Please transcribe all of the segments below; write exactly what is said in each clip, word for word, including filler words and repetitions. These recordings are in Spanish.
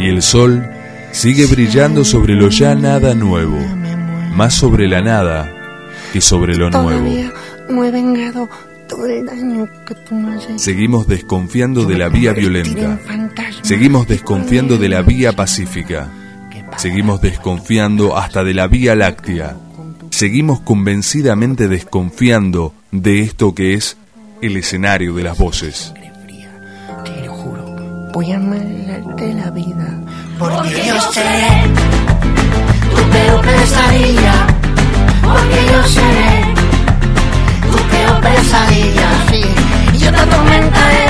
Y el sol sigue brillando sobre lo ya nada nuevo, más sobre la nada que sobre lo nuevo. Todavía no he vengado todo el daño que tú me has hecho. Seguimos desconfiando de la vía violenta. Seguimos desconfiando de la vía pacífica. Seguimos desconfiando hasta de la Vía Láctea. Seguimos convencidamente desconfiando de esto que es el escenario de las voces. Te lo juro, voy a amargarte la vida. Porque yo seré tu peor pesadilla. Porque yo seré tu peor pesadilla. Sí. Y yo te atormentaré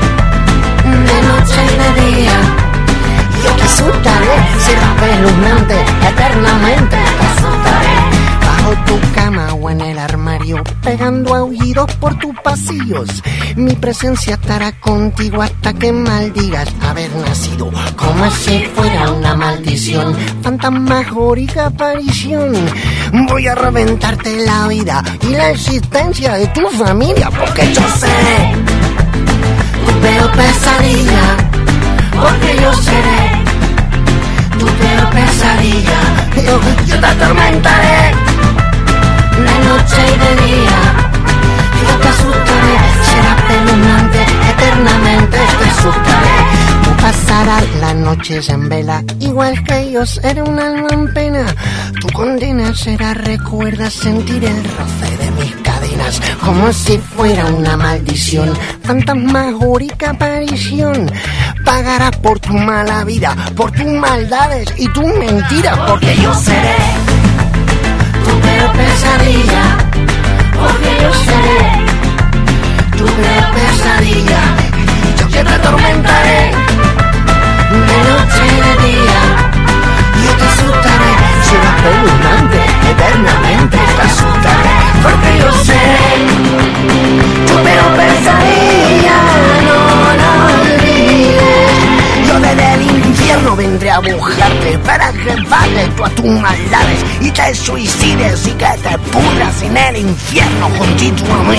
de noche y de día. Yo te asustaré, será espeluznante, eternamente te asustaré. Bajo tu cama o en el armario, pegando aullidos por tus pasillos. Mi presencia estará contigo hasta que maldigas haber nacido. Como si fuera una maldición, fantasmagórica aparición. Voy a reventarte la vida y la existencia de tu familia, porque yo seré tu peor pesadilla. Porque yo seré tu peor pesadilla. Yo, yo te atormentaré de noche y de día. Yo te asustaré, será espeluznante, eternamente te asustaré. Tú pasarás las noches en vela, igual que yo seré un alma en pena. Tu condena será, recuerda sentir el roce de mis cadenas, como si fuera una maldición, fantasmagórica aparición. Pagarás por tu mala vida, por tus maldades y tus mentiras, porque yo seré tu peor pesadilla. Porque yo seré tu peor pesadilla. Yo te atormentaré de noche y de día. Yo te asustaré, será espeluznante, eternamente te asustaré, porque yo seré tu peor pesadilla. No, no olvides, yo desde el infierno vendré a buscarte para que pagues tú a tus maldades y te suicides y que te pudras en el infierno juntito a mí.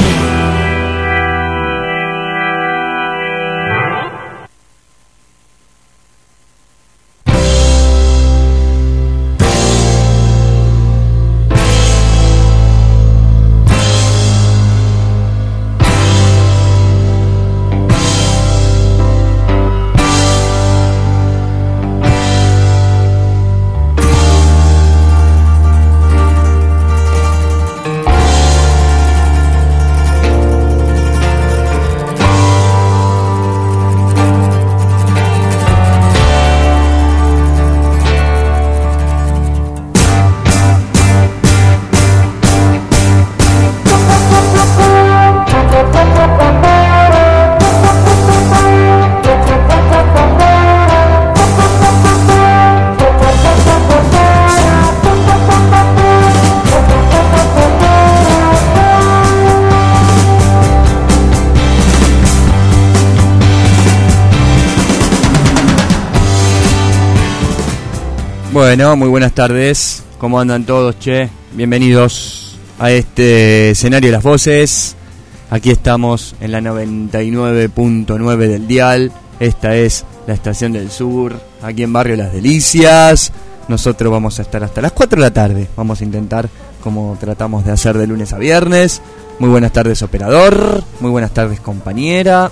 Bueno, muy buenas tardes. ¿Cómo andan todos, che? Bienvenidos a este escenario de las voces. Aquí estamos en la noventa y nueve punto nueve del dial. Esta es la Estación del Sur, aquí en Barrio Las Delicias. Nosotros vamos a estar hasta las cuatro de la tarde. Vamos a intentar, como tratamos de hacer de lunes a viernes. Muy buenas tardes, operador. Muy buenas tardes, compañera.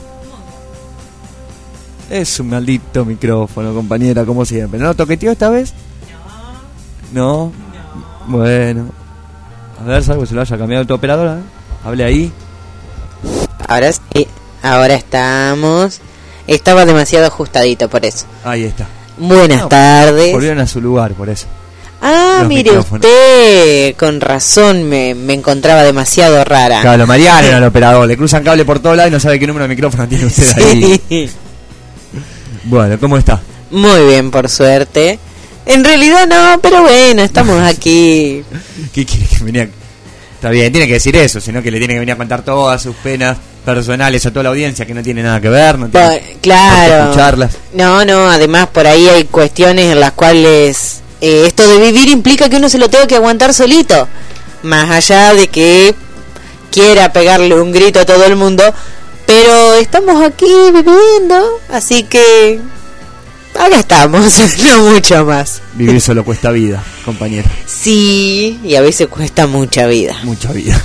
Es un maldito micrófono, compañera, como siempre. ¿No toqueteó esta vez? No. Bueno. A ver, salvo que se lo haya cambiado tu operadora. Hable ahí. Ahora sí, ahora estamos. Estaba demasiado ajustadito, por eso. Ahí está. Buenas no, tardes. Volvieron a su lugar, por eso. Ah, Los mire usted, con razón me, me encontraba demasiado rara. Claro, Mariano era el operador. Le cruzan cable por todos lados y no sabe qué número de micrófono tiene usted sí. ahí. Bueno, ¿cómo está? Muy bien, por suerte. En realidad no, pero bueno, estamos aquí. ¿Qué quiere que venía? Está bien, tiene que decir eso, sino que le tiene que venir a contar todas sus penas personales a toda la audiencia que no tiene nada que ver, no tiene por, claro. por escucharlas. No, no, además por ahí hay cuestiones en las cuales eh, esto de vivir implica que uno se lo tenga que aguantar solito. Más allá de que quiera pegarle un grito a todo el mundo, pero estamos aquí viviendo, así que acá estamos, no mucho más. Vivir solo cuesta vida, compañero. Sí, y a veces cuesta mucha vida. Mucha vida.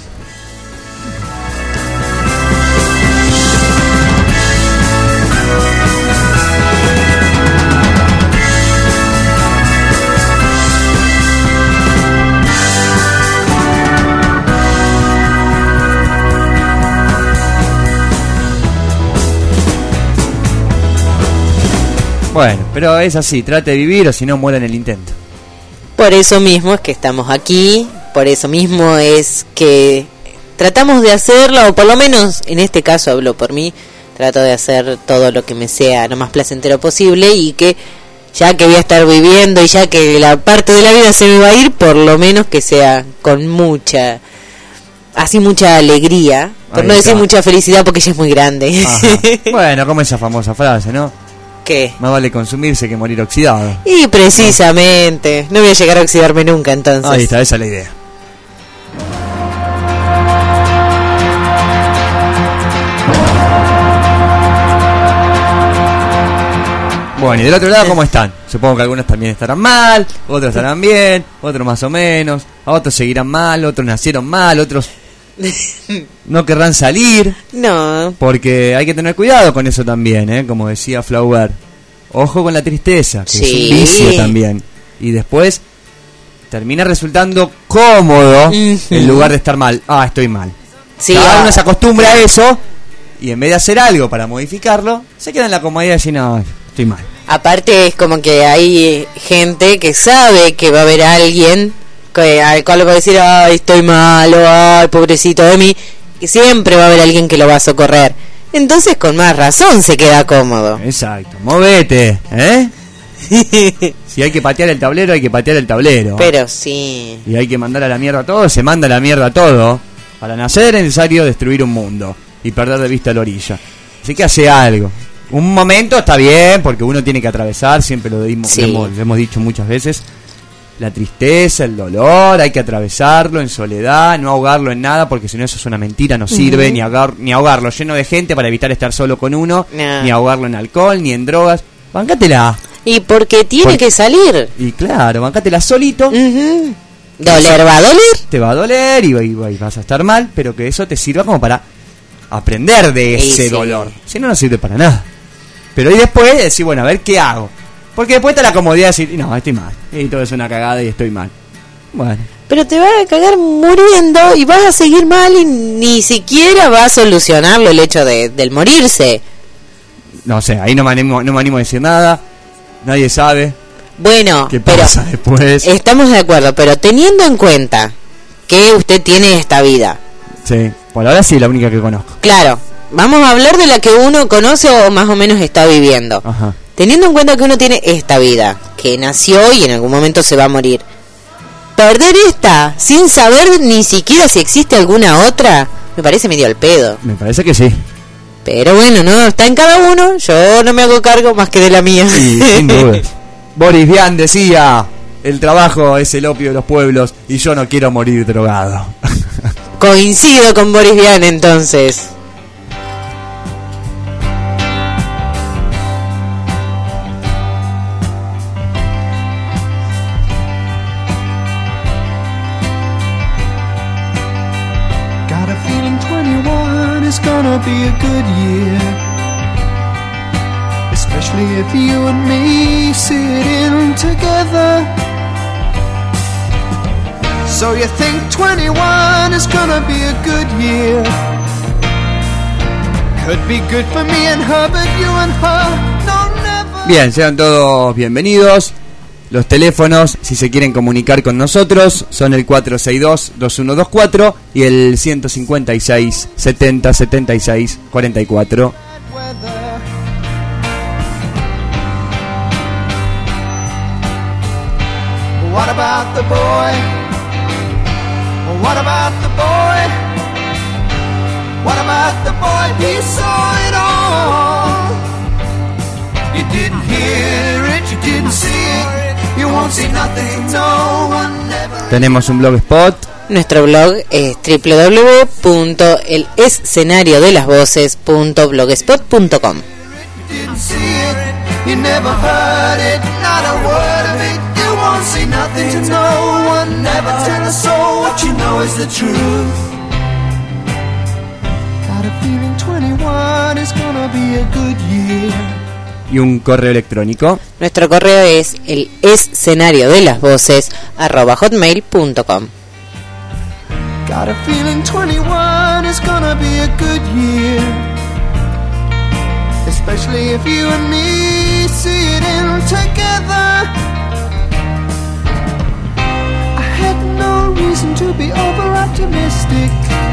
Bueno, pero es así, trate de vivir o si no muera en el intento. Por eso mismo es que estamos aquí, por eso mismo es que tratamos de hacerlo, o por lo menos en este caso hablo por mí, trato de hacer todo lo que me sea lo más placentero posible y que ya que voy a estar viviendo y ya que la parte de la vida se me va a ir, por lo menos que sea con mucha, así mucha alegría, por Ahí no decir está. mucha felicidad porque ella es muy grande. Ajá. Bueno, como esa famosa frase, ¿no? ¿Qué? Más vale consumirse que morir oxidado. Y precisamente, no voy a llegar a oxidarme nunca entonces. Ahí está, esa es la idea. Bueno, y del otro lado, ¿cómo están? Supongo que algunos también estarán mal, otros estarán bien, otros más o menos, a otros seguirán mal, otros nacieron mal, otros no querrán salir, No, porque hay que tener cuidado con eso también, ¿eh? Como decía Flaubert. Ojo con la tristeza, que Sí. es un vicio también. Y después termina resultando cómodo Ujú. en lugar de estar mal. Ah, estoy mal. sí, Cada ah, uno se acostumbra a eso y en vez de hacer algo para modificarlo, se queda en la comodidad de decir, no, estoy mal. aparte es como que hay gente que sabe que va a haber alguien que, al cual le va a decir, ay, estoy malo, ay, pobrecito de mí, y siempre va a haber alguien que lo va a socorrer. Entonces con más razón se queda cómodo. Exacto, movete, ¿eh? Si hay que patear el tablero, hay que patear el tablero. Pero sí. Y hay que mandar a la mierda todo, se manda a la mierda todo. Para nacer es necesario destruir un mundo y perder de vista la orilla. Así que hace algo. Un momento está bien, porque uno tiene que atravesar, siempre lo, dimos, Sí. lo hemos, lo hemos dicho muchas veces. La tristeza, el dolor, hay que atravesarlo en soledad, no ahogarlo en nada, porque si no eso es una mentira, no sirve, Ujú. ni, ahogar, ni ahogarlo lleno de gente para evitar estar solo con uno, No. ni ahogarlo en alcohol, ni en drogas. Bancátela. Y porque tiene Por- que salir. Y claro, bancátela solito. Ujú. ¿Doler va a doler? Te va a doler y, y- y vas a estar mal, pero que eso te sirva como para aprender de Y ese sí. dolor. Si no, no sirve para nada. Pero ahí después decir, bueno, a ver qué hago. Porque después está la comodidad de decir, no, estoy mal. Y todo es una cagada y estoy mal. Bueno, Pero te vas a cagar muriendo y vas a seguir mal y ni siquiera va a solucionarlo el hecho de, del morirse. no sé, ahí no me animo, no me animo a decir nada. Nadie sabe Bueno, qué pero pasa después. estamos de acuerdo, pero teniendo en cuenta que usted tiene esta vida, Sí, por ahora sí, la única que conozco. claro, vamos a hablar de la que uno conoce o más o menos está viviendo. Ajá. Teniendo en cuenta que uno tiene esta vida, que nació y en algún momento se va a morir, perder esta sin saber ni siquiera si existe alguna otra, me parece medio al pedo. Me parece que sí. Pero bueno, no, está en cada uno, yo no me hago cargo más que de la mía. Sí, sin duda. Boris Vian decía, el trabajo es el opio de los pueblos y yo no quiero morir drogado. Coincido con Boris Vian entonces. Got a feeling twenty-one is gonna be a good year, especially if you and me sit in together. So you think twenty-one is gonna be a good year? Could be good for me and her, but you and her, no, never. Bien, sean todos bienvenidos. Los teléfonos, si se quieren comunicar con nosotros, son el cuatro seis dos, dos uno dos cuatro y el ciento cincuenta y seis, setenta, setenta y seis, cuarenta y cuatro. Weather. What about the boy? What about the boy? What about the boy? He saw it all. You didn't hear it, you didn't see it. You won't see nothing, no one ever. Tenemos un blogspot. Nuestro blog es doble u doble u doble u punto el escenario de las voces punto blogspot punto com. You didn't see it. You never heard it, not a word of it. You won't say nothing to no one. Never tell a soul what you know is the truth. Got a feeling twenty-one is gonna be a good year. Y un correo electrónico. Nuestro correo es el escenario de las voces arroba hotmail punto com. Got a feeling twenty-one is gonna be a good year, especially if you and me see it in together. I had no reason to be over optimistic,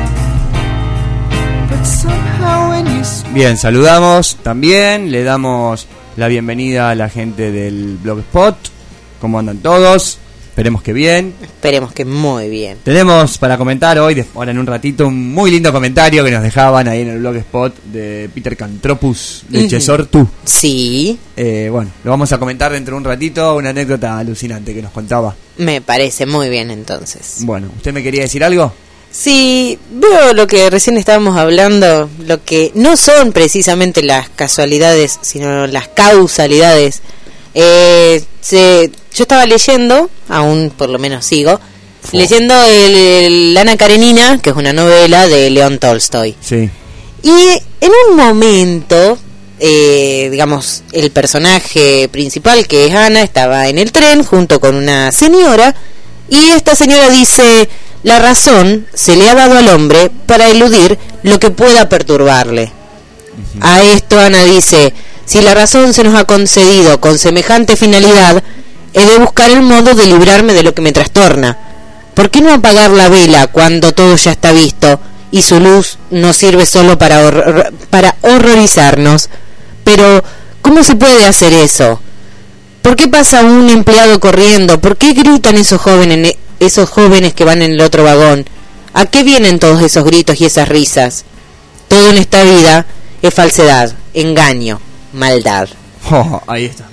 but somehow when you speak... Bien, saludamos también, le damos la bienvenida a la gente del Blogspot. ¿Cómo andan todos? Esperemos que bien. Esperemos que muy bien. Tenemos para comentar hoy, ahora en un ratito, un muy lindo comentario que nos dejaban ahí en el Blogspot de Peter Cantropus de uh-huh. Chesortu. Sí. Eh, bueno, lo vamos a comentar dentro de un ratito, una anécdota alucinante que nos contaba. Me parece muy bien entonces. Bueno, ¿usted me quería decir algo? Sí, veo lo que recién estábamos hablando, lo que no son precisamente las casualidades, sino las causalidades. Eh, se, yo estaba leyendo, aún por lo menos sigo, oh. leyendo el, el Ana Karenina, que es una novela de León Tolstoy. Sí. Y en un momento, eh, digamos, el personaje principal, que es Ana, estaba en el tren junto con una señora, y esta señora dice: la razón se le ha dado al hombre para eludir lo que pueda perturbarle. Uh-huh. A esto Ana dice: si la razón se nos ha concedido con semejante finalidad, he de buscar el modo de librarme de lo que me trastorna. ¿Por qué no apagar la vela cuando todo ya está visto y su luz nos sirve solo para, horror, para horrorizarnos? Pero, ¿cómo se puede hacer eso? ¿Por qué pasa un empleado corriendo? ¿Por qué gritan esos jóvenes, esos jóvenes que van en el otro vagón? ¿A qué vienen todos esos gritos y esas risas? Todo en esta vida es falsedad, engaño, maldad. Oh, ahí está.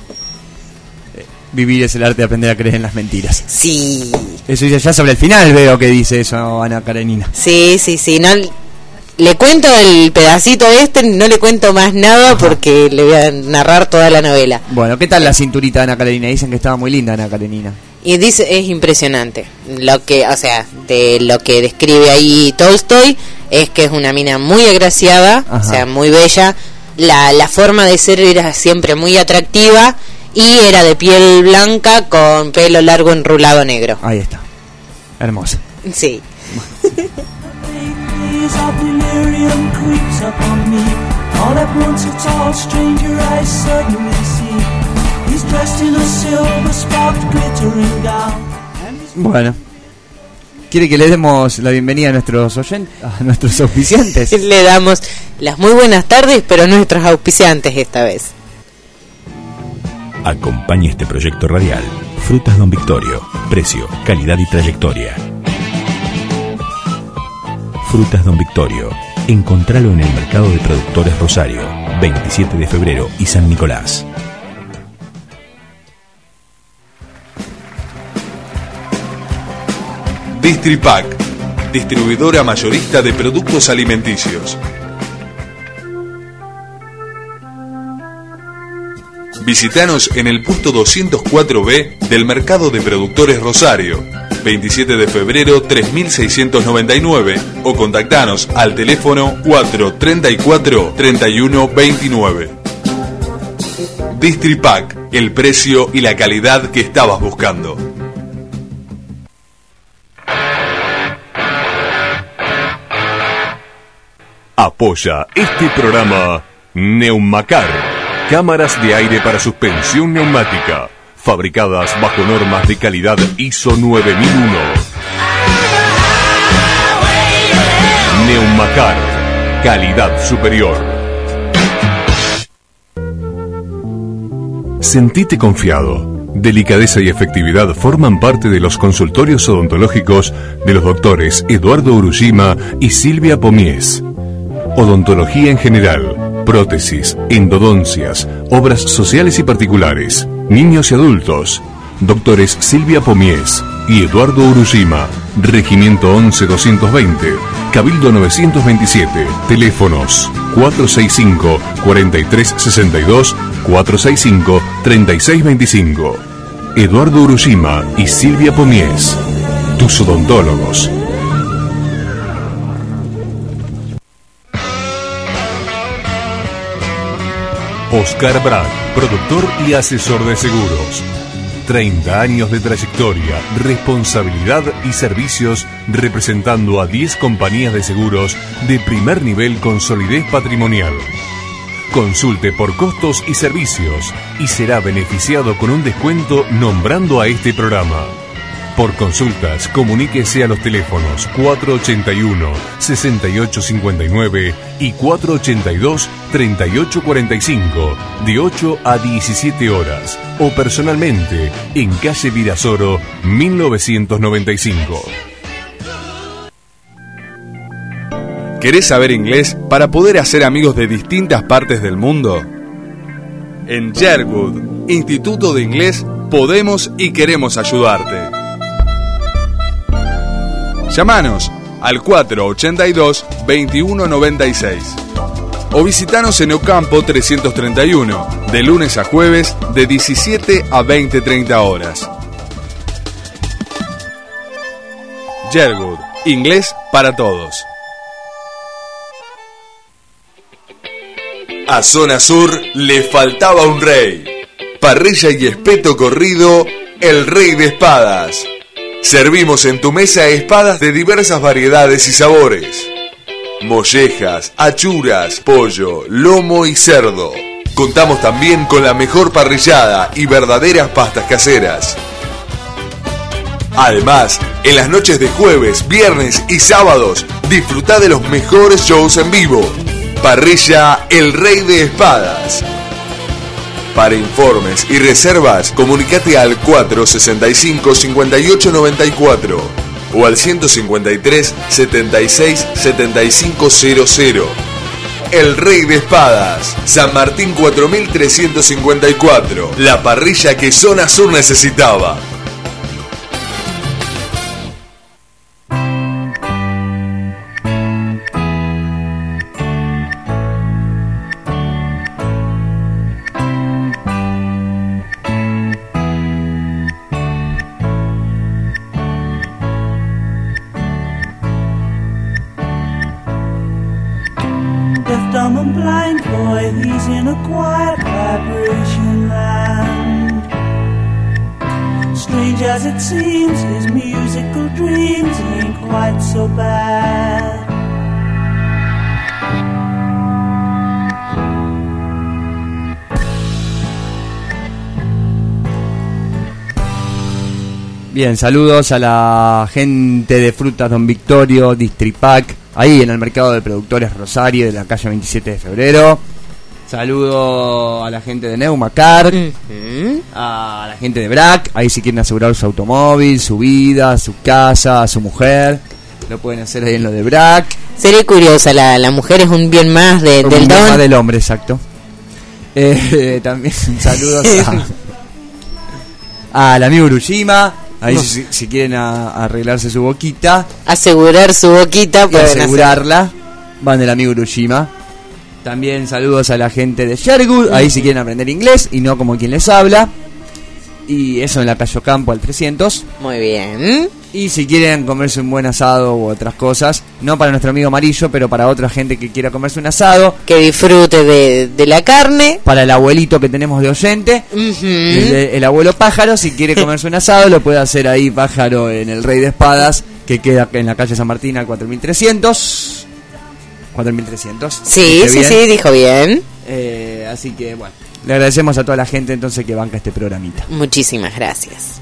Eh, vivir es el arte de aprender a creer en las mentiras. Sí. Eso ya, ya sobre el final veo que dice eso Ana Karenina. Sí, sí, sí. No, le cuento el pedacito este, no le cuento más nada. Ajá. Porque le voy a narrar toda la novela. Bueno, ¿qué tal la cinturita de Ana Karenina? Dicen que estaba muy linda Ana Karenina. Y dice, es impresionante. Lo que, o sea, de lo que describe ahí Tolstoy es que es una mina muy agraciada, Ajá. o sea, muy bella. La, la forma de ser era siempre muy atractiva y era de piel blanca con pelo largo enrulado negro. Ahí está, hermosa. Sí. Bueno, ¿quiere que le demos la bienvenida a nuestros oyentes, a nuestros auspiciantes? Le damos las muy buenas tardes, pero nuestros auspiciantes esta vez. Acompaña este proyecto radial Frutas Don Victorio, precio, calidad y trayectoria. Frutas Don Victorio, encontralo en el Mercado de Productores Rosario, veintisiete de febrero y San Nicolás. Distripac, distribuidora mayorista de productos alimenticios. Visítanos en el puesto doscientos cuatro B del Mercado de Productores Rosario, veintisiete de febrero tres mil seiscientos noventa y nueve, o contactanos al teléfono cuatro treinta y cuatro treinta y uno veintinueve. Distripac, el precio y la calidad que estabas buscando. Apoya este programa Neumacar, cámaras de aire para suspensión neumática, fabricadas bajo normas de calidad I S O nueve mil uno. Neumacar, calidad superior. Sentite confiado. Delicadeza y efectividad forman parte de los consultorios odontológicos de los doctores Eduardo Urushima y Silvia Pomies. Odontología en general, prótesis, endodoncias, obras sociales y particulares, niños y adultos, Doctores Silvia Pomies y Eduardo Urushima. Regimiento once doscientos veinte, Cabildo novecientos veintisiete. Teléfonos cuatro seis cinco, cuatro tres seis dos, cuatro seis cinco, tres seis dos cinco. Eduardo Urushima y Silvia Pomies, tus odontólogos. Oscar Brack, productor y asesor de seguros. treinta años de trayectoria, responsabilidad y servicios representando a diez compañías de seguros de primer nivel con solidez patrimonial. Consulte por costos y servicios y será beneficiado con un descuento nombrando a este programa. Por consultas, comuníquese a los teléfonos cuatro ochenta y uno, sesenta y ocho cincuenta y nueve y cuatro ochenta y dos, treinta y ocho cuarenta y cinco, de ocho a diecisiete horas, o personalmente en calle Virasoro, mil novecientos noventa y cinco. ¿Querés saber inglés para poder hacer amigos de distintas partes del mundo? En Sherwood, Instituto de Inglés, podemos y queremos ayudarte. Llámanos al cuatro ochenta y dos, veintiuno noventa y seis o visitanos en Ocampo trescientos treinta y uno, de lunes a jueves de diecisiete a veinte treinta horas. Sherwood, inglés para todos. A Zona Sur le faltaba un rey. Parrilla y espeto corrido, el Rey de Espadas. Servimos en tu mesa espadas de diversas variedades y sabores. Mollejas, achuras, pollo, lomo y cerdo. Contamos también con la mejor parrillada y verdaderas pastas caseras. Además, en las noches de jueves, viernes y sábados, disfruta de los mejores shows en vivo. Parrilla El Rey de Espadas. Para informes y reservas, comunicate al cuatro sesenta y cinco, cincuenta y ocho noventa y cuatro o al ciento cincuenta y tres, setenta y seis, setenta y cinco cero cero. El Rey de Espadas, San Martín cuatro mil trescientos cincuenta y cuatro, la parrilla que Zona Sur necesitaba. Dumb and blind boy, he's in a quiet vibration land. Strange as it seems, his musical dreams ain't quite so bad. Bien, saludos a la gente de Frutas Don Victorio, Distripac, ahí en el mercado de productores Rosario de la calle veintisiete de febrero. Saludo a la gente de Neumacar, uh-huh. a la gente de Brack, ahí si quieren asegurar su automóvil, su vida, su casa, su mujer, lo pueden hacer ahí en lo de Brack. Seré curiosa, la, la mujer es un bien más de, un del bien don. más del hombre, exacto. Eh, también saludos a, al amigo Urushima. Ahí no. si, si quieren a, a arreglarse su boquita, asegurar su boquita, y asegurarla, hacer. Van del amigo Urushima. También saludos a la gente de Sherwood, ahí si quieren aprender inglés y no como quien les habla. Y eso en la calle Ocampo al trescientos. Muy bien. Y si quieren comerse un buen asado u otras cosas, no para nuestro amigo Amarillo, pero para otra gente que quiera comerse un asado, que disfrute de, de la carne. Para el abuelito que tenemos de oyente, uh-huh. el, el abuelo Pájaro, si quiere comerse un asado, lo puede hacer ahí Pájaro en el Rey de Espadas, que queda en la calle San Martín al cuatro mil trescientos. cuatro mil trescientos. Sí, sí, bien? sí, dijo bien. Eh, así que bueno, le agradecemos a toda la gente entonces que banca este programita. Muchísimas gracias.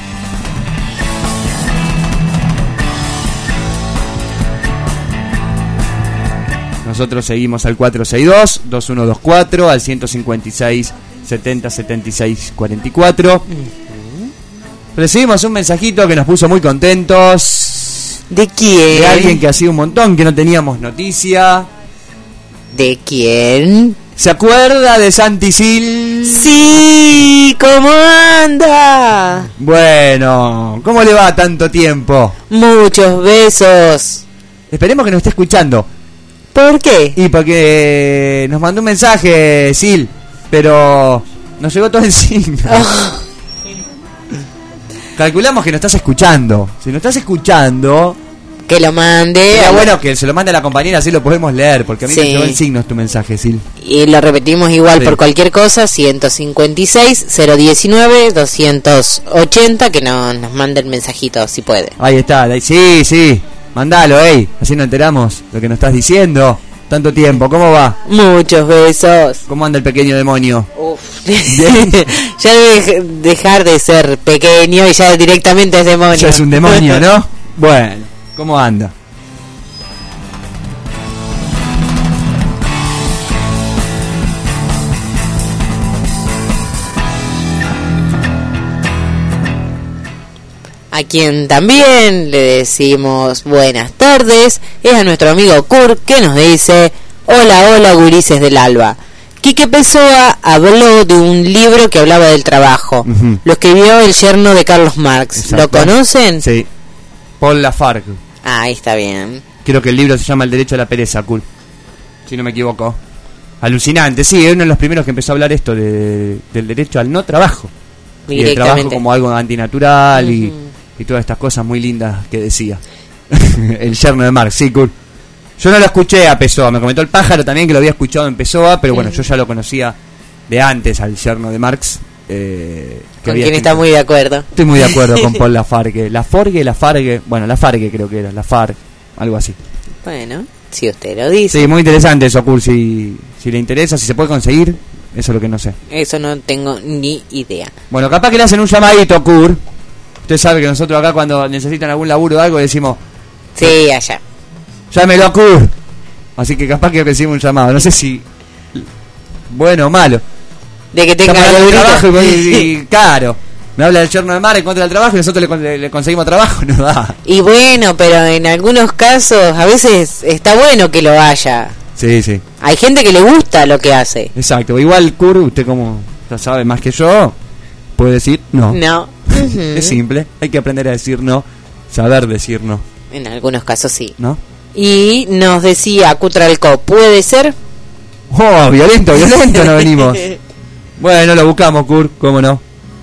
Nosotros seguimos al cuatro seis dos, dos uno dos cuatro, al ciento cincuenta y seis, setenta, setenta y seis, cuarenta y cuatro. Uh-huh. Recibimos un mensajito que nos puso muy contentos. ¿De quién? De alguien que hacía un montón que no teníamos noticia. ¿De quién? ¿Se acuerda de Santi Sil? Sí, ¿cómo anda? Bueno, ¿cómo le va tanto tiempo? Muchos besos. Esperemos que nos esté escuchando. ¿Por qué? Y porque nos mandó un mensaje, Sil, pero nos llegó todo en signo. Oh. Calculamos que nos estás escuchando. Si nos estás escuchando, que lo mande. Sería bueno que se lo mande a la compañera, así lo podemos leer, porque a mí sí. me llegó en signos tu mensaje, Sil. Y lo repetimos igual sí. por cualquier cosa, ciento cincuenta y seis, cero diecinueve, doscientos ochenta, que no, nos mande el mensajito si puede. Ahí está, ahí, sí, sí, mandalo, ey, así nos enteramos lo que nos estás diciendo. Tanto tiempo, ¿cómo va? Muchos besos. ¿Cómo anda el pequeño demonio? Uf. Ya debe dejar de ser pequeño y ya directamente es demonio. Ya es un demonio, ¿no? Bueno, ¿cómo anda? A quien también le decimos buenas tardes es a nuestro amigo Kurt, que nos dice: hola, hola gurises del alba. Quique Pessoa habló de un libro que hablaba del trabajo. Uh-huh. Lo escribió el yerno de Carlos Marx. Exacto. ¿Lo conocen? Sí. Paul Lafargue. Ah, ahí está bien. Creo que el libro se llama El derecho a la pereza, cool. Si no me equivoco. Alucinante, sí, es uno de los primeros que empezó a hablar esto de, del derecho al no trabajo. Y el trabajo como algo antinatural uh-huh. y, y todas estas cosas muy lindas que decía. El yerno de Marx, sí, cool. Yo no lo escuché a Pessoa, me comentó el pájaro también que lo había escuchado en Pessoa, pero bueno, yo ya lo conocía de antes al yerno de Marx. Eh, con quien está muy de acuerdo. Estoy muy de acuerdo con Paul Lafargue. Lafargue, Lafargue, bueno, Lafargue creo que era, Lafargue, algo así. Bueno, si usted lo dice. Sí, muy interesante eso, Kurt, si, si le interesa, si se puede conseguir, eso es lo que no sé. Eso no tengo ni idea. Bueno, capaz que le hacen un llamadito, Kurt. Usted sabe que nosotros acá cuando necesitan algún laburo o algo decimos... Sí, allá. Llámelo a Kurt. Así que capaz que recibimos un llamado. No sé si bueno o malo. De que tenga el trabajo y, y claro. Me habla del yerno de Mar, encuentra el trabajo y nosotros le, le conseguimos trabajo, no da. Y bueno, pero en algunos casos a veces está bueno que lo haya. Sí, sí. Hay gente que le gusta lo que hace. Exacto. Igual Kurt, usted como ya sabe más que yo, puede decir no. No. Uh-huh. Es simple. Hay que aprender a decir no. Saber decir no. En algunos casos sí. ¿No? Y nos decía Cutralco, ¿puede ser? Oh, violento, violento no venimos. Bueno, lo buscamos, Kurt, cómo no.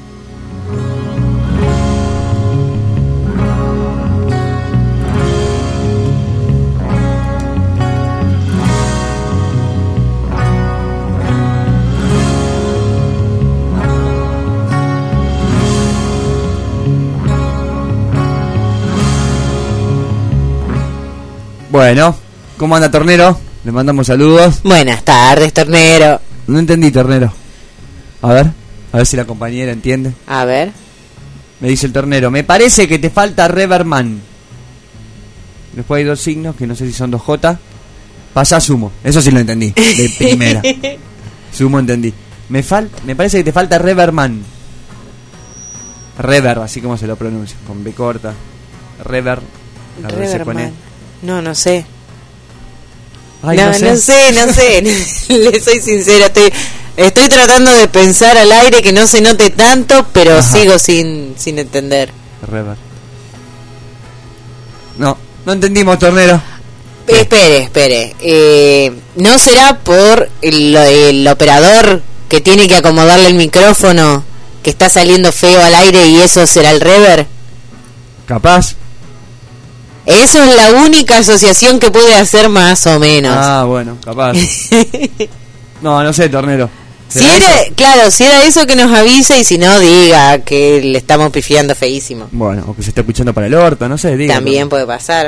Bueno, ¿cómo anda, Tornero? Le mandamos saludos. Buenas tardes, Tornero. No entendí, Tornero. A ver, a ver si la compañera entiende. A ver. Me dice el Tornero, me parece que te falta Reverman. Después hay dos signos, que no sé si son dos J. Pasa sumo, eso sí lo entendí, de primera. Sumo entendí. Me fal me parece que te falta Reverman. Rever, así como se lo pronuncia, con B corta. Rever. A ver, se pone. No, no sé. Ay, no, no sé, no sé, no sé. Le soy sincera, estoy estoy tratando de pensar al aire que no se note tanto, pero Ajá. sigo sin sin entender. Rever. No, no entendimos, Tornero. Eh, espere, espere. Eh, ¿No será por el, el operador que tiene que acomodarle el micrófono que está saliendo feo al aire y eso será el rever? Capaz. Eso es la única asociación que puede hacer más o menos. Ah, bueno, capaz. No, no sé, Tornero. Si era, eso? Claro, si era eso que nos avise y si no, diga que le estamos pifiando feísimo. Bueno, o que se está escuchando para el orto, no sé, diga. También puede pasar.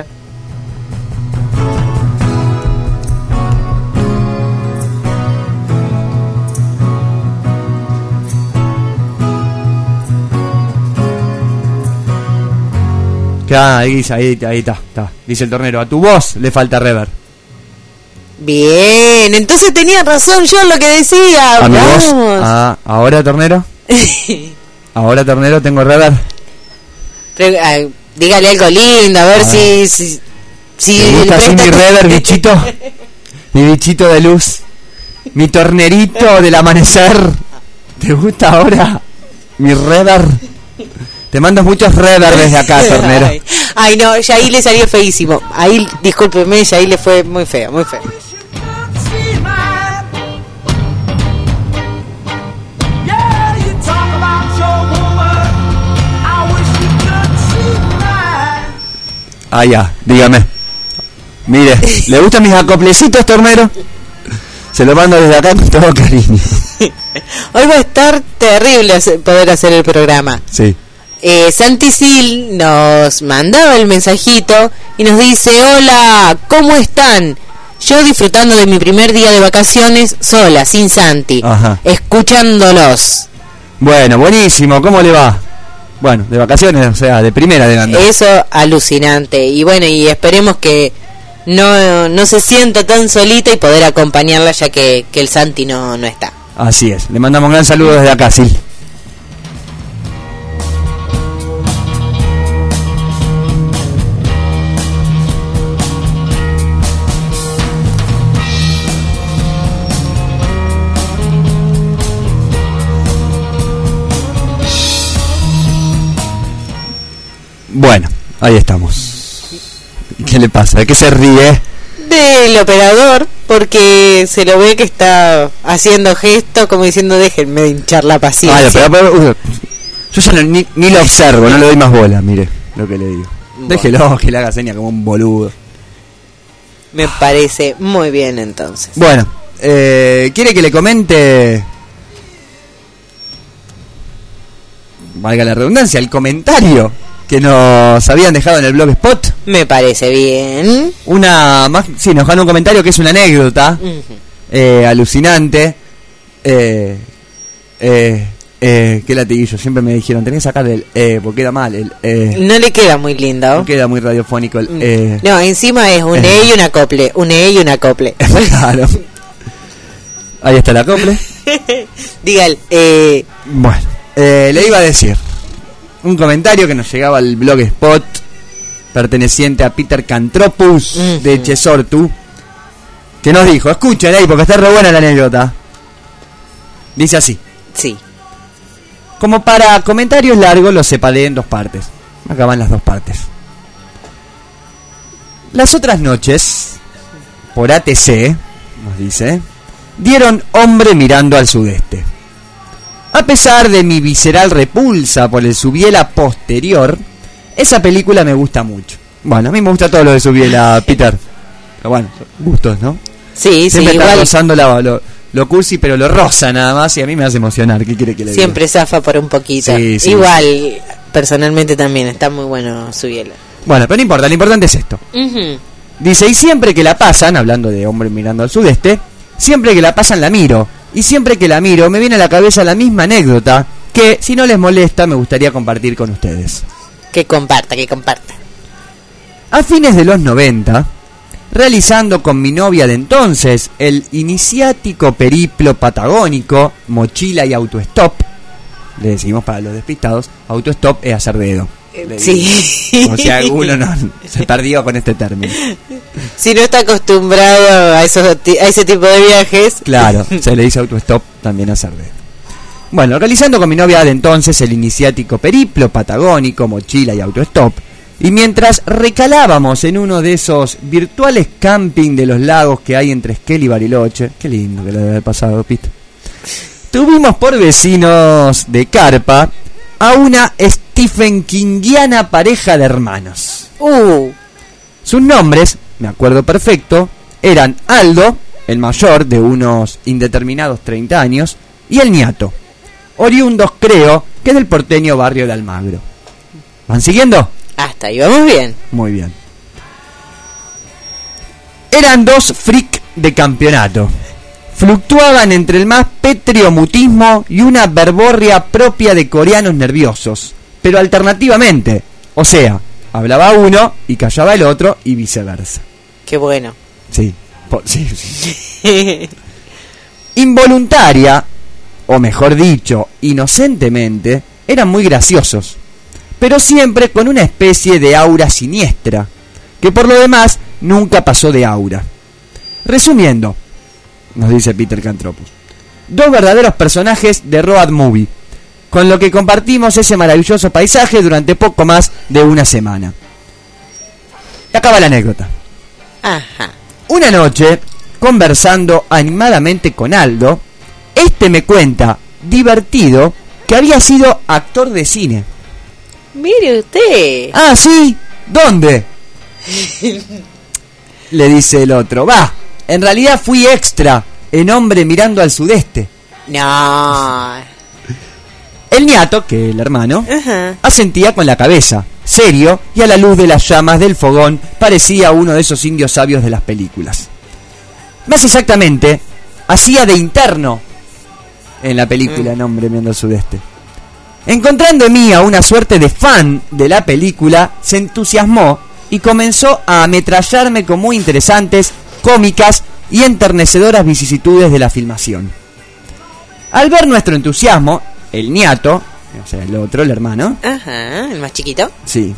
Ah, ahí, ahí, ahí está, está. Dice el Tornero, a tu voz le falta rever. Bien, entonces tenía razón yo en lo que decía. ¿A mi voz? Ah, ¿ahora, Tornero? ¿Ahora, Tornero, tengo rever? Pre ah, dígale algo lindo, a ver, a si, ver. si... si ¿Te gusta así mi rever, bichito? Mi bichito de luz. Mi tornerito del amanecer. ¿Te gusta ahora? Mi rever. Te mando muchos rever desde acá, tornero. Ay, ay, no, ya ahí le salió feísimo. Ahí, discúlpeme, ya ahí le fue muy feo, muy feo. Ah, ya, dígame. Mire, ¿le gustan mis acoplecitos, tornero? Se lo mando desde acá con todo cariño. Hoy va a estar terrible hacer- poder hacer el programa. Sí. Eh, Santi Sil nos mandaba el mensajito y nos dice: hola, ¿cómo están? Yo disfrutando de mi primer día de vacaciones sola, sin Santi, Ajá. escuchándolos. Bueno, buenísimo, ¿cómo le va? Bueno, de vacaciones, o sea, de primera de andar. Eso alucinante. Y bueno, y esperemos que no, no se sienta tan solita y poder acompañarla, ya que, que el Santi no, no está. Así es, le mandamos un gran saludo desde acá, Sil. Bueno, ahí estamos. ¿Qué le pasa? ¿De qué se ríe? Del operador, porque se lo ve que está haciendo gestos como diciendo: déjenme de hinchar la paciencia. Ah, pero, pero, uh, yo ya no, ni, ni lo observo, no le doy más bola, mire lo que le digo. Bueno. Déjelo que le haga seña como un boludo. Me parece muy bien, entonces. Bueno, eh, ¿quiere que le comente, valga la redundancia, el comentario que nos habían dejado en el blogspot? Me parece bien. Una más, sí, nos dejaron un comentario que es una anécdota Ujú. eh, alucinante. Eh, eh, eh, qué latiguillo, siempre me dijeron, tenés que sacar el eh, porque queda mal, el eh, No le queda muy lindo. no queda muy radiofónico el eh. No, encima es un Eh. E y un acople. Un E y un acople. Claro. Ahí está el acople. Diga el, eh, Bueno, eh, le iba a decir un comentario que nos llegaba al blogspot perteneciente a Peter Cantropus Ujú. de Chesortu, que nos dijo, escuchen ahí porque está re buena la anécdota. Dice así: sí. como para comentarios largos los separé en dos partes. Acá van las dos partes. Las otras noches, por A T C, nos dice, dieron Hombre mirando al sudeste. A pesar de mi visceral repulsa por el Subiela posterior, esa película me gusta mucho. Bueno, a mí me gusta todo lo de Subiela, Peter. Pero bueno, gustos, ¿no? Sí, sí, Siempre está igual rozando la, lo, lo cursi, pero lo rosa nada más y a mí me hace emocionar. ¿Qué quiere que le diga? siempre zafa por un poquito. Sí, sí, igual, personalmente también está muy bueno su biela. Bueno, pero no importa, lo importante es esto. Ujú. Dice, y siempre que la pasan, hablando de Hombre mirando al sudeste, siempre que la pasan la miro. Y siempre que la miro me viene a la cabeza la misma anécdota que, si no les molesta, me gustaría compartir con ustedes. Que comparta, que comparta. A fines de los noventa, realizando con mi novia de entonces el iniciático periplo patagónico, mochila y autostop, le decimos para los despistados, autostop es hacer dedo. Le Sí. digo. O sea, alguno no, se perdió con este término. Si no está acostumbrado a, esos, ti- a ese tipo de viajes. Claro, se le dice autostop también a hacer dedo. Bueno, realizando con mi novia de entonces el iniciático periplo patagónico, mochila y autostop, y mientras recalábamos en uno de esos virtuales camping de los lagos que hay entre Esquel y Bariloche, qué lindo que le debe haber pasado, Pito, tuvimos por vecinos de carpa a una Stephen Kingiana pareja de hermanos. Uh, Sus nombres, me acuerdo perfecto, eran Aldo, el mayor de unos indeterminados treinta años, y el niato, oriundos creo que del porteño barrio de Almagro. ¿Van siguiendo? hasta ahí vamos bien. Muy bien. Eran dos freak de campeonato. Fluctuaban entre el más pétreo mutismo y una verborrea propia de coreanos nerviosos, pero alternativamente, o sea, hablaba uno y callaba el otro y viceversa. Qué bueno. Sí, po- sí, sí. Involuntaria, o mejor dicho, inocentemente, eran muy graciosos, pero siempre con una especie de aura siniestra, que por lo demás nunca pasó de aura. Resumiendo, nos dice Peter Cantropus. Dos verdaderos personajes de road movie, con lo que compartimos ese maravilloso paisaje durante poco más de una semana. Y acaba la anécdota. Ajá. Una noche, conversando animadamente con Aldo, este me cuenta, divertido, que había sido actor de cine. Mire usted. Ah, ¿sí? ¿Dónde? Le dice el otro. Va, en realidad fui extra en Hombre mirando al sudeste. No. El ñato, que el hermano, Ajá. asentía con la cabeza, serio, y a la luz de las llamas del fogón parecía uno de esos indios sabios de las películas. Más exactamente, hacía de interno en la película mm. En Hombre mirando al sudeste. Encontrando en mí a una suerte de fan de la película, se entusiasmó y comenzó a ametrallarme con muy interesantes, cómicas y enternecedoras vicisitudes de la filmación. Al ver nuestro entusiasmo, el ñato, o sea, el otro, el hermano, ajá, el más chiquito, sí,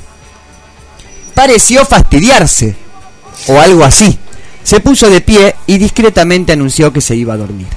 pareció fastidiarse, o algo así. Se puso de pie y discretamente anunció que se iba a dormir.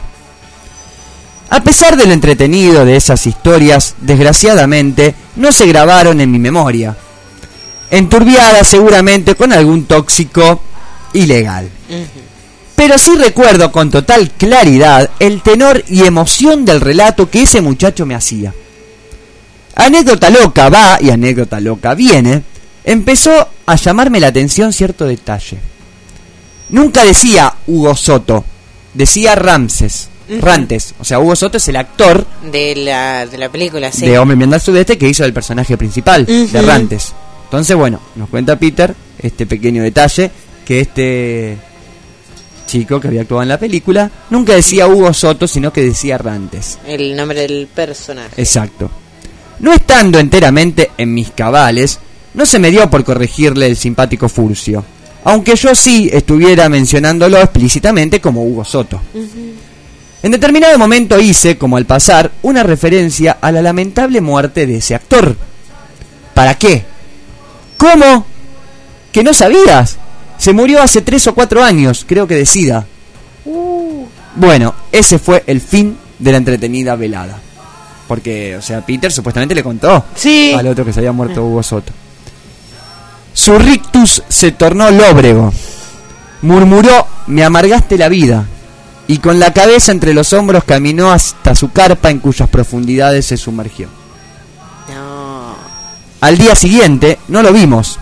A pesar de lo entretenido de esas historias, desgraciadamente, no se grabaron en mi memoria, enturbiadas seguramente con algún tóxico ilegal. Uh-huh. Pero sí recuerdo con total claridad el tenor y emoción del relato que ese muchacho me hacía. Anécdota loca va y anécdota loca viene, empezó a llamarme la atención cierto detalle. Nunca decía Hugo Soto, decía Ramses. Uh-huh. Rantes, o sea, Hugo Soto es el actor de la, de la película, sí, de Hombre mirando al sudeste, que hizo el personaje principal, uh-huh, de Rantes. Entonces, bueno, nos cuenta Peter este pequeño detalle, que este chico que había actuado en la película nunca decía Hugo Soto, sino que decía Rantes, el nombre del personaje. Exacto. No estando enteramente en mis cabales, no se me dio por corregirle el simpático furcio, aunque yo sí estuviera mencionándolo explícitamente como Hugo Soto. Uh-huh. En determinado momento hice, como al pasar, una referencia a la lamentable muerte de ese actor. ¿Para qué? ¿Cómo? ¿Que no sabías? Se murió hace tres o cuatro años, creo que de SIDA. Uh. Bueno, ese fue el fin de la entretenida velada. Porque, o sea, Peter supuestamente le contó, sí, al otro que se había muerto Hugo Soto. Su rictus se tornó lóbrego. Murmuró, me amargaste la vida. Y con la cabeza entre los hombros caminó hasta su carpa en cuyas profundidades se sumergió. No. Al día siguiente no lo vimos.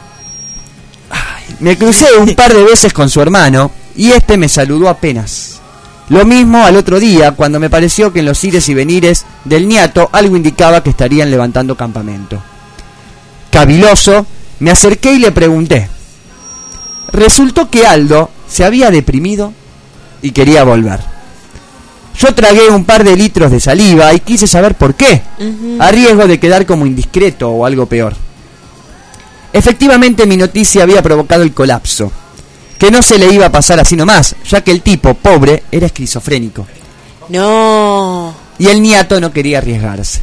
Ay, me crucé un par de veces con su hermano y este me saludó apenas. Lo mismo al otro día, cuando me pareció que en los ires y venires del ñato algo indicaba que estarían levantando campamento. Caviloso, me acerqué y le pregunté. Resultó que Aldo se había deprimido y quería volver. Yo tragué un par de litros de saliva y quise saber por qué, uh-huh, a riesgo de quedar como indiscreto o algo peor. Efectivamente mi noticia había provocado el colapso, que no se le iba a pasar así nomás, ya que el tipo, pobre, era esquizofrénico. No. Y el ñato no quería arriesgarse.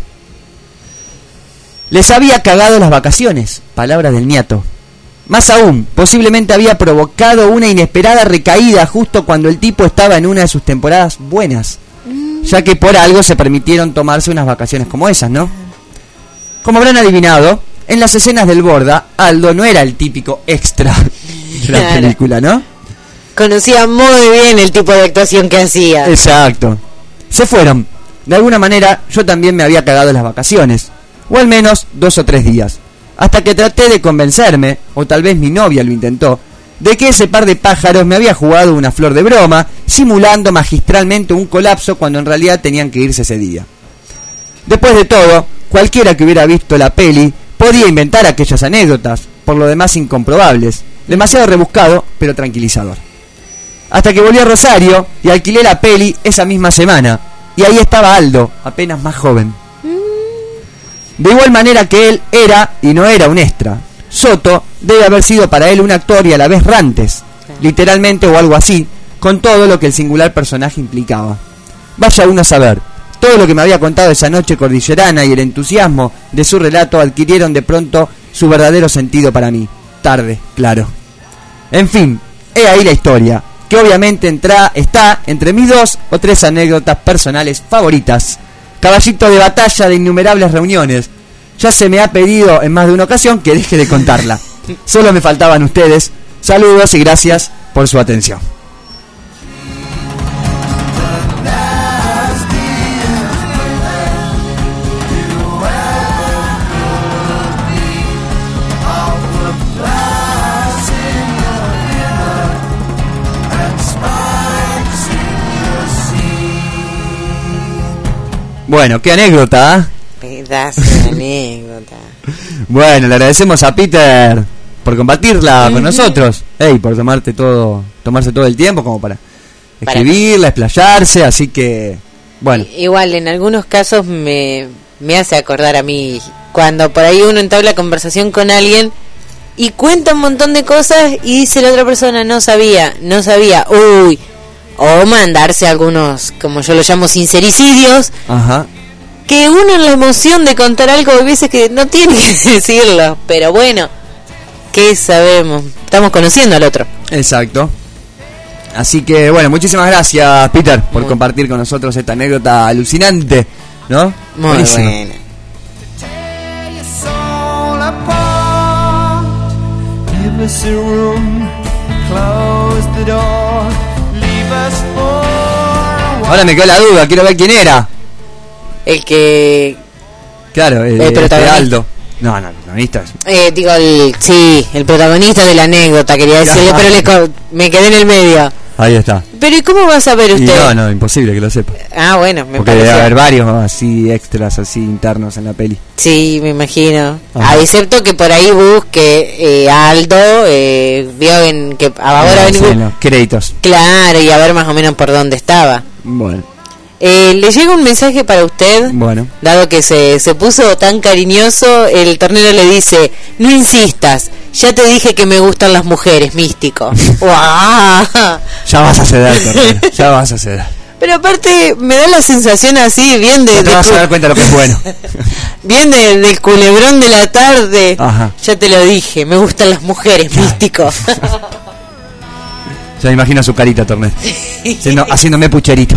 Les había cagado las vacaciones, palabra del ñato. Más aún, posiblemente había provocado una inesperada recaída justo cuando el tipo estaba en una de sus temporadas buenas, mm. ya que por algo se permitieron tomarse unas vacaciones como esas, ¿no? Como habrán adivinado, en las escenas del Borda, Aldo no era el típico extra de la claro. película, ¿no? Conocía muy bien el tipo de actuación que hacía. Exacto. Se fueron. De alguna manera, yo también me había cagado las vacaciones, o al menos dos o tres días. Hasta que traté de convencerme, o tal vez mi novia lo intentó, de que ese par de pájaros me había jugado una flor de broma, simulando magistralmente un colapso cuando en realidad tenían que irse ese día. Después de todo, cualquiera que hubiera visto la peli podía inventar aquellas anécdotas, por lo demás incomprobables, demasiado rebuscado, pero tranquilizador. Hasta que volví a Rosario y alquilé la peli esa misma semana, y ahí estaba Aldo, apenas más joven. De igual manera que él era y no era un extra. Soto debe haber sido para él un actor y a la vez Rantes, literalmente o algo así, con todo lo que el singular personaje implicaba. Vaya uno a saber, todo lo que me había contado esa noche cordillerana y el entusiasmo de su relato adquirieron de pronto su verdadero sentido para mí. Tarde, claro. En fin, he ahí la historia, que obviamente entra, está entre mis dos o tres anécdotas personales favoritas. Caballito de batalla de innumerables reuniones. Ya se me ha pedido en más de una ocasión que deje de contarla. Solo me faltaban ustedes. Saludos y gracias por su atención. Bueno, qué anécdota, ¿eh? Pedazo de anécdota. Bueno, le agradecemos a Peter por compartirla uh-huh. con nosotros. Ey, por tomarte todo, tomarse todo el tiempo como para, para escribirla, explayarse, así que bueno. Igual en algunos casos me, me hace acordar a mí cuando por ahí uno entabla conversación con alguien y cuenta un montón de cosas y dice la otra persona no sabía, no sabía, uy. O mandarse algunos, como yo lo llamo, sincericidios. Ajá. Que uno en la emoción de contar algo a veces que no tiene que decirlo. Pero bueno, ¿qué sabemos? Estamos conociendo al otro. Exacto. Así que bueno, muchísimas gracias, Peter, por Muy. compartir con nosotros esta anécdota alucinante, ¿no? Muy Buenísimo. buena. Ahora me quedó la duda, quiero ver quién era. El que... Claro, el, el protagonista. Aldo. No, no, el protagonista. Eh, digo, el, sí, el protagonista de la anécdota, quería decirle, pero le, me quedé en el medio. Ahí está. Pero ¿y cómo va a saber usted? Y no, no, imposible que lo sepa. Ah, bueno, me Porque parece. debe haber varios así extras, así internos en la peli. Sí, me imagino. Ah, excepto que por ahí busque eh, Aldo, eh, vio en que ahora no, ven... sí, no, créditos. Claro, y a ver más o menos por dónde estaba. Bueno. Eh, le llega un mensaje para usted. Bueno. Dado que se, se puso tan cariñoso, el tornero le dice: no insistas, ya te dije que me gustan las mujeres, místico. ¡Wow! Ya vas a ceder, tornero, ya vas a ceder. Pero aparte me da la sensación así, bien de... No te de vas cu- a dar cuenta de lo que es bueno. Bien de, del culebrón de la tarde. Ajá. Ya te lo dije, me gustan las mujeres, místico. Ya me imagino su carita, tornero. Haciendo, haciéndome pucherito.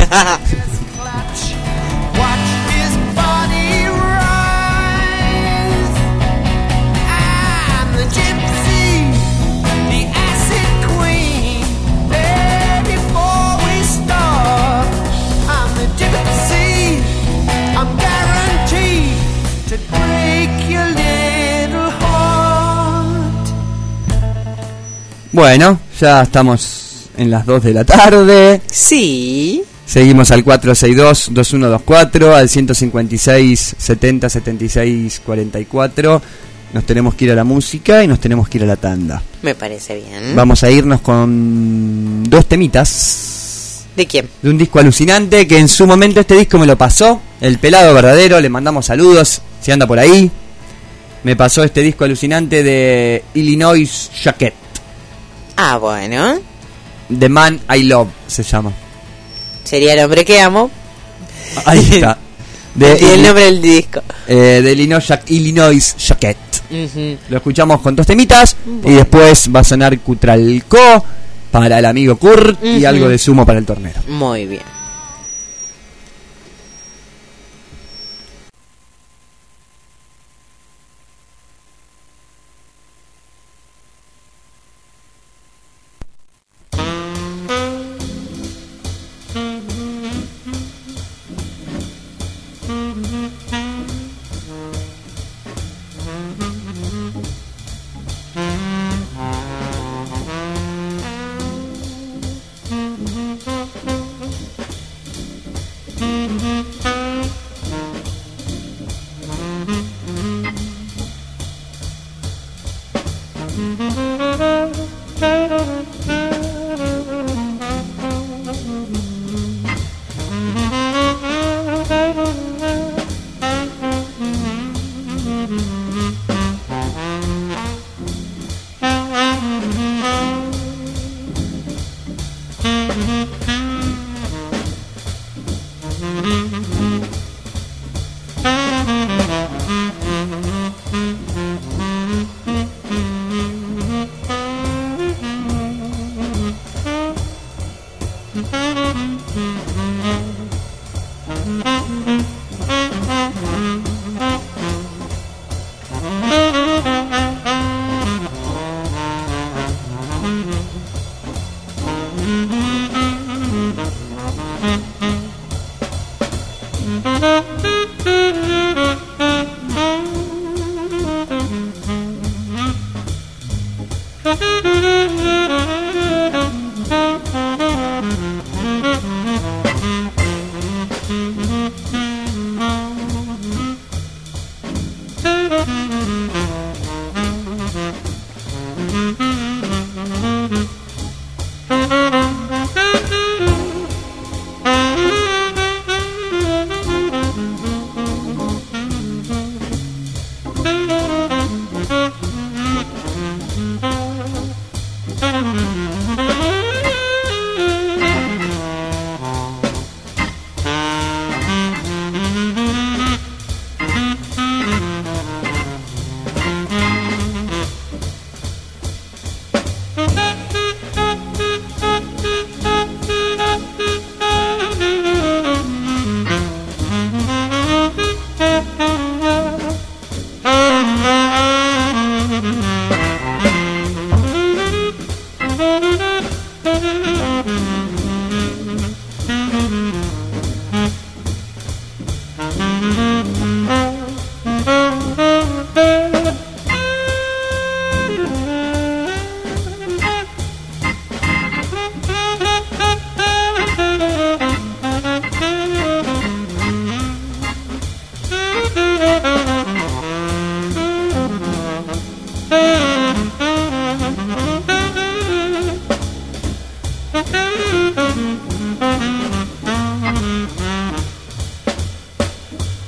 Bueno, ya estamos en las dos de la tarde. Sí. Seguimos al cuatro seis dos, dos uno dos cuatro, al ciento cincuenta y seis, setenta, setenta y seis, cuarenta y cuatro. Nos tenemos que ir a la música y nos tenemos que ir a la tanda. Me parece bien. Vamos a irnos con dos temitas. ¿De quién? De un disco alucinante que en su momento este disco me lo pasó el Pelado Verdadero, le mandamos saludos si anda por ahí. Me pasó este disco alucinante de Illinois Jacket. Ah, bueno. The Man I Love se llama. Sería El hombre que amo. Ahí está. De, y el nombre del disco. Eh, de Illinois, Illinois Jacket. Uh-huh. Lo escuchamos con dos temitas. Bueno. Y después va a sonar Cutralcó para el amigo Kurt. Uh-huh. Y algo de Sumo para el tornero. Muy bien.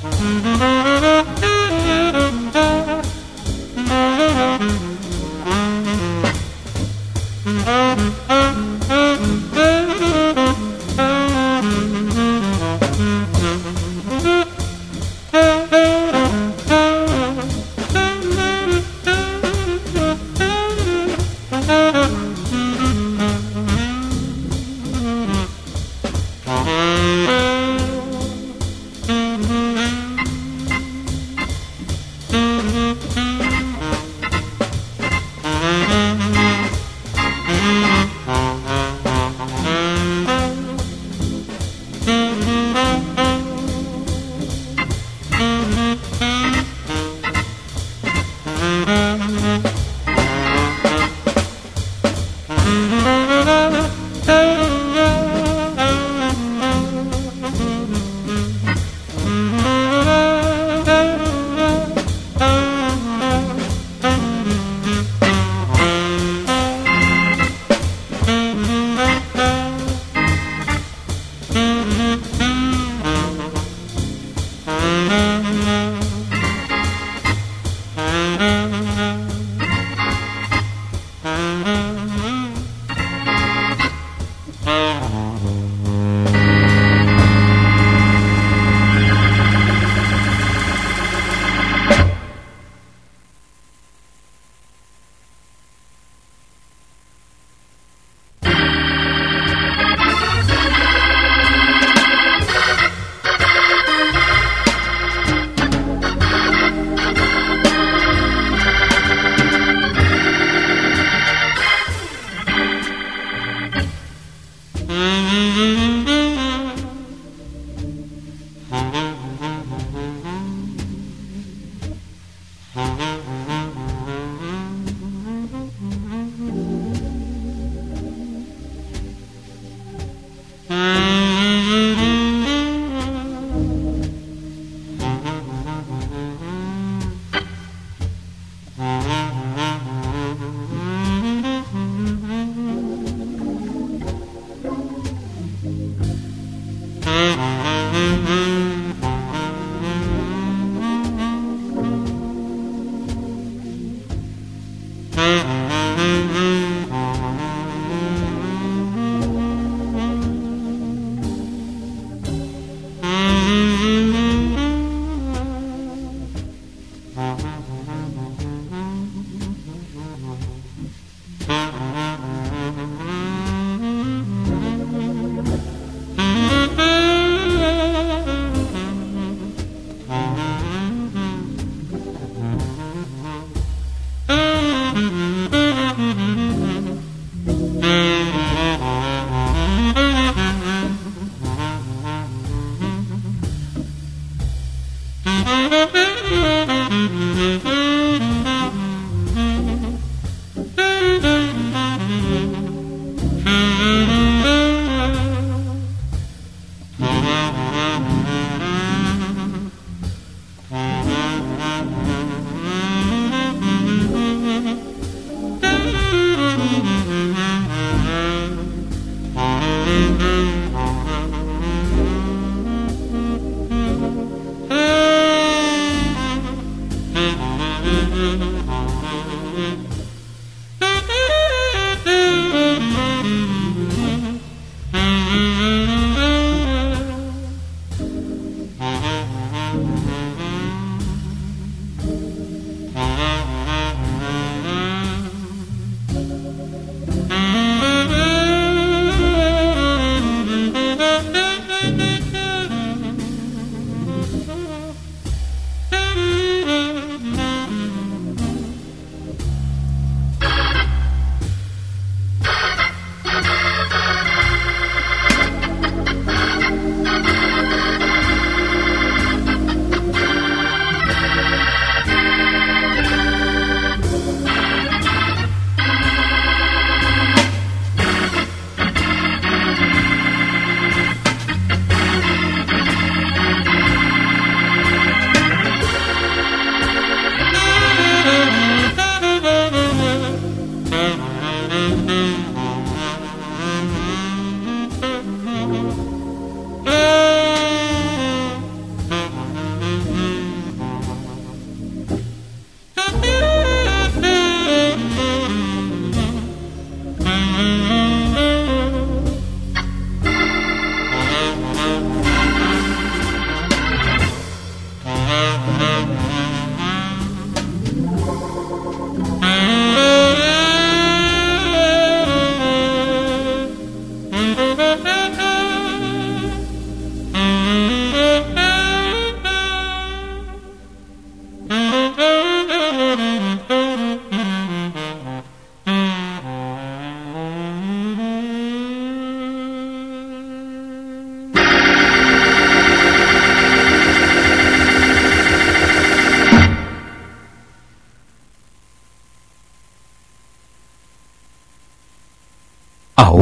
Mm-hmm.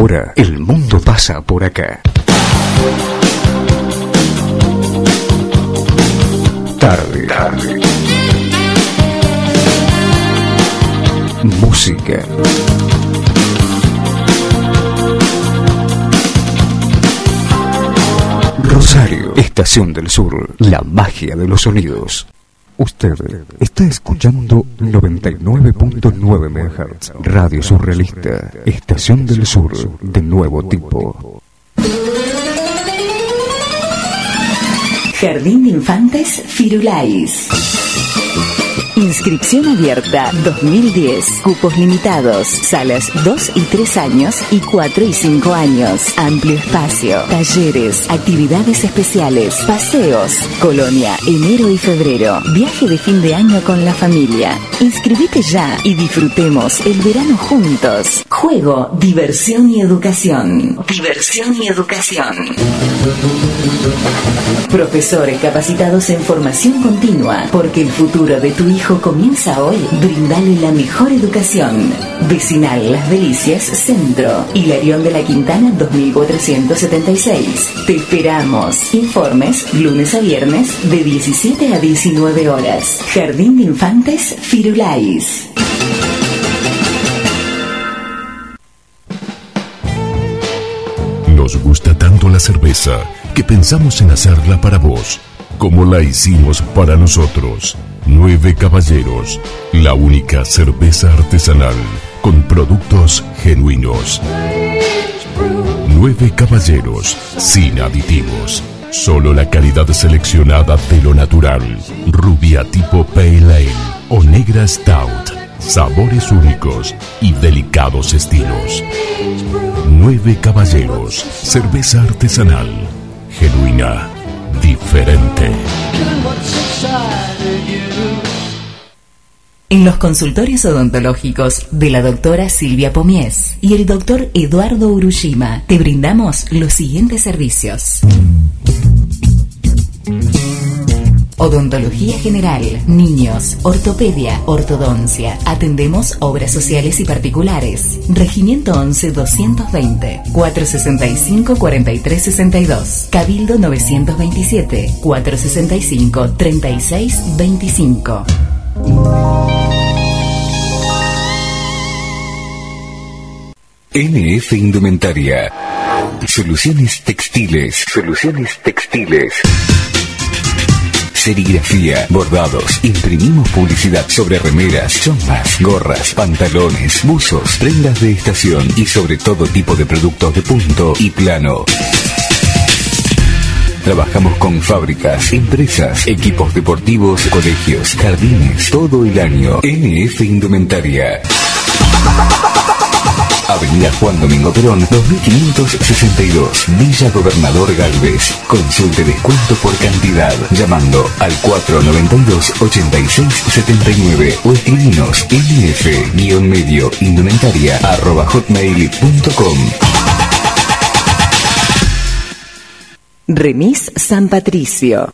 Ahora el mundo pasa por acá. Tarde. Tarde. Música. Rosario, Estación del Sur, la magia de los sonidos. Usted está escuchando noventa y nueve punto nueve megahertz, Radio Surrealista, Estación del Sur, de nuevo tipo. Jardín de Infantes Firulais. Inscripción abierta dos mil diez. Cupos limitados. Salas dos y tres años y cuatro y cinco años. Amplio espacio. Talleres. Actividades especiales. Paseos. Colonia. Enero y febrero. Viaje de fin de año con la familia. Inscribite ya y disfrutemos el verano juntos. Juego, diversión y educación. Diversión y educación. Profesores capacitados en formación continua, porque el futuro de tu hijo comienza hoy. Brindale la mejor educación. Vecinal Las Delicias Centro, Hilarión de la Quintana dos mil cuatrocientos setenta y seis. Te esperamos. Informes lunes a viernes de diecisiete a diecinueve horas. Jardín de Infantes Firulais. Nos gusta tanto la cerveza que pensamos en hacerla para vos, como la hicimos para nosotros. Nueve Caballeros, la única cerveza artesanal con productos genuinos. Nueve Caballeros, sin aditivos. Solo la calidad seleccionada de lo natural. Rubia tipo Pale Ale o negra Stout. Sabores únicos y delicados estilos. Nueve Caballeros, cerveza artesanal, genuina, diferente. En los consultorios odontológicos de la doctora Silvia Pomies y el doctor Eduardo Urushima te brindamos los siguientes servicios. Odontología general, niños, ortopedia, ortodoncia. Atendemos obras sociales y particulares. Regimiento once doscientos veinte, cuatrocientos sesenta y cinco, cuarenta y tres sesenta y dos. Cabildo novecientos veintisiete, cuatrocientos sesenta y cinco, treinta y seis veinticinco. N F Indumentaria. Soluciones textiles. Soluciones textiles. Serigrafía, bordados, imprimimos publicidad sobre remeras, chombas, gorras, pantalones, buzos, prendas de estación y sobre todo tipo de productos de punto y plano. Trabajamos con fábricas, empresas, equipos deportivos, colegios, jardines, todo el año. N F Indumentaria. Avenida Juan Domingo Perón, dos mil quinientos sesenta y dos, Villa Gobernador Galvez. Consulte descuento por cantidad llamando al cuatro nueve dos, ochenta y seis setenta y nueve o escribinos nf-medio indumentaria arroba hotmail punto com. Remis San Patricio.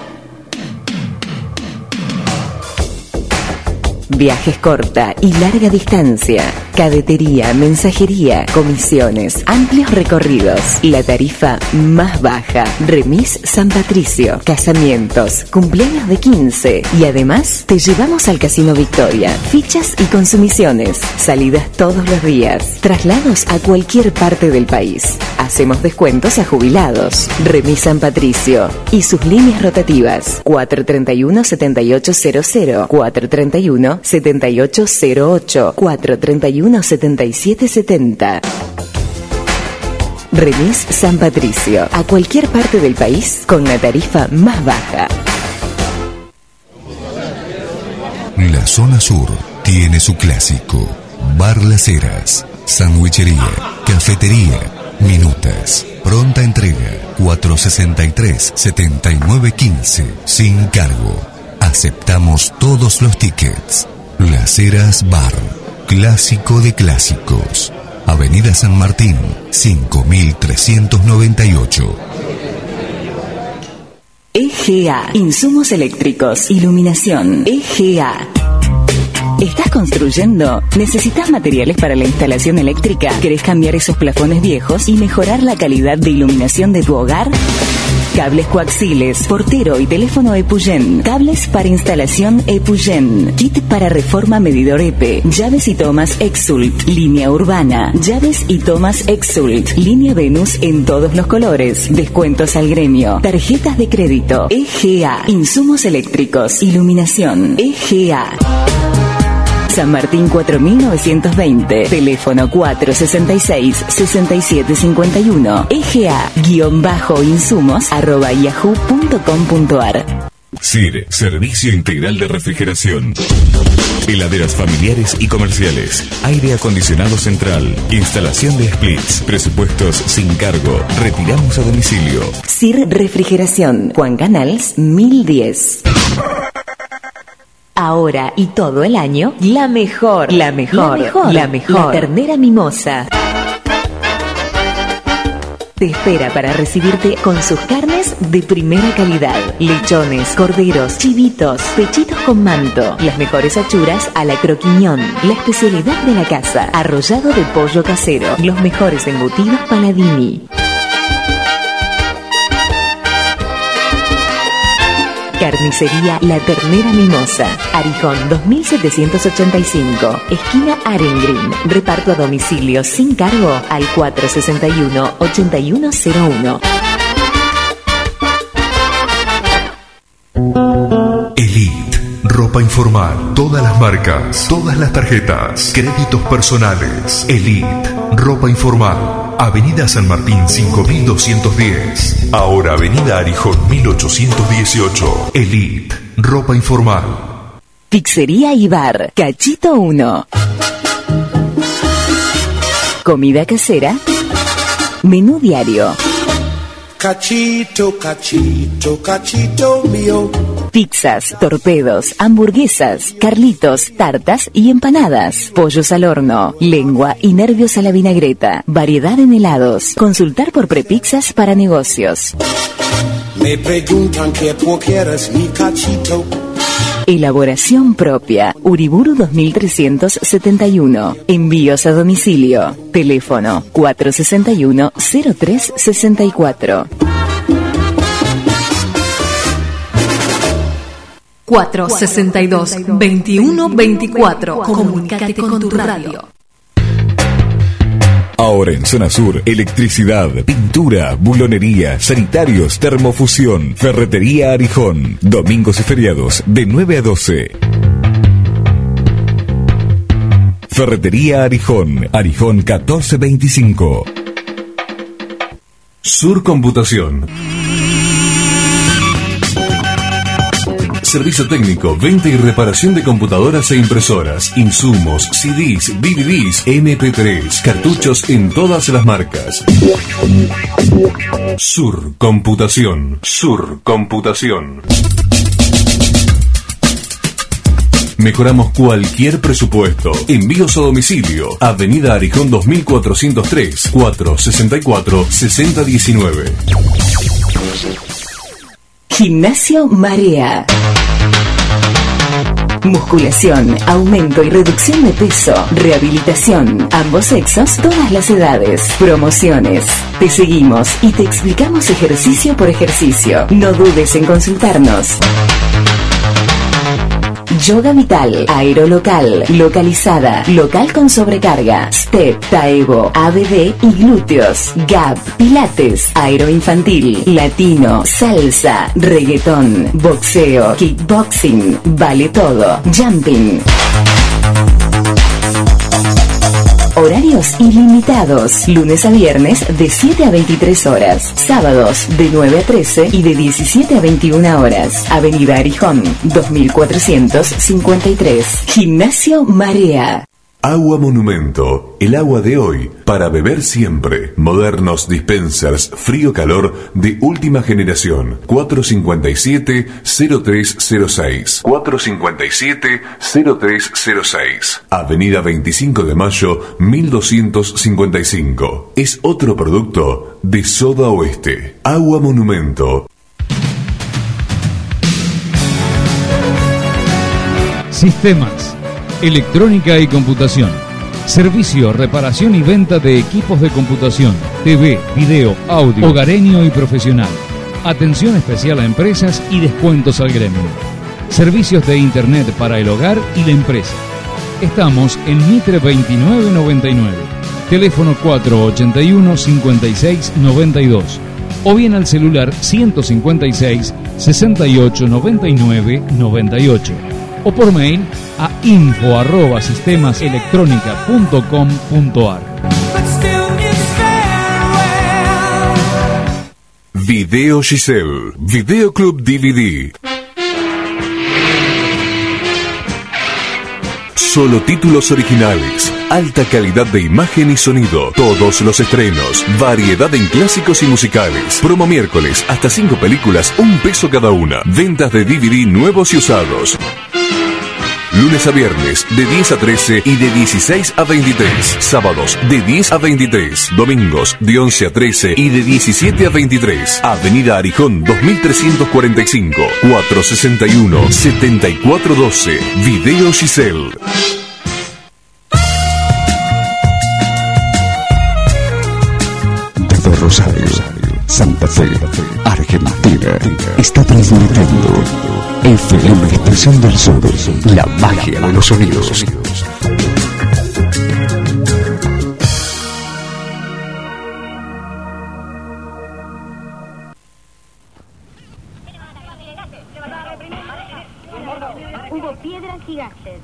Viajes corta y larga distancia, cadetería, mensajería, comisiones, amplios recorridos, la tarifa más baja. Remis San Patricio, casamientos, cumpleaños de quince y además te llevamos al Casino Victoria, fichas y consumiciones, salidas todos los días, traslados a cualquier parte del país. Hacemos descuentos a jubilados. Remis San Patricio y sus líneas rotativas cuatro treinta y uno, setenta y ocho cero cero, cuatro treinta y uno, setenta y ocho cero ocho, cuatro treinta y uno, setenta y siete setenta. Remis San Patricio, a cualquier parte del país con la tarifa más baja. La zona sur tiene su clásico: Bar Las Heras, sandwichería, cafetería, minutas, pronta entrega, cuatro sesenta y tres, setenta y nueve quince, sin cargo. Aceptamos todos los tickets. Las Heras Bar, clásico de clásicos. Avenida San Martín, cinco mil trescientos noventa y ocho. E G A, insumos eléctricos, iluminación. E G A. ¿Estás construyendo? ¿Necesitas materiales para la instalación eléctrica? ¿Querés cambiar esos plafones viejos y mejorar la calidad de iluminación de tu hogar? Cables coaxiles, portero y teléfono Epuyen. Cables para instalación Epuyen. Kit para reforma medidor E P E. Llaves y tomas Exult. Línea urbana. Llaves y tomas Exult. Línea Venus en todos los colores. Descuentos al gremio. Tarjetas de crédito. E G A. Insumos eléctricos. Iluminación. E G A. San Martín cuatro mil novecientos veinte, teléfono cuatro sesenta y seis, sesenta y siete cincuenta y uno, E G A-insumos arroba yahoo punto com punto ar. S I R, Servicio Integral de Refrigeración. Heladeras familiares y comerciales. Aire acondicionado central. Instalación de splits. Presupuestos sin cargo. Retiramos a domicilio. S I R Refrigeración. Juan Canals mil diez. Ahora y todo el año, la mejor, la mejor, la mejor, la mejor, la ternera mimosa. Te espera para recibirte con sus carnes de primera calidad. Lechones, corderos, chivitos, pechitos con manto. Las mejores achuras a la croquiñón. La especialidad de la casa. Arrollado de pollo casero. Los mejores embutidos Paladini. Carnicería La Ternera Mimosa. Arijón dos mil setecientos ochenta y cinco. Esquina Arengrin. Reparto a domicilio sin cargo al cuatro sesenta y uno, ochenta y uno cero uno. Elite. Ropa informal. Todas las marcas. Todas las tarjetas. Créditos personales. Elite. Ropa informal. Avenida San Martín cinco mil doscientos diez. Ahora Avenida Arijón mil ochocientos dieciocho. Elite. Ropa informal. Pizzería y bar. Cachito uno. Comida casera. Menú diario. Cachito, cachito, cachito mío. Pizzas, torpedos, hamburguesas, carlitos, tartas y empanadas. Pollos al horno, lengua y nervios a la vinagreta. Variedad en helados. Consultar por prepizzas para negocios. Me preguntan qué tú quieres, mi cachito. Elaboración propia. Uriburu dos mil trescientos setenta y uno. Envíos a domicilio. Teléfono cuatro sesenta y uno, cero tres sesenta y cuatro. cuatro sesenta y dos, veintiuno veinticuatro. Comunícate con tu radio. Ahora en Zona Sur, electricidad, pintura, bulonería, sanitarios, termofusión, ferretería Arijón. Domingos y feriados de nueve a doce. Ferretería Arijón, Arijón catorce veinticinco. Sur Computación. Servicio técnico, venta y reparación de computadoras e impresoras, insumos, C Ds, D V Ds, M P tres, cartuchos en todas las marcas. Sur Computación. Sur Computación. Mejoramos cualquier presupuesto. Envíos a domicilio. Avenida Arijón dos mil cuatrocientos tres, cuatro sesenta y cuatro, sesenta diecinueve. Gimnasio Marea. Musculación, aumento y reducción de peso, rehabilitación, ambos sexos, todas las edades, promociones. Te seguimos y te explicamos ejercicio por ejercicio. No dudes en consultarnos. Yoga Vital, Aerolocal, Localizada, Local con sobrecarga, Step, Taevo, A B D y glúteos, Gap, Pilates, Aeroinfantil, Latino, Salsa, Reggaetón, Boxeo, Kickboxing, Vale Todo, Jumping. Horarios ilimitados, lunes a viernes de siete a veintitrés horas, sábados de nueve a trece y de diecisiete a veintiuna horas. Avenida Arijón, dos mil cuatrocientos cincuenta y tres. Gimnasio Marea. Agua Monumento, el agua de hoy, para beber siempre. Modernos dispensers frío-calor de última generación. cuatro cincuenta y siete, cero tres cero seis. cuatro cincuenta y siete, cero tres cero seis. Avenida veinticinco de mayo, mil doscientos cincuenta y cinco. Es otro producto de Soda Oeste. Agua Monumento. Sistemas. electrónica y computación. Servicio, reparación y venta de equipos de computación, T V, video, audio, hogareño y profesional. Atención especial a empresas y descuentos al gremio. Servicios de internet para el hogar y la empresa. Estamos en Mitre veintinueve noventa y nueve. Teléfono cuatro ochenta y uno, cincuenta y seis, noventa y dos. O bien al celular ciento cincuenta y seis, sesenta y ocho, noventa y nueve, noventa y ocho. O por mail a info arroba sistemas electrónica punto com punto ar. Video Giselle, Videoclub D V D. Solo títulos originales, alta calidad de imagen y sonido, todos los estrenos, variedad en clásicos y musicales. Promo miércoles, hasta cinco películas, un peso cada una. Ventas de D V D nuevos y usados. Lunes a viernes, de diez a trece y de dieciséis a veintitrés. Sábados, de diez a veintitrés. Domingos, de once a trece y de diecisiete a veintitrés. Avenida Arijón, dos mil trescientos cuarenta y cinco, cuatrocientos sesenta y uno, setenta y cuatro doce. Video Giselle. Desde Rosario, Santa Fe, Argentina, está transmitiendo F M Expresión del Sur, la magia de los sonidos. Hubo piedras gigantes.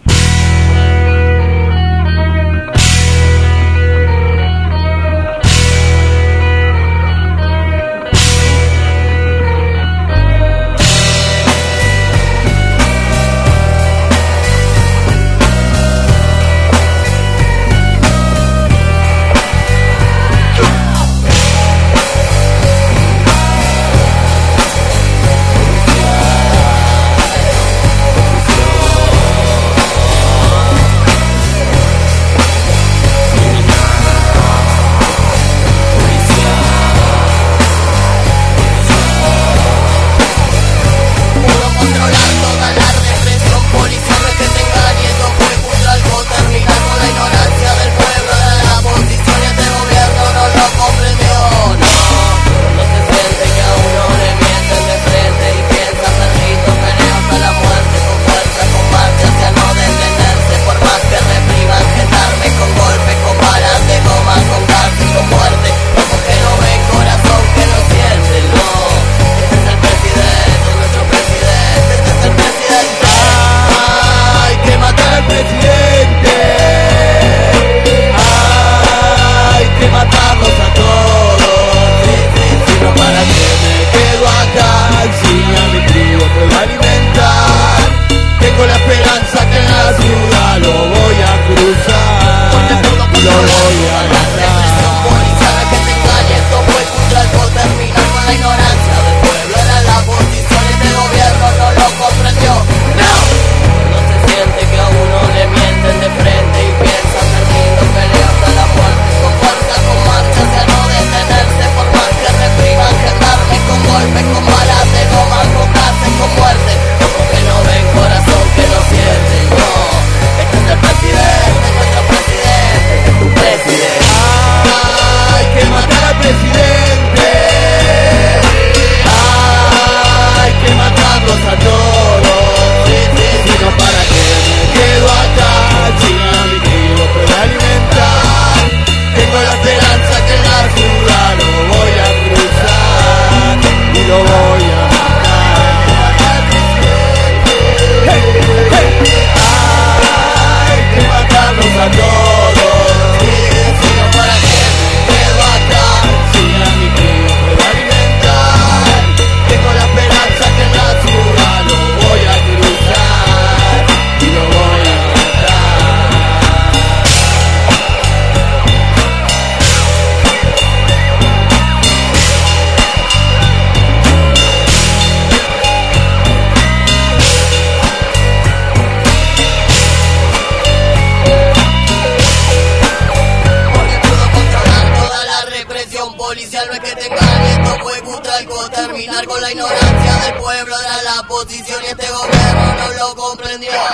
policial no es que te engañe, esto fue Cutralco, terminar con la ignorancia del pueblo, era la posición y este gobierno no lo comprendió.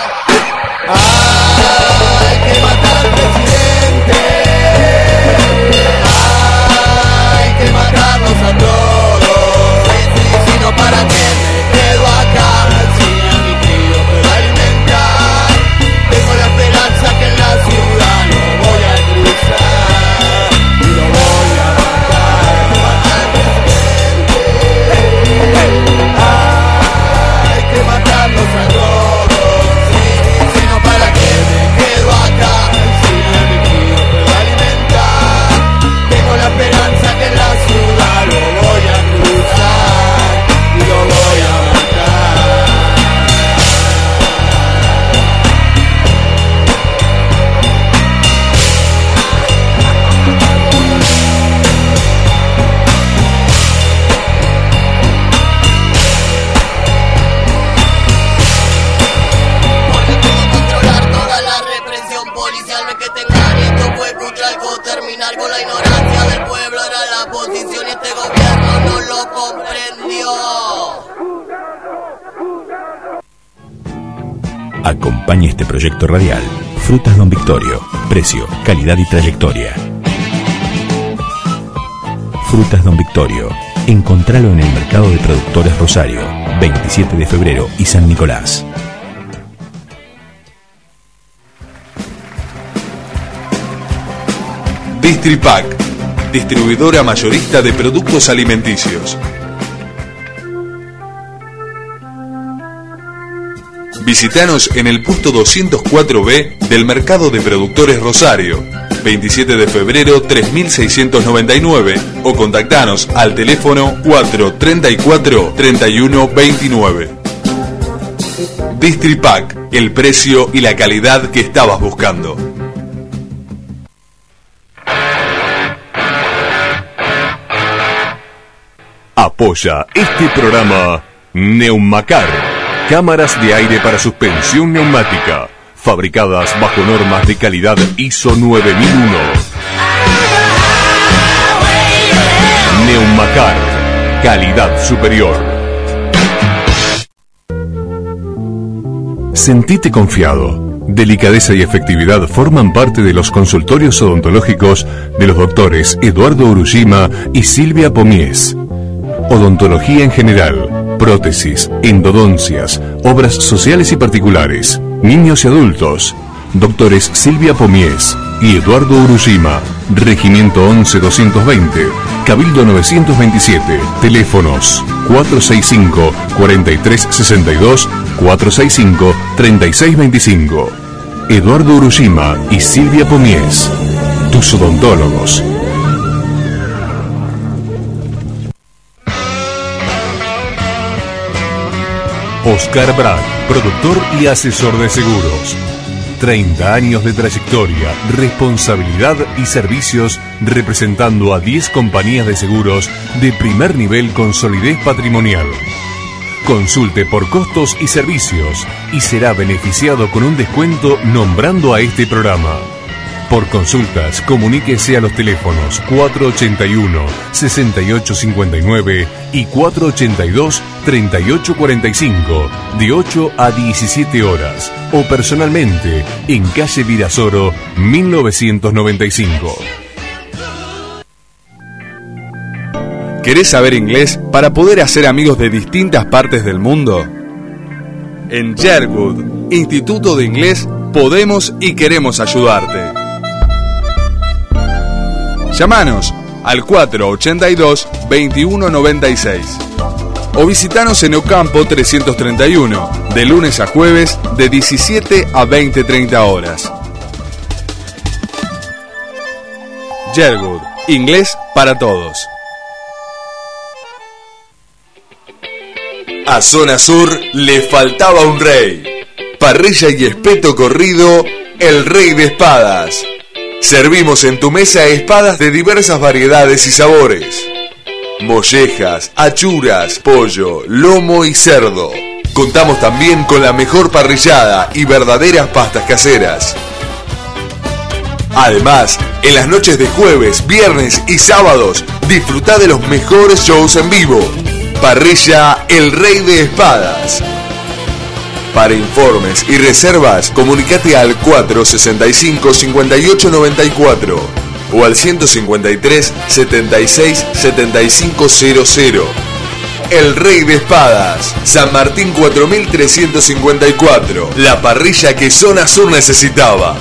Hay que matar al presidente. Hay que matarlos a todos. Si no, ¿para qué me quedo acá? Si a mi tío puedo alimentar. Tengo la esperanza que en la ciudad lo voy a cruzar y lo voy a matar. Matar al presidente. Hay que matarlos a todos. Si no, ¿para qué me quedo acá? Si a mi tío puedo alimentar. Tengo la esperanza que en la ciudad lo voy a cruzar y lo voy a matar. Controlar toda la represión policial, ve que tengan esto fue algo terminar con la ignorancia del pueblo, era la posición y este gobierno no lo comprendió. Acompaña este proyecto radial. Frutas Don Victorio. Precio, calidad y trayectoria. Frutas Don Victorio. Encontralo en el Mercado de Productores Rosario, veintisiete de febrero y San Nicolás. Distripac, distribuidora mayorista de productos alimenticios. Visítanos en el puesto doscientos cuatro B del Mercado de Productores Rosario, veintisiete de febrero tres mil seiscientos noventa y nueve, o contactanos al teléfono cuatro treinta y cuatro treinta y uno veintinueve. Distripac, el precio y la calidad que estabas buscando. Apoya este programa Neumacar, cámaras de aire para suspensión neumática, fabricadas bajo normas de calidad I S O nueve mil uno. Neumacar, calidad superior. Sentite confiado. Delicadeza y efectividad forman parte de los consultorios odontológicos de los doctores Eduardo Urushima y Silvia Pomies. Odontología en general, prótesis, endodoncias, obras sociales y particulares, niños y adultos. Doctores Silvia Pomies y Eduardo Urushima. Regimiento once doscientos veinte, Cabildo novecientos veintisiete. Teléfonos cuatro seis cinco, cuatro tres seis dos, cuatro seis cinco, tres seis dos cinco. Eduardo Urushima y Silvia Pomies, tus odontólogos. Oscar Brad, productor y asesor de seguros. treinta años de trayectoria, responsabilidad y servicios representando a diez compañías de seguros de primer nivel con solidez patrimonial. Consulte por costos y servicios y será beneficiado con un descuento nombrando a este programa. Por consultas, comuníquese a los teléfonos cuatro ochenta y uno, sesenta y ocho cincuenta y nueve y cuatro ochenta y dos, treinta y ocho cuarenta y cinco de ocho a diecisiete horas o personalmente en calle Virasoro mil novecientos noventa y cinco. ¿Querés saber inglés para poder hacer amigos de distintas partes del mundo? En Jerwood, Instituto de Inglés, podemos y queremos ayudarte. Llámanos al cuatro ochenta y dos, veintiuno noventa y seis o visitanos en Ocampo trescientos treinta y uno, de lunes a jueves de diecisiete a veinte treinta horas. Jerwood, inglés para todos. A Zona Sur le faltaba un rey. Parrilla y espeto corrido, el rey de espadas. Servimos en tu mesa espadas de diversas variedades y sabores. Mollejas, achuras, pollo, lomo y cerdo. Contamos también con la mejor parrillada y verdaderas pastas caseras. Además, en las noches de jueves, viernes y sábados, disfruta de los mejores shows en vivo. Parrilla El Rey de Espadas. Para informes y reservas, comunicate al cuatro sesenta y cinco, cincuenta y ocho noventa y cuatro o al ciento cincuenta y tres, setenta y seis, setenta y cinco cero cero. El Rey de Espadas, San Martín cuatro mil trescientos cincuenta y cuatro, la parrilla que Zona Sur necesitaba.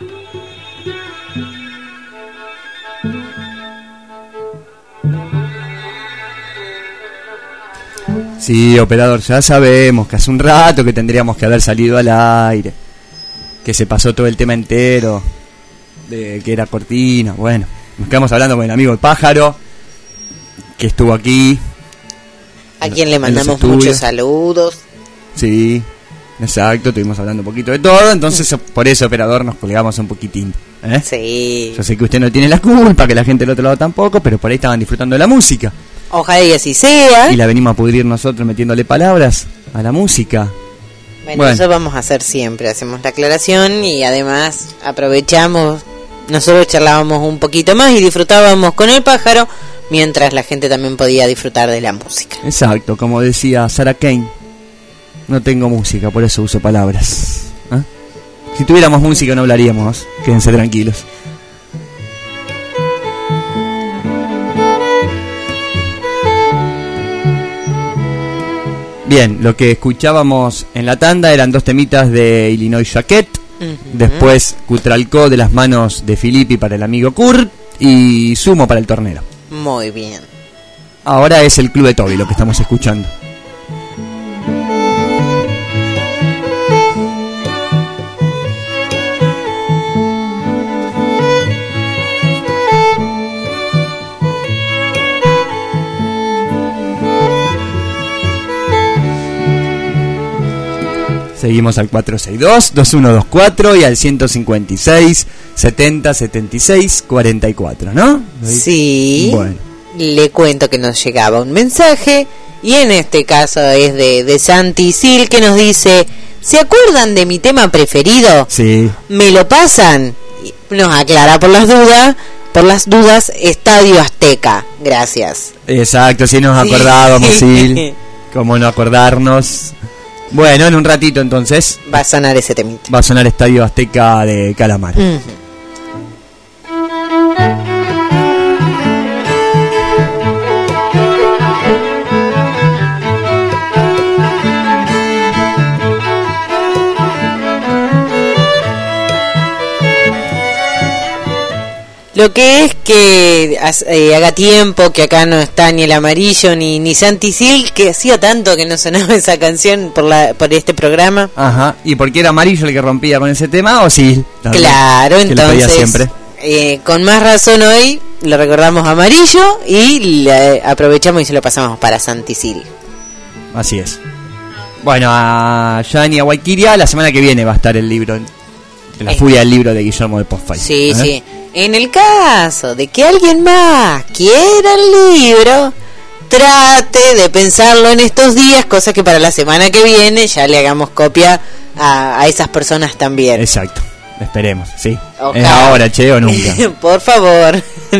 Sí, operador, ya sabemos que hace un rato que tendríamos que haber salido al aire, que se pasó todo el tema entero, de que era cortina. Bueno, nos quedamos hablando con el amigo el pájaro, que estuvo aquí. A quien le mandamos muchos saludos. Sí, exacto, estuvimos hablando un poquito de todo, entonces por eso, operador, nos colgamos un poquitín, ¿eh? Sí. Yo sé que usted no tiene la culpa, que la gente del otro lado tampoco, pero por ahí estaban disfrutando de la música. Ojalá y así sea. Y la venimos a pudrir nosotros metiéndole palabras a la música. Bueno, bueno, eso vamos a hacer siempre. Hacemos la aclaración y además aprovechamos. Nosotros charlábamos un poquito más y disfrutábamos con el pájaro, mientras la gente también podía disfrutar de la música. Exacto, como decía Sarah Kane, no tengo música, por eso uso palabras. ¿Eh? Si tuviéramos música no hablaríamos, quédense tranquilos. Bien, lo que escuchábamos en la tanda eran dos temitas de Illinois Jacket, uh-huh. Después Cutralcó de las manos de Filippi para el amigo Kurt y Sumo para el tornero. Muy bien. Ahora es el Club de Toby lo que estamos escuchando. Seguimos al cuatro seis dos, dos uno dos cuatro y al ciento cincuenta y seis, setenta, setenta y seis, cuarenta y cuatro, ¿no? Sí. Bueno. Le cuento que nos llegaba un mensaje y en este caso es de, de Santi Sil, que nos dice: ¿se acuerdan de mi tema preferido? Sí. ¿Me lo pasan? Nos aclara por las dudas, por las dudas, Estadio Azteca. Gracias. Exacto, sí nos acordábamos, Sil. ¿Cómo no acordarnos? Bueno, en un ratito entonces va a sonar ese temita. Va a sonar Estadio Azteca de Calamar. Uh-huh. Lo que es que eh, haga tiempo que acá no está ni el Amarillo ni, ni Santi Sil, que hacía tanto que no sonaba esa canción por la por este programa. Ajá, ¿y por qué era Amarillo el que rompía con ese tema o Sil? También, claro, entonces siempre. Eh, con más razón hoy lo recordamos a Amarillo y le aprovechamos y se lo pasamos para Santi Sil. Así es. Bueno, a Gianni, a Guayquiria, la semana que viene va a estar el libro, la eh. furia del libro de Guillermo de Postfay. Sí, ¿eh? sí. En el caso de que alguien más quiera el libro, trate de pensarlo en estos días, cosa que para la semana que viene ya le hagamos copia a, a esas personas también. Exacto, esperemos, sí. Ojalá. Es ahora, che, o nunca. Por favor.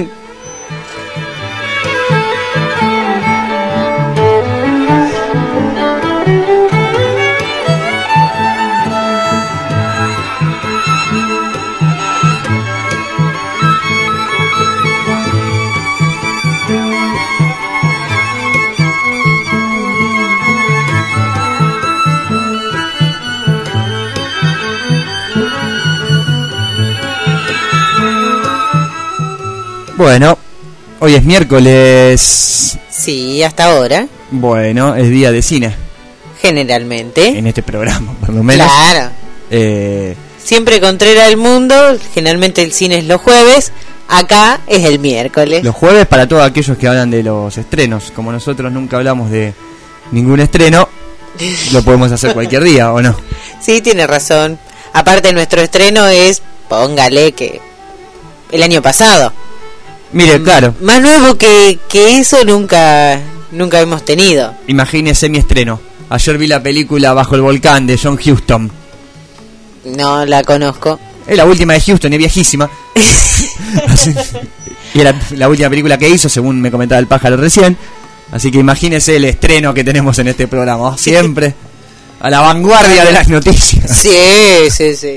Bueno, hoy es miércoles. Sí, hasta ahora. Bueno, es día de cine. Generalmente. En este programa, por lo menos. Claro. Eh... Siempre Contrera del Mundo, generalmente el cine es los jueves, acá es el miércoles. Los jueves para todos aquellos que hablan de los estrenos. Como nosotros nunca hablamos de ningún estreno, lo podemos hacer cualquier día, ¿o no? Sí, tiene razón. Aparte nuestro estreno es, póngale que el año pasado. Mire, claro. Más nuevo que, que eso nunca nunca hemos tenido. Imagínese mi estreno. Ayer vi la película Bajo el Volcán de John Huston. No la conozco. Es la última de Huston, es viejísima. Y era la última película que hizo, según me comentaba el pájaro recién. Así que imagínese el estreno que tenemos en este programa. Siempre a la vanguardia de las noticias. Sí, sí, sí.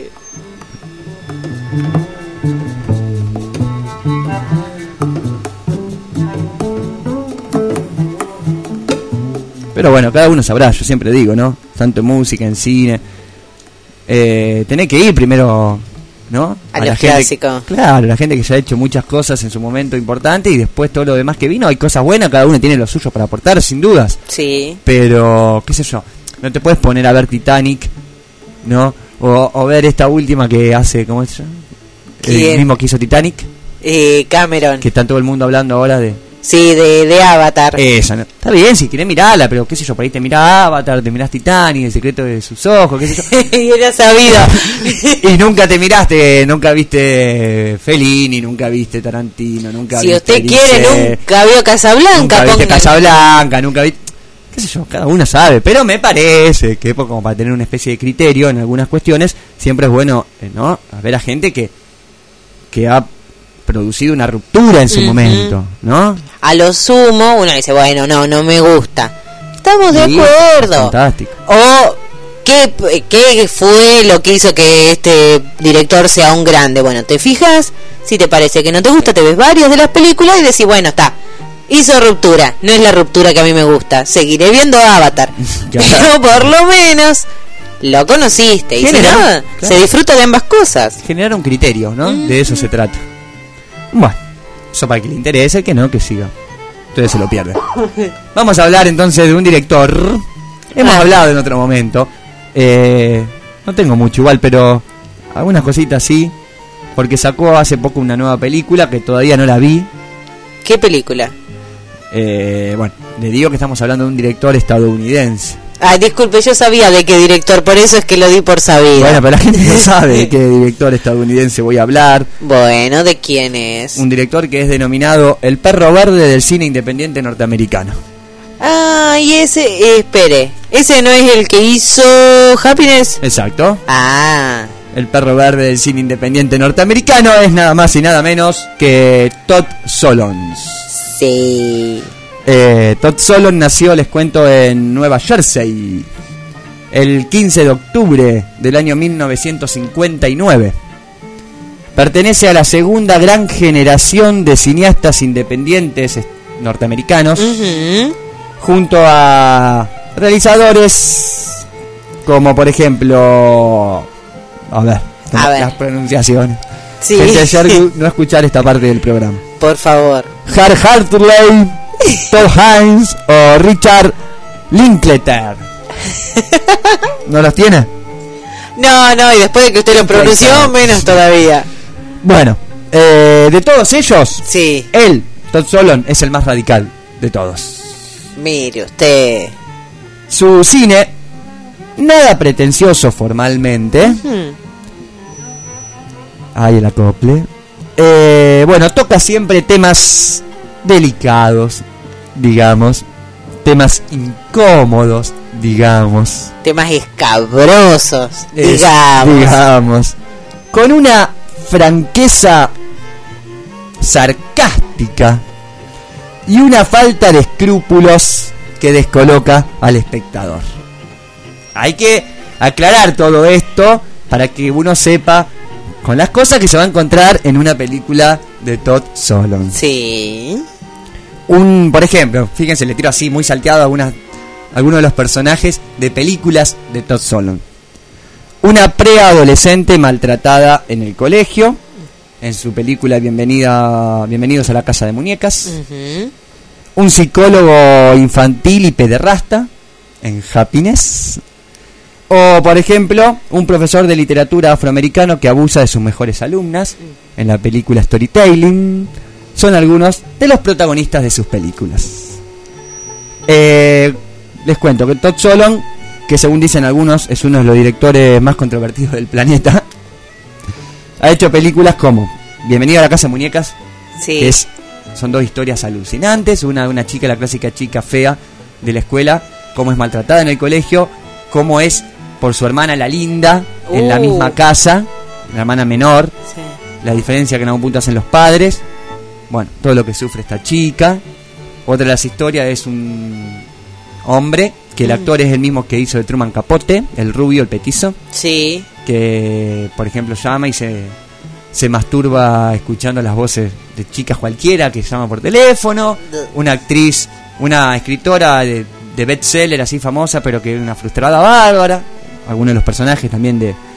Pero bueno, cada uno sabrá, yo siempre digo, ¿no? Tanto en música, en cine. Eh, tenés que ir primero ¿no? A, a los la gente, clásicos. claro, la gente que ya ha hecho muchas cosas en su momento importante y después todo lo demás que vino, hay cosas buenas, cada uno tiene lo suyo para aportar, sin dudas. Sí. Pero, qué sé yo, no te puedes poner a ver Titanic, ¿no? O, o ver esta última que hace, ¿cómo es? El mismo que hizo Titanic. Eh, Cameron. Que está todo el mundo hablando ahora de... Sí, de, de Avatar. Esa, ¿no? Está bien, si querés mirarla, pero qué sé yo, por ahí te mirás Avatar, te mirás Titanic, El secreto de sus ojos, qué sé yo. Y era sabido. Y nunca te miraste, nunca viste Fellini, nunca viste Tarantino, nunca si viste... Si usted quiere, Lince, nunca vio Casablanca. Nunca viste ponga... Casablanca, nunca viste... Qué sé yo, cada uno sabe, pero me parece que como para tener una especie de criterio en algunas cuestiones, siempre es bueno, ¿no? A ver a gente que, que ha producido una ruptura en su uh-huh. momento, ¿no? A lo sumo uno dice, bueno, no, no me gusta. Estamos de sí, acuerdo. Fantástico. O ¿qué, qué fue lo que hizo que este director sea un grande. Bueno, te fijas, si te parece que no te gusta, te ves varias de las películas y decís, bueno, está, hizo ruptura, no es la ruptura que a mí me gusta, seguiré viendo Avatar. Pero por lo menos lo conociste. Y si no, claro, se disfruta de ambas cosas. Generar un criterio, ¿no? Mm. De eso se trata. Bueno, eso para que le interese, que no, que siga. Entonces se lo pierde. Vamos a hablar entonces de un director. Hemos ah. hablado en otro momento. Eh, no tengo mucho igual, pero algunas cositas sí. Porque sacó hace poco una nueva película que todavía no la vi. ¿Qué película? Eh, bueno, le digo que estamos hablando de un director estadounidense. Ay, disculpe, yo sabía de qué director, por eso es que lo di por sabido. Bueno, pero la gente no sabe de qué director estadounidense voy a hablar. Bueno, ¿de quién es? Un director que es denominado el perro verde del cine independiente norteamericano. Ah, y ese, eh, espere, ¿ese no es el que hizo Happiness? Exacto. Ah. El perro verde del cine independiente norteamericano es nada más y nada menos que Todd Solondz. Sí. Eh, Todd Solondz nació, les cuento, en Nueva Jersey el quince de octubre del año mil novecientos cincuenta y nueve. Pertenece a la segunda gran generación de cineastas independientes norteamericanos, uh-huh. junto a realizadores como, por ejemplo, a ver, a ver. las pronunciaciones. Sí. Gente, ayer no escuchar esta parte del programa. Por favor. Hart Hartley, Todd Haynes o Richard Linklater. ¿No los tiene? No, no, y después de que usted lo pronunció, menos todavía. Bueno, eh, de todos ellos, sí. él, Todd Solondz, es el más radical de todos. Mire usted. Su cine, nada pretencioso formalmente. Uh-huh. Ahí el acople. Eh, bueno, toca siempre temas delicados, digamos, temas incómodos, digamos, temas escabrosos, es, digamos. digamos, con una franqueza sarcástica y una falta de escrúpulos que descoloca al espectador. Hay que aclarar todo esto para que uno sepa con las cosas que se va a encontrar en una película de Todd Solondz. Sí. Un, por ejemplo, fíjense, le tiro así muy salteado a algunas, algunos de los personajes de películas de Todd Solondz. Una preadolescente maltratada en el colegio, en su película Bienvenida, Bienvenidos a la Casa de Muñecas. Uh-huh. Un psicólogo infantil y pederasta en Happiness. O, por ejemplo, un profesor de literatura afroamericano que abusa de sus mejores alumnas en la película Storytelling. Son algunos de los protagonistas de sus películas. Eh, les cuento que Todd Solondz, que según dicen algunos es uno de los directores más controvertidos del planeta, ha hecho películas como Bienvenido a la Casa de Muñecas, sí. que es, son dos historias alucinantes. Una de una chica, la clásica chica fea de la escuela, cómo es maltratada en el colegio, cómo es por su hermana la linda uh. en la misma casa, la hermana menor, sí. la diferencia que en algún punto hacen los padres. Bueno, todo lo que sufre esta chica. Otra de las historias es un hombre, que el actor es el mismo que hizo de Truman Capote, el rubio, el petizo. Sí. Que, por ejemplo, llama y se, se masturba escuchando las voces de chicas cualquiera que llama por teléfono. Una actriz, una escritora de, de bestseller así famosa, pero que es una frustrada bárbara. Algunos de los personajes también de,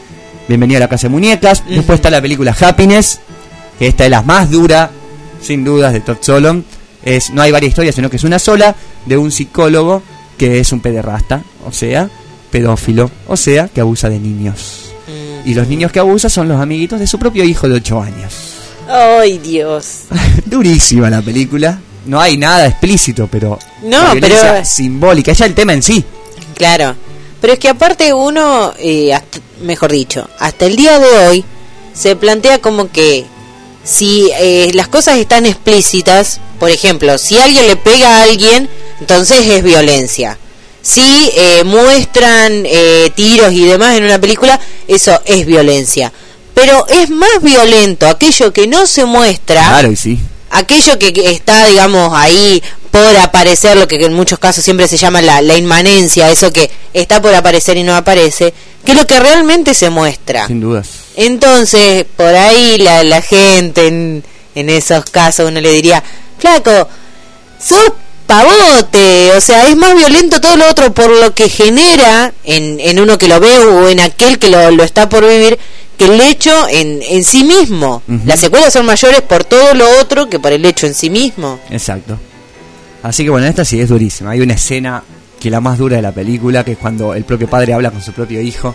Bienvenido a la Casa de Muñecas. Uh-huh. Después está la película Happiness, que esta es la más dura, sin dudas, de Todd Solondz. Es, no hay varias historias, sino que es una sola, de un psicólogo que es un pederasta, o sea, pedófilo, o sea, que abusa de niños. Uh-huh. Y los niños que abusa son los amiguitos de su propio hijo de ocho años. ¡Ay, Dios! Durísima la película. No hay nada explícito, pero... No, pero... simbólica, ya el tema en sí. Claro. Pero es que aparte uno, eh, hasta, mejor dicho, hasta el día de hoy, se plantea como que si eh, las cosas están explícitas, por ejemplo, si alguien le pega a alguien, entonces es violencia. Si eh, muestran eh, tiros y demás en una película, eso es violencia. Pero es más violento aquello que no se muestra. Claro, y sí. Aquello que, que está, digamos, ahí por aparecer, lo que en muchos casos siempre se llama la, la inmanencia, eso que está por aparecer y no aparece, que es lo que realmente se muestra. Sin dudas. Entonces, por ahí la, la gente en, en esos casos uno le diría, flaco, sos pavote, o sea, es más violento todo lo otro por lo que genera en, en uno que lo ve o en aquel que lo, lo está por vivir, que el hecho en, en sí mismo. Uh-huh. Las secuelas son mayores por todo lo otro que por el hecho en sí mismo. Exacto. Así que bueno, esta sí es durísima. Hay una escena que es la más dura de la película, que es cuando el propio padre habla con su propio hijo.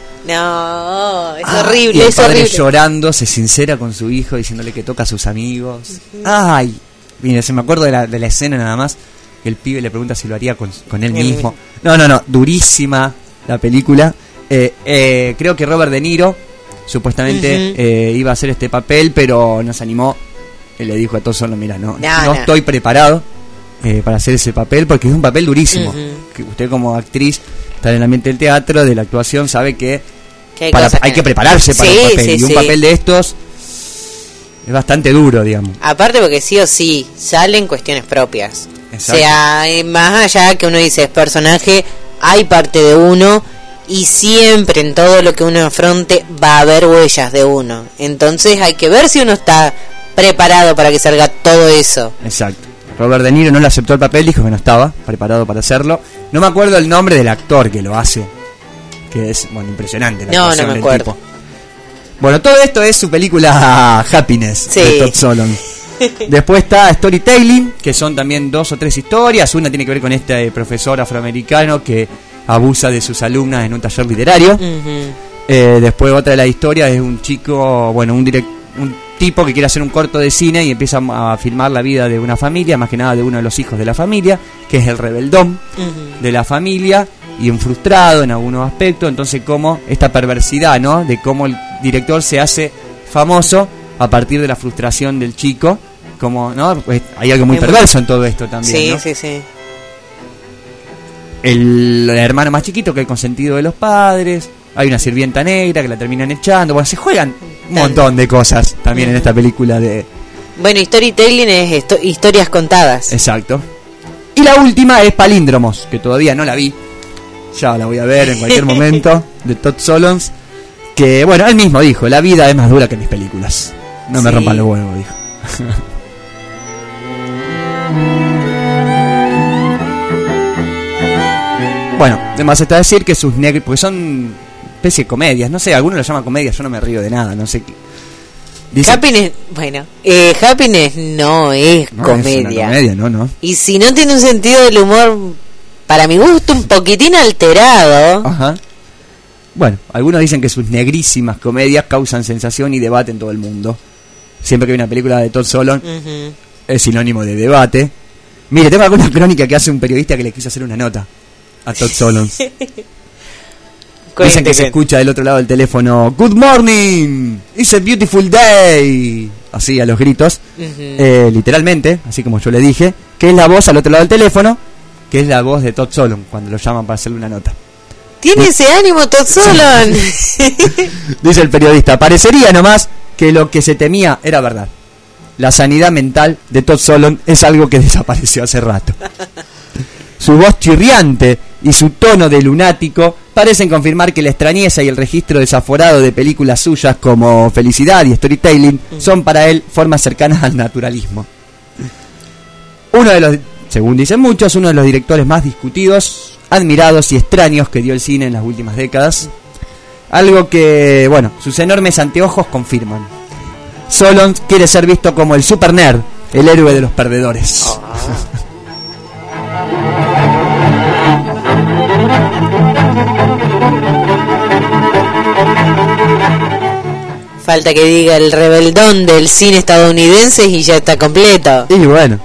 No, es ah, horrible, y el es padre horrible. llorando, se sincera con su hijo, diciéndole que toca a sus amigos. Uh-huh. Ay, mire, se me acuerdo de la, de la escena nada más, que el pibe le pregunta si lo haría con, con él el mismo. No, no, no, durísima la película. Eh, eh, creo que Robert De Niro supuestamente uh-huh. eh, iba a hacer este papel, pero no se animó. Él le dijo a todos solo, mira, no, no, no estoy preparado eh, para hacer ese papel, porque es un papel durísimo. Uh-huh. Que usted como actriz está en el ambiente del teatro, de la actuación, sabe que, que hay, para, hay que prepararse para sí, un papel. Sí, y un sí. papel de estos es bastante duro, digamos. Aparte porque sí o sí salen cuestiones propias. Exacto. O sea, más allá que uno dice es personaje, hay parte de uno. Y siempre en todo lo que uno afronte va a haber huellas de uno. Entonces hay que ver si uno está preparado para que salga todo eso. Exacto. Robert De Niro no le aceptó el papel, dijo que no estaba preparado para hacerlo. No me acuerdo el nombre del actor que lo hace, que es, bueno, impresionante la no, actuación no me del acuerdo. tipo. Bueno, todo esto es su película Happiness, sí, de Todd Solondz. Después está Storytelling, que son también dos o tres historias. Una tiene que ver con este profesor afroamericano que abusa de sus alumnas en un taller literario. Uh-huh. Eh, después otra de la historia es un chico, bueno, un, direct, un tipo que quiere hacer un corto de cine y empieza a filmar la vida de una familia, más que nada de uno de los hijos de la familia, que es el rebeldón uh-huh. de la familia y un frustrado en algunos aspectos. Entonces, como esta perversidad, ¿no? De cómo el director se hace famoso a partir de la frustración del chico, como, ¿no? Pues hay algo muy perverso en todo esto también, sí, ¿no? sí, sí. El, el hermano más chiquito que es el consentido de los padres. Hay una sirvienta negra que la terminan echando. Bueno, se juegan un montón de cosas también uh-huh. en esta película de... Bueno, Storytelling es esto, historias contadas. Exacto. Y la última es Palíndromos, que todavía no la vi. Ya la voy a ver en cualquier momento, de Todd Solondz. Que, bueno, él mismo dijo, la vida es más dura que mis películas. No me sí. rompan los huevos, dijo. Bueno, además está decir que sus negros, porque son especie de comedias, no sé, algunos lo llaman comedias, yo no me río de nada, no sé qué. Dice, Happiness, bueno, eh, Happiness no es no comedia. Es una comedia, no, no. Y si no tiene un sentido del humor, para mi gusto, un poquitín alterado. Ajá. Bueno, algunos dicen que sus negrísimas comedias causan sensación y debate en todo el mundo. Siempre que hay una película de Todd Solondz, uh-huh. es sinónimo de debate. Mire, tengo alguna crónica que hace un periodista que le quiso hacer una nota a Todd Solondz. Dicen que se escucha del otro lado del teléfono, "Good morning, it's a beautiful day", así a los gritos, uh-huh. eh, literalmente, así como yo le dije, que es la voz al otro lado del teléfono, que es la voz de Todd Solondz cuando lo llaman para hacerle una nota. Tiene ese ánimo Todd Solondz. Dice el periodista, parecería nomás que lo que se temía era verdad. La sanidad mental de Todd Solondz es algo que desapareció hace rato. Su voz chirriante y su tono de lunático parecen confirmar que la extrañeza y el registro desaforado de películas suyas como Felicidad y Storytelling son para él formas cercanas al naturalismo. Uno de los, según dicen muchos, uno de los directores más discutidos, admirados y extraños que dio el cine en las últimas décadas. Algo que, bueno, sus enormes anteojos confirman. Solon quiere ser visto como el super nerd, el héroe de los perdedores. Oh. Falta que diga el rebeldón del cine estadounidense y ya está completo. Y bueno,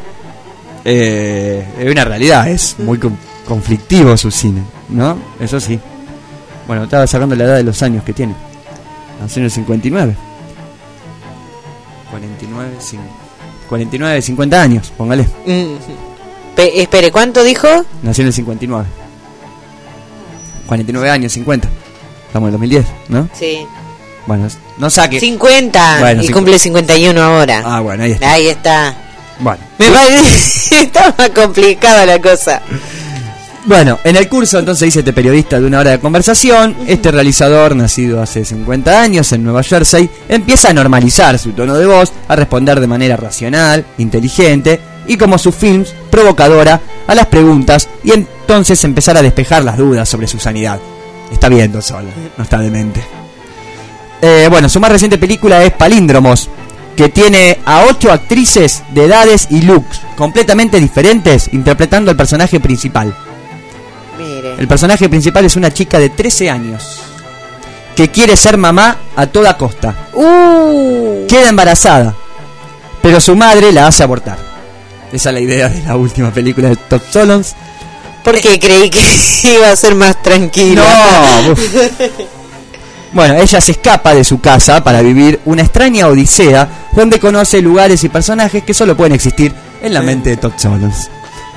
eh, es una realidad, es muy com- conflictivo su cine, ¿no? Eso sí. Bueno, estaba sacando la edad de los años que tiene. Nació en el cincuenta y nueve. cuarenta y nueve, cuarenta y nueve, cincuenta años, póngale. Mm. Pe- espere, ¿cuánto dijo? Nació en el cincuenta y nueve. cuarenta y nueve años, cincuenta. Estamos en el dos mil diez, ¿no? Sí. Bueno, no saque. cincuenta. Bueno, y cincuenta. Cumple cincuenta y uno ahora. Ah, bueno, ahí está. Ahí está. Bueno. Me parece está más complicada la cosa. Bueno, en el curso entonces dice este periodista de una hora de conversación, este realizador, nacido hace cincuenta años en Nueva Jersey, empieza a normalizar su tono de voz, a responder de manera racional, inteligente y como sus films, provocadora a las preguntas y entonces empezar a despejar las dudas sobre su sanidad. Está viendo solo, no está demente. Eh, bueno, su más reciente película es Palíndromos, que tiene a ocho actrices de edades y looks completamente diferentes interpretando al personaje principal. Mire. El personaje principal es una chica de trece años que quiere ser mamá a toda costa. Uh. Queda embarazada, pero su madre la hace abortar. Esa es la idea de la última película de Todd Solondz. Porque creí que iba a ser más tranquila. No. Bueno, ella se escapa de su casa para vivir una extraña odisea donde conoce lugares y personajes que solo pueden existir en la mente de Todd Solondz.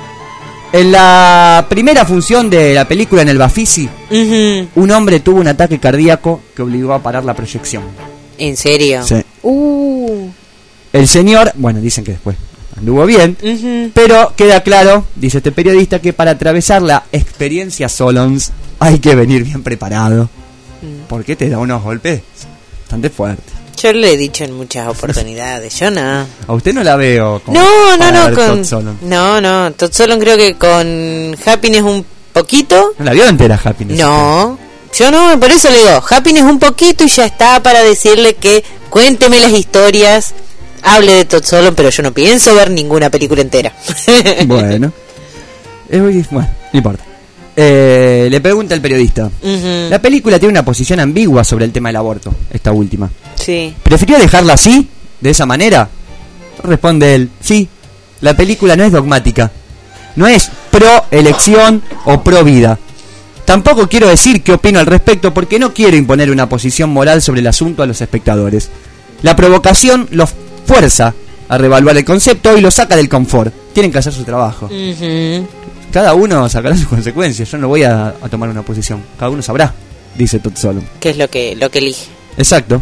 En la primera función de la película en el Bafisi, uh-huh. un hombre tuvo un ataque cardíaco que obligó a parar la proyección. ¿En serio? Sí. Uh. El señor, bueno, dicen que después anduvo bien, uh-huh. pero queda claro, dice este periodista, que para atravesar la experiencia Solondz hay que venir bien preparado. Porque te da unos golpes bastante fuertes. Yo le he dicho en muchas oportunidades, yo no. A usted no la veo como No, no, no, con Todd Solondz. No, no, Todd Solondz creo que con Happiness un poquito. ¿No la vio entera Happiness? No, yo no, por eso le digo, Happiness un poquito y ya está para decirle que cuénteme las historias, hable de Todd Solondz, pero yo no pienso ver ninguna película entera. Bueno, es muy, bueno, no importa. Eh, le pregunta el periodista. Uh-huh. La película tiene una posición ambigua sobre el tema del aborto, esta última. Sí. ¿Prefirió dejarla así, de esa manera? Responde él, sí. La película no es dogmática. No es pro elección o pro vida. Tampoco quiero decir qué opino al respecto porque no quiero imponer una posición moral sobre el asunto a los espectadores. La provocación los fuerza a reevaluar el concepto y los saca del confort. Tienen que hacer su trabajo. Uh-huh. Cada uno sacará sus consecuencias. Yo no voy a, a tomar una posición. Cada uno sabrá, dice Todd Solondz. ¿Qué es lo que, lo que elige? Exacto.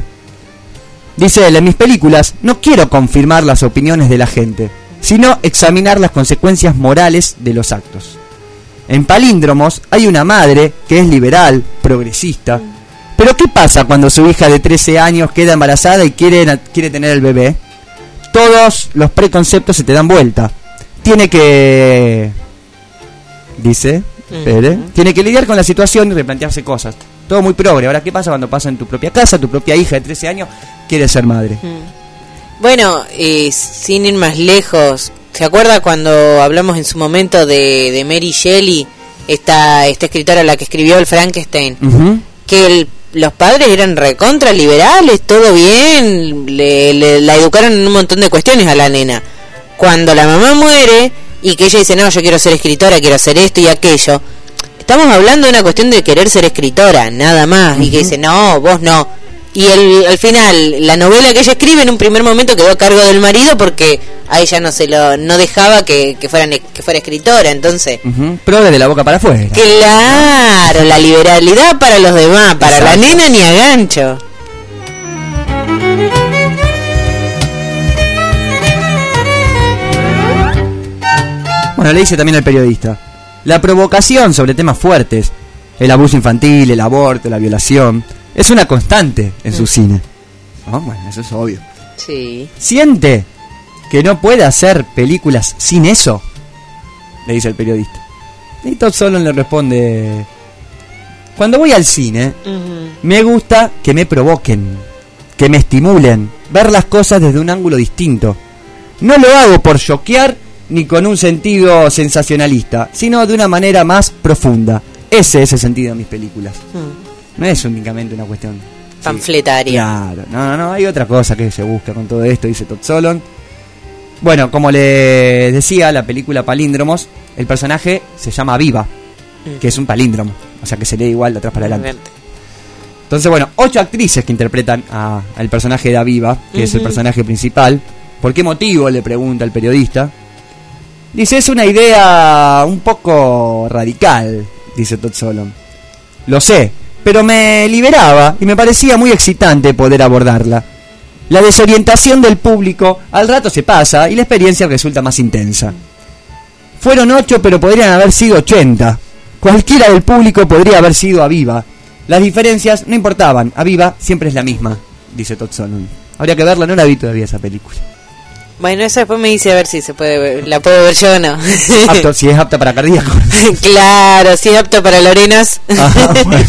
Dice él, en mis películas no quiero confirmar las opiniones de la gente, sino examinar las consecuencias morales de los actos. En Palíndromos hay una madre que es liberal, progresista. Pero ¿qué pasa cuando su hija de trece años queda embarazada y quiere, quiere tener el bebé? Todos los preconceptos se te dan vuelta. Tiene que... Dice, espere, uh-huh. tiene que lidiar con la situación y replantearse cosas. Todo muy progre. Ahora, ¿qué pasa cuando pasa en tu propia casa? Tu propia hija de trece años quiere ser madre. Uh-huh. Bueno, eh, sin ir más lejos, ¿se acuerda cuando hablamos en su momento de, de Mary Shelley, esta, esta escritora la que escribió el Frankenstein? Uh-huh. Que el, los padres eran recontra liberales, todo bien, le, le, la educaron en un montón de cuestiones a la nena. Cuando la mamá muere... y que ella dice, no, yo quiero ser escritora, quiero hacer esto y aquello. Estamos hablando de una cuestión de querer ser escritora, nada más. Uh-huh. Y que dice, no, vos no. Y el, al final, la novela que ella escribe en un primer momento quedó a cargo del marido porque a ella no se lo no dejaba que, que, fueran, que fuera escritora, entonces. Uh-huh. Pero de la boca para afuera. Claro, la liberalidad para los demás, para Exacto. La nena ni a gancho. Bueno, le dice también al periodista, la provocación sobre temas fuertes, el abuso infantil, el aborto, la violación, es una constante en su cine. Oh, bueno, eso es obvio. Sí. ¿Siente que no puede hacer películas sin eso? Le dice el periodista. Y Todd Solondz le responde, Cuando voy al cine, uh-huh. me gusta que me provoquen, que me estimulen, ver las cosas desde un ángulo distinto. No lo hago por choquear ni con un sentido sensacionalista, sino de una manera más profunda. Ese es el sentido de mis películas. Uh-huh. No es únicamente una cuestión panfletaria. Sí, claro, no, no, no, hay otra cosa que se busca con todo esto, dice Todd Solondz. Bueno, como les decía, la película Palíndromos, el personaje se llama Aviva, uh-huh. que es un palíndromo, o sea que se lee igual de atrás para adelante. Entonces, bueno, ocho actrices que interpretan a, al personaje de Aviva, que uh-huh. es el personaje principal. ¿Por qué motivo?, le pregunta el periodista. Dice, es una idea un poco radical, dice Todd Solondz. Lo sé, pero me liberaba y me parecía muy excitante poder abordarla. La desorientación del público al rato se pasa y la experiencia resulta más intensa. Fueron ocho, pero podrían haber sido ochenta. Cualquiera del público podría haber sido Aviva. Las diferencias no importaban, Aviva siempre es la misma, dice Todd Solondz. Habría que verla, no la vi todavía esa película. Bueno, eso después me dice a ver si se puede ver, la puedo ver yo o no. Apto, si es apta para cardíacos. Claro, si es apto para Lorenas. Ajá, bueno.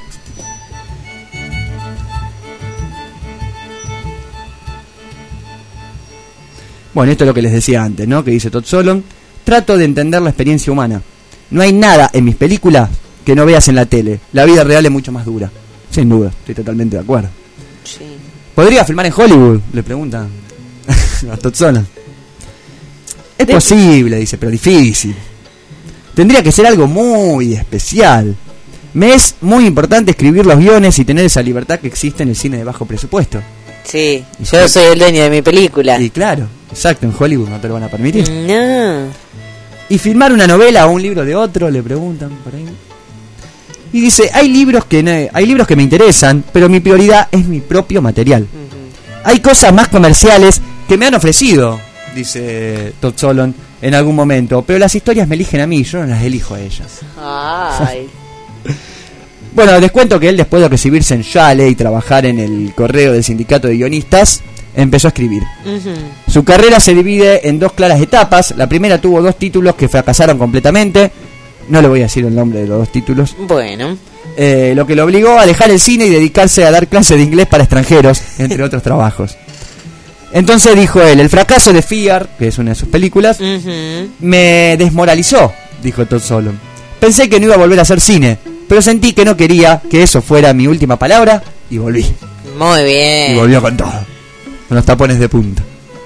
Bueno, esto es lo que les decía antes, ¿no? Que dice Todd Solondz. Trato de entender la experiencia humana. No hay nada en mis películas que no veas en la tele. La vida real es mucho más dura. Sin duda, estoy totalmente de acuerdo. Sí. ¿Podría filmar en Hollywood?, le pregunta a Todd Solondz. Es de... posible, dice, pero difícil. Tendría que ser algo muy especial. Me es muy importante escribir los guiones y tener esa libertad que existe en el cine de bajo presupuesto. Sí, yo soy el dueño de mi película. Y claro, exacto, en Hollywood no te lo van a permitir. No. ¿Y filmar una novela o un libro de otro?, le preguntan por ahí. Y dice, hay libros que no, hay libros que me interesan, pero mi prioridad es mi propio material. Uh-huh. Hay cosas más comerciales que me han ofrecido, dice Todd Solondz en algún momento, pero las historias me eligen a mí, yo no las elijo a ellas. Ay. Bueno, les cuento que él, después de recibirse en Yale y trabajar en el correo del sindicato de guionistas, empezó a escribir. Uh-huh. Su carrera se divide en dos claras etapas. La primera tuvo dos títulos que fracasaron completamente. No le voy a decir el nombre de los dos títulos. Bueno. Eh, lo que lo obligó a dejar el cine y dedicarse a dar clases de inglés para extranjeros, entre otros trabajos. Entonces dijo él, el fracaso de Fear, que es una de sus películas, uh-huh. me desmoralizó, dijo Todd Solondz. Pensé que no iba a volver a hacer cine, pero sentí que no quería que eso fuera mi última palabra y volví. Muy bien. Y volvió con todo, con los tapones de punta.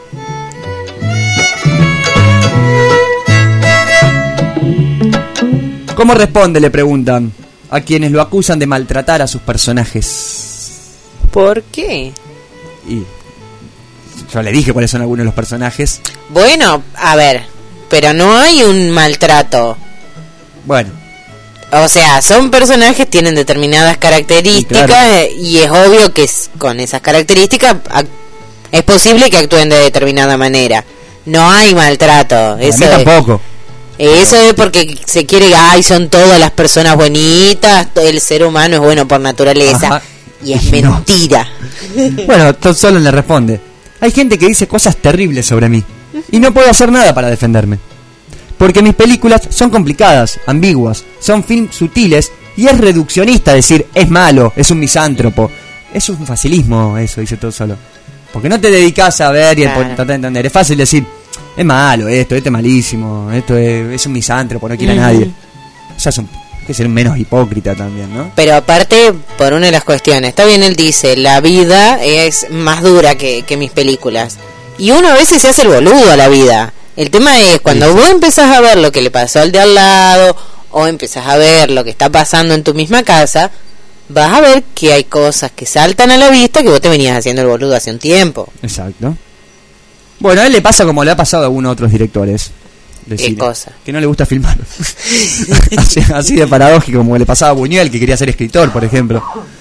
¿Cómo responde?, le preguntan, a quienes lo acusan de maltratar a sus personajes. ¿Por qué? Y yo le dije cuáles son algunos de los personajes. Bueno, a ver, pero no hay un maltrato. Bueno. O sea, son personajes, tienen determinadas características, sí, claro. Y es obvio que con esas características es posible que actúen de determinada manera. No hay maltrato. Eso a mí tampoco. Eso es porque se quiere, ay, son todas las personas bonitas, el ser humano es bueno por naturaleza. Ajá. Y es mentira. No. Bueno, Todd Solondz le responde, hay gente que dice cosas terribles sobre mí y no puedo hacer nada para defenderme. Porque mis películas son complicadas, ambiguas, son films sutiles y es reduccionista decir es malo, es un misántropo. Es un facilismo eso, dice Todd Solondz. Porque no te dedicas a ver y claro. a tratar de entender. Es fácil decir, es malo esto, este es malísimo, esto es, es un misántropo, no quiere uh-huh. a nadie. O sea, es un, hay que ser menos hipócrita también, ¿no? Pero aparte, por una de las cuestiones, está bien, él dice, la vida es más dura que, que mis películas. Y uno a veces se hace el boludo a la vida. El tema es, cuando sí. vos empezás a ver lo que le pasó al de al lado, o empezás a ver lo que está pasando en tu misma casa, vas a ver que hay cosas que saltan a la vista que vos te venías haciendo el boludo hace un tiempo. Exacto. Bueno, a él le pasa como le ha pasado a algunos otros directores de ¿Qué cine, cosa? que no le gusta filmar. así, así de paradójico, como le pasaba a Buñuel, que quería ser escritor, por ejemplo,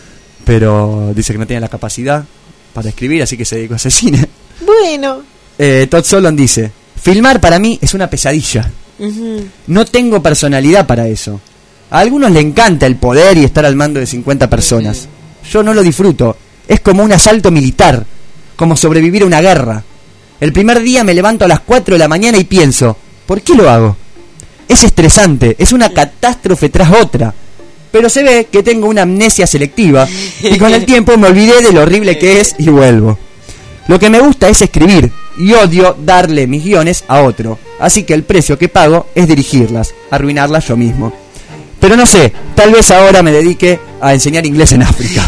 pero dice que no tiene la capacidad para escribir, así que se dedicó a hacer cine. Bueno. eh, Todd Solondz dice, filmar para mí es una pesadilla. Uh-huh. No tengo personalidad para eso. A algunos le encanta el poder y estar al mando de cincuenta personas. Uh-huh. Yo no lo disfruto. Es como un asalto militar, como sobrevivir a una guerra. El primer día me levanto a las cuatro de la mañana y pienso, ¿por qué lo hago? Es estresante, es una catástrofe tras otra. pero se ve que tengo una amnesia selectiva y con el tiempo me olvidé de lo horrible que es y vuelvo. Lo que me gusta es escribir y odio darle mis guiones a otro, así que el precio que pago es dirigirlas, arruinarlas yo mismo. Pero no sé, tal vez ahora me dedique a enseñar inglés en África.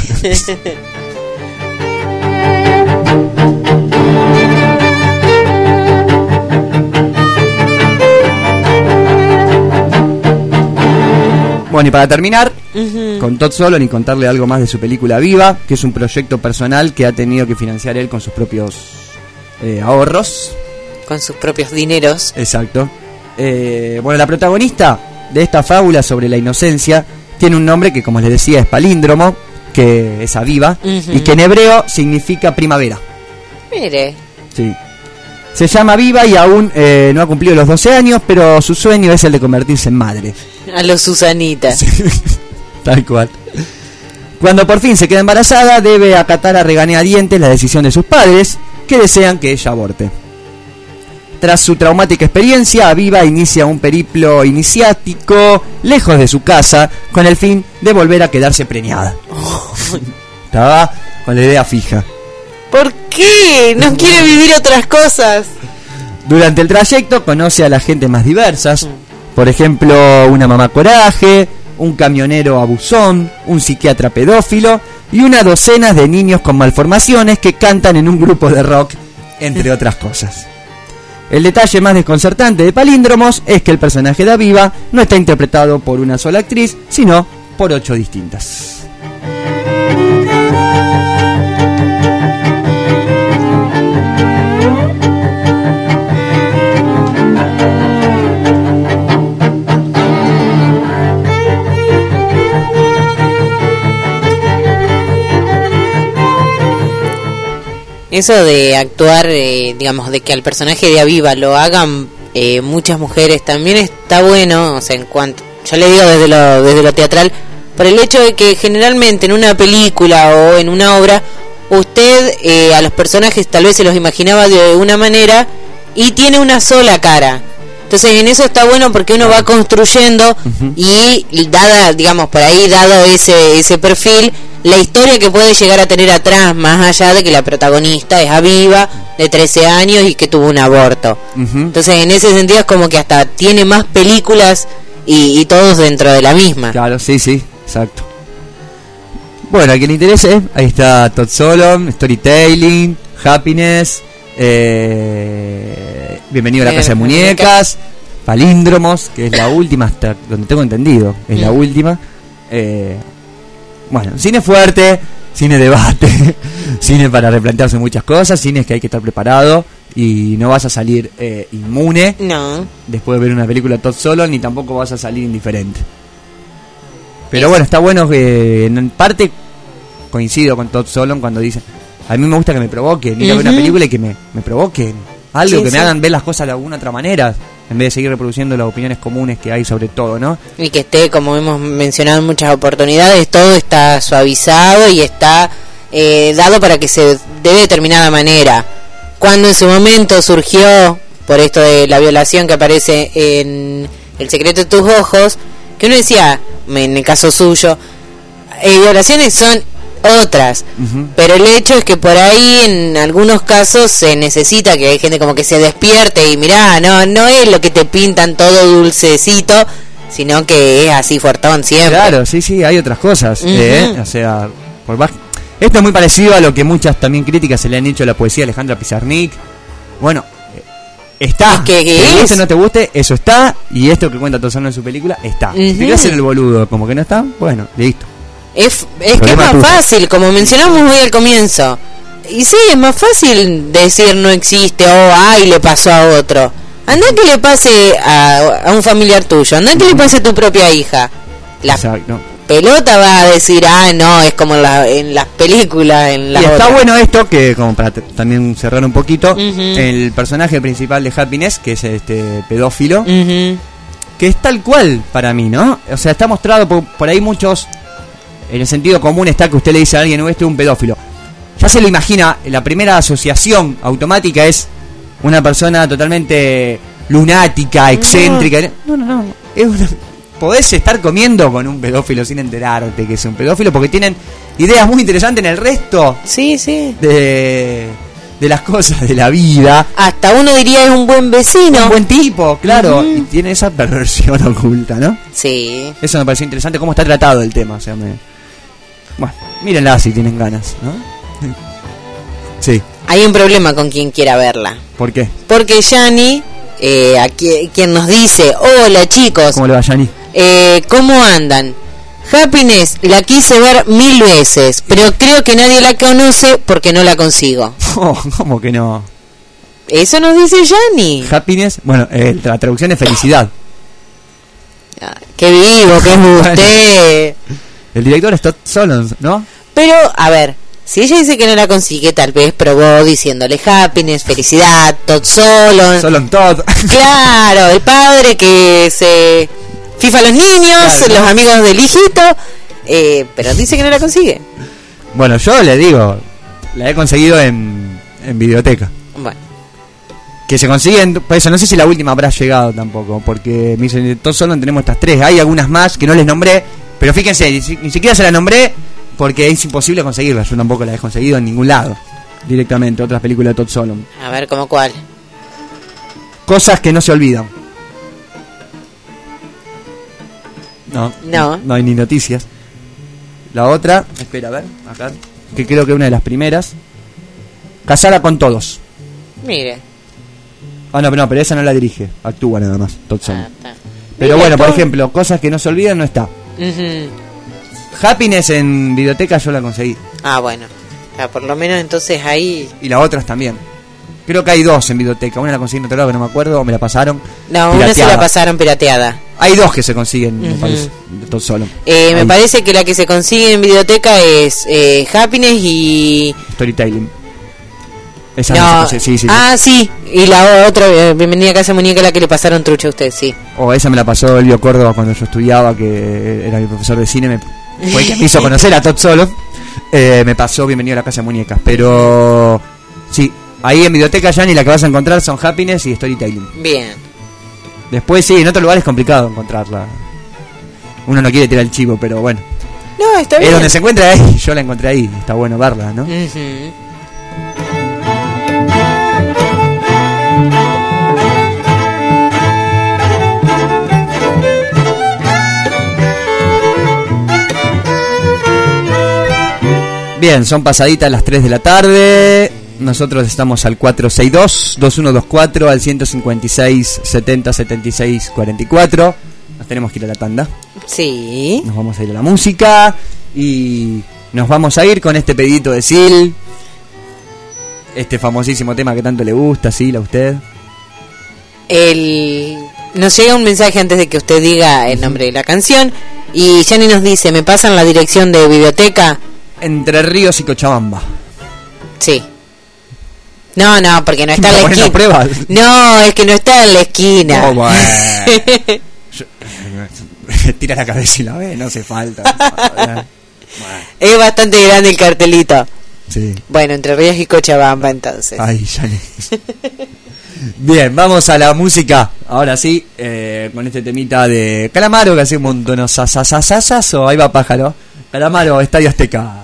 Bueno, y para terminar, uh-huh. con Todd Solondz y contarle algo más de su película Viva, que es un proyecto personal que ha tenido que financiar él con sus propios eh, ahorros. Con sus propios dineros. Exacto. Eh, bueno, la protagonista de esta fábula sobre la inocencia tiene un nombre que, como les decía, es palíndromo, que es Aviva, uh-huh. y que en hebreo significa primavera. Mire. Sí. Se llama Viva y aún eh, no ha cumplido los doce años, pero su sueño es el de convertirse en madre. A los Susanita. Sí, tal cual. Cuando por fin se queda embarazada, debe acatar a regañadientes la decisión de sus padres, que desean que ella aborte. Tras su traumática experiencia, Aviva inicia un periplo iniciático lejos de su casa, con el fin de volver a quedarse preñada. Oh. Estaba con la idea fija. ¿Por qué? No quiere vivir otras cosas. Durante el trayecto conoce a la gente más diversas. Por ejemplo, una mamá coraje, un camionero abusón, un psiquiatra pedófilo y una docena de niños con malformaciones que cantan en un grupo de rock, entre otras cosas. El detalle más desconcertante de Palíndromos es que el personaje de Aviva no está interpretado por una sola actriz, sino por ocho distintas. Eso de actuar, eh, digamos, de que al personaje de Aviva lo hagan eh, muchas mujeres también está bueno, o sea, en cuanto, yo le digo desde lo, desde lo teatral, por el hecho de que generalmente en una película o en una obra, usted eh, a los personajes tal vez se los imaginaba de una manera y tiene una sola cara. Entonces en eso está bueno porque uno va construyendo uh-huh. y dada, digamos, por ahí dado ese ese perfil, la historia que puede llegar a tener atrás, más allá de que la protagonista es Aviva, de trece años y que tuvo un aborto. Uh-huh. Entonces en ese sentido es como que hasta tiene más películas y, y todos dentro de la misma. Claro, sí, sí, exacto. Bueno, a quien le interese, ahí está Todd Solondz, Storytelling, Happiness, eh, Bienvenido a la Casa de Muñecas, Palíndromos, que es la última, hasta donde tengo entendido, es mm. la última. Eh, bueno, cine fuerte, cine debate, cine para replantearse muchas cosas, cine que hay que estar preparado y no vas a salir eh, inmune no. después de ver una película Todd Solondz, ni tampoco vas a salir indiferente. Pero bueno, está bueno que en parte coincido con Todd Solondz cuando dice, a mí me gusta que me provoquen, ir a ver una película y que me, me provoquen algo, sí, que sí. me hagan ver las cosas de alguna otra manera, en vez de seguir reproduciendo las opiniones comunes que hay sobre todo, ¿no? Y que esté, como hemos mencionado en muchas oportunidades, todo está suavizado y está eh, dado para que se dé de determinada manera. Cuando en su momento surgió, por esto de la violación que aparece en El secreto de tus ojos, que uno decía, en el caso suyo, eh, violaciones son otras, uh-huh. pero el hecho es que por ahí en algunos casos se necesita que hay gente como que se despierte y mirá, no no es lo que te pintan todo dulcecito, sino que es así fuertón siempre. Claro, sí, sí, hay otras cosas, uh-huh. eh, o sea, por más... esto es muy parecido a lo que muchas también críticas se le han hecho a la poesía de Alejandra Pizarnik. Bueno, está, es que, que te es... guste o no te guste, eso está, y esto que cuenta Todd Solondz en su película está. Uh-huh. Si te hacen el boludo como que no está, bueno, listo. Es, es que es más tuyo. Fácil, como mencionamos hoy al comienzo. Y sí, es más fácil decir no existe o ay, le pasó a otro. Andá que le pase a, a un familiar tuyo, andá que le pase a tu propia hija. La Exacto. pelota va a decir, ah, no, es como en, la, en las películas. En las y está otras. bueno esto, que como para t- también cerrar un poquito, uh-huh. el personaje principal de Happiness, que es este pedófilo, uh-huh. que es tal cual para mí, ¿no? O sea, está mostrado por, por ahí muchos... En el sentido común está que usted le dice a alguien, no, este es un pedófilo. Ya se lo imagina, la primera asociación automática es una persona totalmente lunática, excéntrica. No, no, no. Es una, podés estar comiendo con un pedófilo sin enterarte que es un pedófilo, porque tienen ideas muy interesantes en el resto. Sí, sí. De, de las cosas de la vida. Hasta uno diría es un buen vecino. Un buen tipo, claro. Uh-huh. Y tiene esa perversión oculta, ¿no? Sí. Eso me pareció interesante, cómo está tratado el tema. O sea, me... Bueno, mírenla si tienen ganas, ¿no? Sí. Hay un problema con quien quiera verla. ¿Por qué? Porque Yanni, eh, aquí, quien nos dice, hola chicos. ¿Cómo le va, Yanni? Eh, ¿Cómo andan? Happiness la quise ver mil veces, pero creo que nadie la conoce porque no la consigo. Oh, ¿cómo que no? Eso nos dice Yanni. Happiness, bueno, eh, la traducción es felicidad. Ah, qué vivo, qué es usted. El director es Todd Solondz, ¿no? Pero, a ver, si ella dice que no la consigue, tal vez probó diciéndole Happiness, felicidad, Todd Solondz. Solondz Todd. Claro, el padre que se fifa a los niños, claro, los ¿no? amigos del hijito, eh, pero dice que no la consigue. Bueno, yo le digo, la he conseguido en, en videoteca. Bueno. Que se consiguen, por eso no sé si la última habrá llegado tampoco, porque me dicen, todos solo tenemos estas tres, hay algunas más que no les nombré, pero fíjense, ni, ni siquiera se las nombré porque es imposible conseguirlas, yo tampoco las he conseguido en ningún lado, directamente, otras películas de Todd Solondz. A ver, ¿cómo cuál? Cosas que no se olvidan. No, no, no hay ni noticias. La otra, espera, a ver, acá, que creo que es una de las primeras, Casada con todos. Mire. Ah, no, pero no, pero esa no la dirige, actúa nada más, Todd Solondz. Ah, pero bueno, por ejemplo, Cosas que no se olvidan no está. Uh-huh. Happiness en videoteca yo la conseguí. Ah, bueno. Ah, por lo menos entonces ahí. Y las otras también. Creo que hay dos en videoteca. Una la conseguí en otro lado que no me acuerdo, o me la pasaron. No, pirateada. Una se la pasaron pirateada. Hay dos que se consiguen, uh-huh. me parece, Todd Solondz. Eh, me parece que la que se consigue en videoteca es eh, Happiness y Storytelling. Esa no, no se sí, sí, ah, sí. Y la otra, eh, Bienvenida a Casa Muñeca, la que le pasaron trucha a usted, sí. O oh, esa me la pasó Elvio Córdoba cuando yo estudiaba, que era mi profesor de cine. Me, fue el que me hizo conocer a Todd Solondz. Eh, me pasó Bienvenido a la Casa de Muñecas. Pero sí, ahí en videoteca ya ni la que vas a encontrar son Happiness y Storytelling. Bien. Después sí, en otro lugar es complicado encontrarla. Uno no quiere tirar el chivo, pero bueno. No, está bien. Es donde se encuentra ahí, yo la encontré ahí. Está bueno verla, ¿no? Uh-huh. Bien, son pasaditas las tres de la tarde. Nosotros estamos al cuatro seis dos, dos uno dos cuatro, al ciento cincuenta y seis, setenta, setenta y seis, cuarenta y cuatro. Nos tenemos que ir a la tanda. Sí. Nos vamos a ir a la música y nos vamos a ir con este pedito de Sil. Este famosísimo tema que tanto le gusta, Sil, a usted. El... Nos llega un mensaje antes de que usted diga el nombre de la canción. Y Yanni nos dice, ¿me pasan la dirección de biblioteca? Entre Ríos y Cochabamba. Sí. No, no, porque no está en la esquina. Pruebas. No, es que no está en la esquina. Oh, bueno. Yo, tira la cabeza y la ve, no hace falta. Bueno. Es bastante grande el cartelito. Sí. Bueno, Entre Ríos y Cochabamba entonces. Ay, Yanni. Bien, vamos a la música. Ahora sí, eh, con este temita de Calamaro que hace un montón de sasasasasaso. Ahí va Pájaro. Calamaro, Estadio Azteca.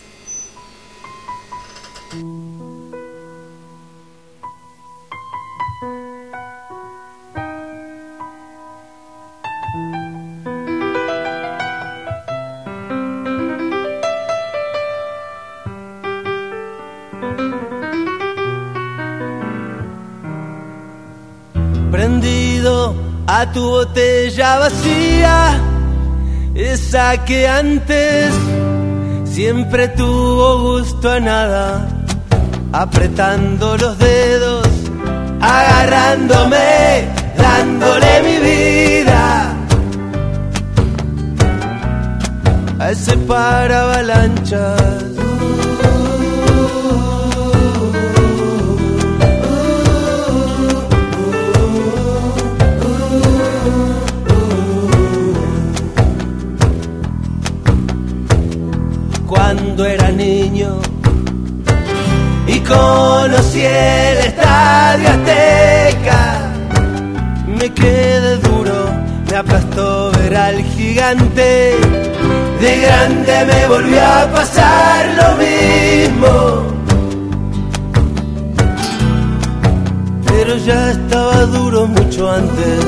Prendido a tu botella vacía, esa que antes siempre tuvo gusto a nada, apretando los dedos, agarrándome, dándole mi vida a ese paravalanchas. Cuando era niño y conocí el Estadio Azteca, me quedé duro, me aplastó ver al gigante. De grande me volvió a pasar lo mismo, pero ya estaba duro mucho antes.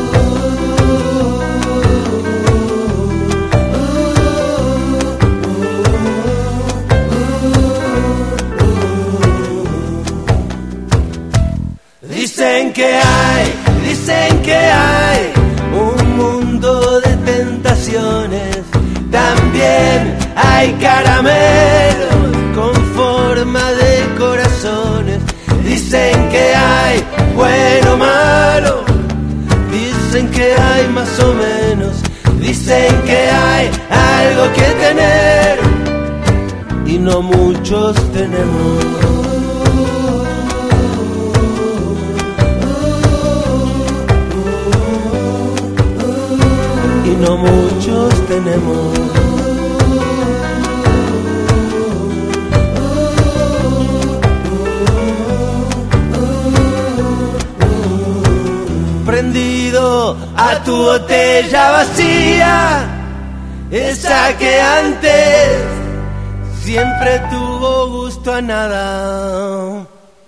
Dicen que hay, dicen que hay un mundo de tentaciones. También hay caramelos con forma de corazones. Dicen que hay bueno o malo. Dicen que hay más o menos. Dicen que hay algo que tener y no muchos tenemos. Y no muchos tenemos. Prendido a tu botella vacía, esa que antes siempre tuvo gusto a nada.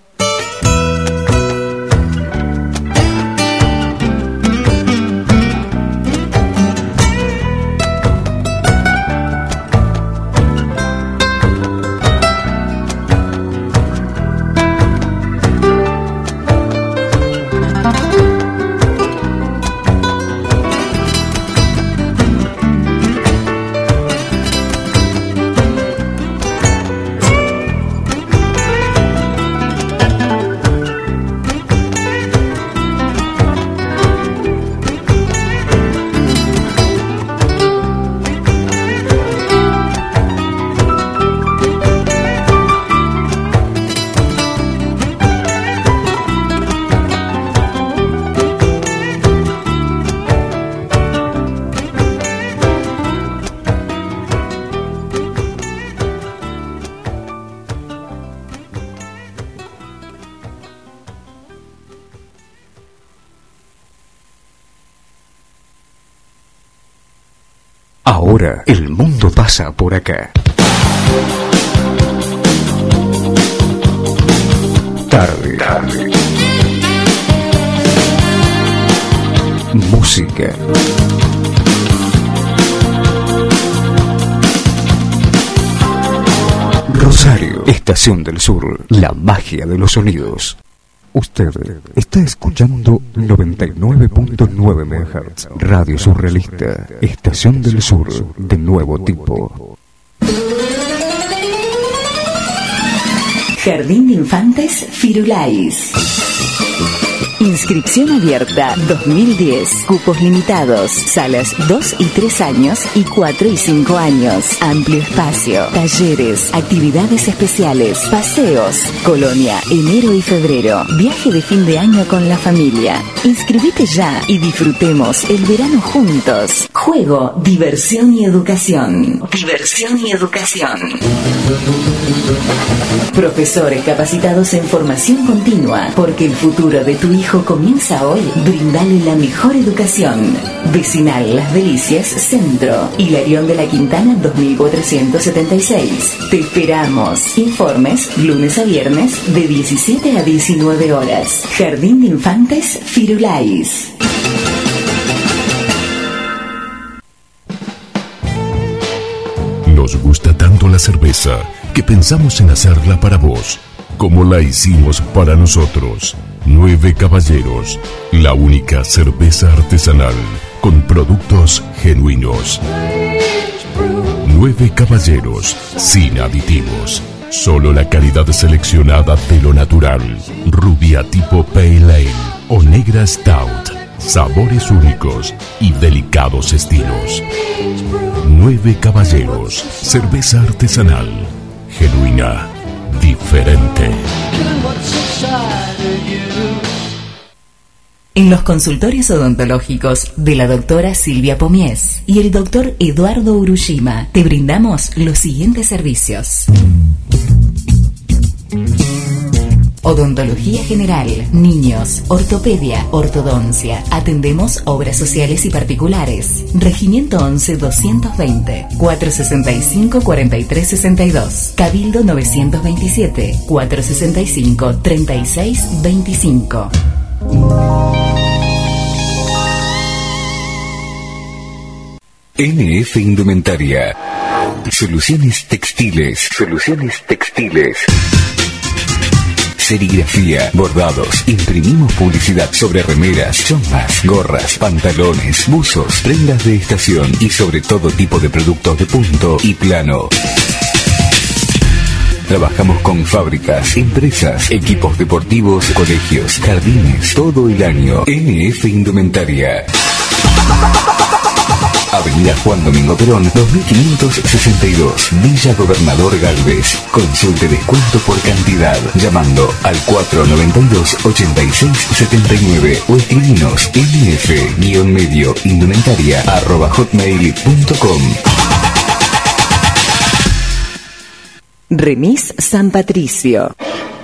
Ahora el mundo pasa por acá. Tarde. Tarde. Música. Rosario, Estación del Sur, la magia de los sonidos. Usted está escuchando noventa y nueve punto nueve megahertz, Radio Surrealista, Estación del Sur, de nuevo tipo. Jardín de Infantes Firulais. Inscripción abierta dos mil diez. Cupos limitados. Salas dos y tres años y cuatro y cinco años. Amplio espacio. Talleres. Actividades especiales. Paseos. Colonia. Enero y febrero. Viaje de fin de año con la familia. Inscribite ya y disfrutemos el verano juntos. Juego, diversión y educación. Diversión y educación. Profesores capacitados en formación continua, porque el futuro de tu hijo comienza hoy. Brindale la mejor educación. Vecinal Las Delicias Centro, Hilarión de la Quintana dos mil cuatrocientos setenta y seis. Te esperamos. Informes lunes a viernes de diecisiete a diecinueve horas. Jardín de Infantes Firulais. Nos gusta tanto la cerveza que pensamos en hacerla para vos, como la hicimos para nosotros. Nueve Caballeros, la única cerveza artesanal con productos genuinos. Nueve Caballeros, sin aditivos. Solo la calidad seleccionada de lo natural. Rubia tipo Pale Ale o negra Stout. Sabores únicos y delicados estilos. Nueve Caballeros, cerveza artesanal, genuina, diferente. En los consultorios odontológicos de la doctora Silvia Pomies y el doctor Eduardo Urushima te brindamos los siguientes servicios. odontología general, niños, ortopedia, ortodoncia. Atendemos obras sociales y particulares. Regimiento once doscientos veinte, cuatrocientos sesenta y cinco, cuarenta y tres sesenta y dos. Cabildo novecientos veintisiete, cuatrocientos sesenta y cinco, treinta y seis veinticinco. N F Indumentaria. Soluciones textiles. Soluciones textiles. Serigrafía, bordados, imprimimos publicidad sobre remeras, chombas, gorras, pantalones, buzos, prendas de estación y sobre todo tipo de productos de punto y plano. Trabajamos con fábricas, empresas, equipos deportivos, colegios, jardines, todo el año. N F Indumentaria. Avenida Juan Domingo Perón, dos mil quinientos sesenta y dos, Villa Gobernador Galvez. Consulte descuento por cantidad llamando al cuatro noventa y dos, ochenta y seis setenta y nueve o escribinos nf-medio indumentaria arroba hotmail punto com. Remis San Patricio.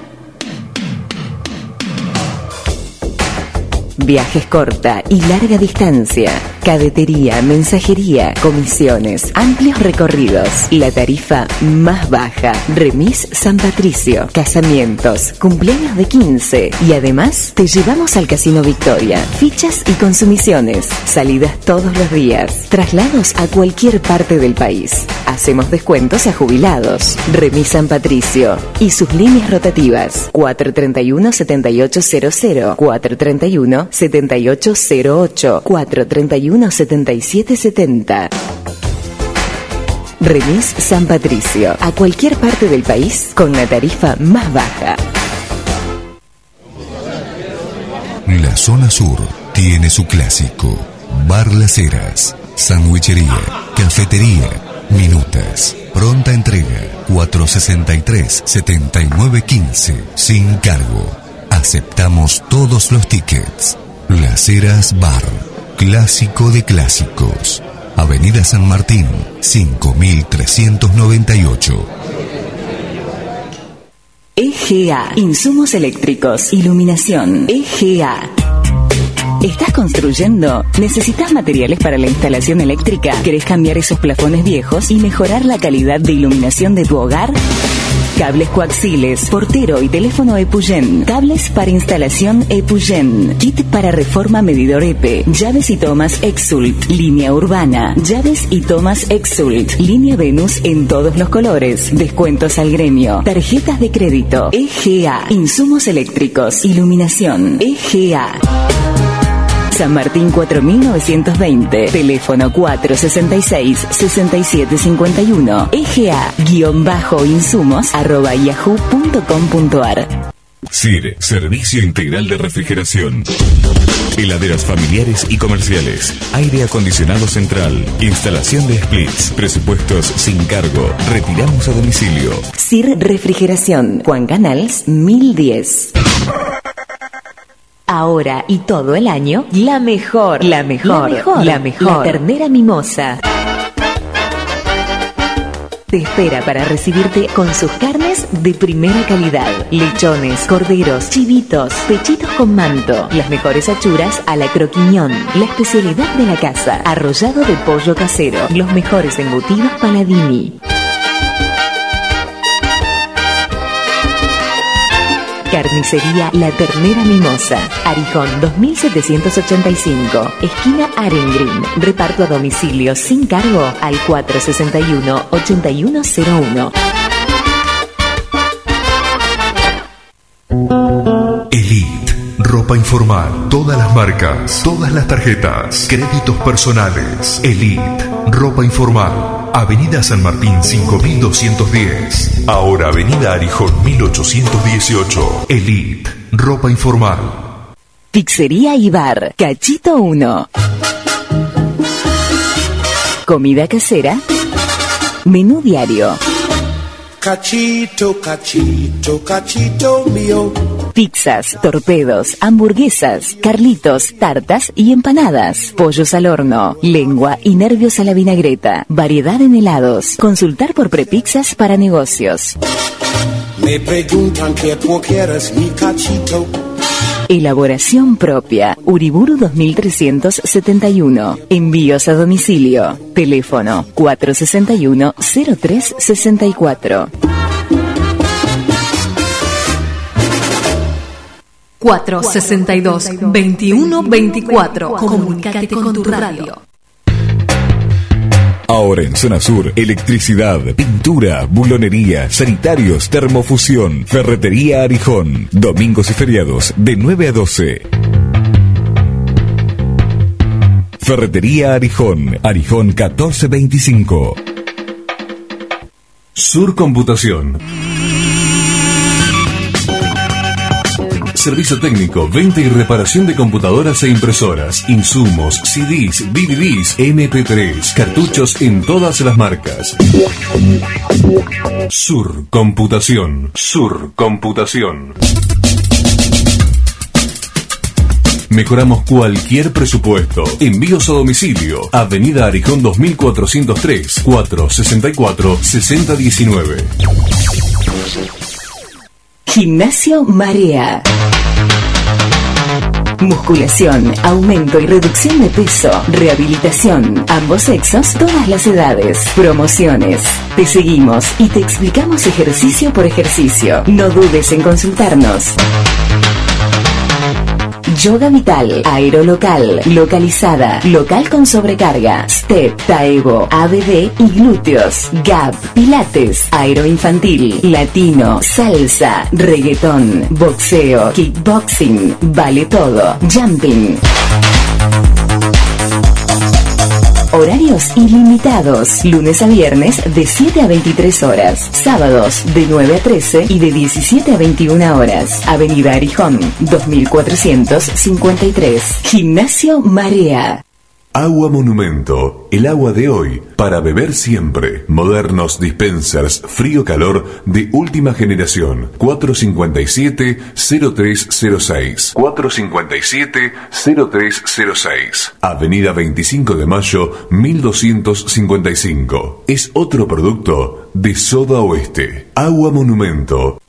Viajes corta y larga distancia, cadetería, mensajería, comisiones, amplios recorridos, la tarifa más baja. Remis San Patricio, casamientos, cumpleaños de quince y además te llevamos al Casino Victoria. Fichas y consumiciones, salidas todos los días, traslados a cualquier parte del país. Hacemos descuentos a jubilados. Remis San Patricio y sus líneas rotativas cuatro treinta y uno, setenta y ocho cero cero, cuatro treinta y uno, setenta y ocho cero ocho, cuatro treinta y uno, setenta y siete setenta. Remis San Patricio, a cualquier parte del país con la tarifa más baja. La zona sur tiene su clásico: Bar Las Heras, sandwichería, cafetería, minutas, pronta entrega, cuatrocientos sesenta y tres, setenta y nueve quince, sin cargo. Aceptamos todos los tickets. Las Heras Bar, clásico de clásicos. Avenida San Martín, cinco mil trescientos noventa y ocho. E G A, insumos eléctricos, iluminación. E G A. ¿Estás construyendo? ¿Necesitas materiales para la instalación eléctrica? ¿Querés cambiar esos plafones viejos y mejorar la calidad de iluminación de tu hogar? Cables coaxiles, portero y teléfono Epuyen. Cables para instalación Epuyen. Kit para reforma medidor E P E. Llaves y tomas Exult. Línea urbana. Llaves y tomas Exult. Línea Venus en todos los colores. Descuentos al gremio. Tarjetas de crédito. E G A. Insumos eléctricos. Iluminación. E G A. San Martín cuatro mil novecientos veinte, teléfono cuatro sesenta y seis, sesenta y siete cincuenta y uno, E G A-insumos arroba yahoo punto com punto ar. S I R, Servicio Integral de Refrigeración. Heladeras familiares y comerciales. Aire acondicionado central. Instalación de splits. Presupuestos sin cargo. Retiramos a domicilio. S I R Refrigeración. Juan Canals mil diez. Ahora y todo el año, la mejor, la mejor, la mejor, la mejor, la ternera mimosa. Te espera para recibirte con sus carnes de primera calidad. Lechones, corderos, chivitos, pechitos con manto. Las mejores achuras a la croquiñón. La especialidad de la casa. Arrollado de pollo casero. Los mejores embutidos Paladini. Carnicería La Ternera Mimosa, Arijón dos mil setecientos ochenta y cinco, esquina Arengrin. Reparto a domicilio sin cargo al cuatro sesenta y uno, ochenta y uno cero uno. Elite, ropa informal, todas las marcas, todas las tarjetas, créditos personales. Elite, ropa informal. Avenida San Martín cinco mil doscientos diez. Ahora Avenida Arijón mil ochocientos dieciocho. Elite, ropa informal. Pizzería y bar, Cachito uno. Comida casera. Menú diario. Cachito, cachito, cachito mío. Pizzas, torpedos, hamburguesas, carlitos, tartas y empanadas. Pollos al horno, lengua y nervios a la vinagreta. Variedad en helados. Consultar por prepizzas para negocios. Me preguntan qué tú quieres, mi cachito. Elaboración propia. Uriburu dos mil trescientos setenta y uno. Envíos a domicilio. Teléfono cuatro sesenta y uno cero tres sesenta y cuatro. cuatro sesenta y dos veintiuno veinticuatro. Comunícate con tu radio. Ahora en Zona Sur, electricidad, pintura, bulonería, sanitarios, termofusión, ferretería Arijón. Domingos y feriados de nueve a doce. Ferretería Arijón, Arijón catorce veinticinco. Sur Computación. Servicio técnico, venta y reparación de computadoras e impresoras, insumos, C Ds, D V Ds, M P tres, cartuchos en todas las marcas. Sur Computación. Sur Computación. Mejoramos cualquier presupuesto. Envíos a domicilio. Avenida Arijón dos mil cuatrocientos tres, cuatro sesenta y cuatro, sesenta diecinueve. Gimnasio Marea. Musculación, aumento y reducción de peso, rehabilitación, ambos sexos, todas las edades, promociones. Te seguimos y te explicamos ejercicio por ejercicio. No dudes en consultarnos. Yoga Vital, Aerolocal, Localizada, Local con sobrecarga, Step, Taevo, A B D y glúteos, Gap, Pilates, Aeroinfantil, Latino, Salsa, Reggaetón, Boxeo, Kickboxing, Vale Todo, Jumping. Horarios ilimitados, lunes a viernes de siete a veintitrés horas, sábados de nueve a trece y de diecisiete a veintiuna horas. Avenida Arijón, dos mil cuatrocientos cincuenta y tres. Gimnasio Marea. Agua Monumento, el agua de hoy, para beber siempre. Modernos dispensers frío-calor de última generación. cuatro cincuenta y siete, cero tres cero seis. cuatro cincuenta y siete, cero tres cero seis. Avenida veinticinco de mayo, mil doscientos cincuenta y cinco. Es otro producto de Soda Oeste. Agua Monumento.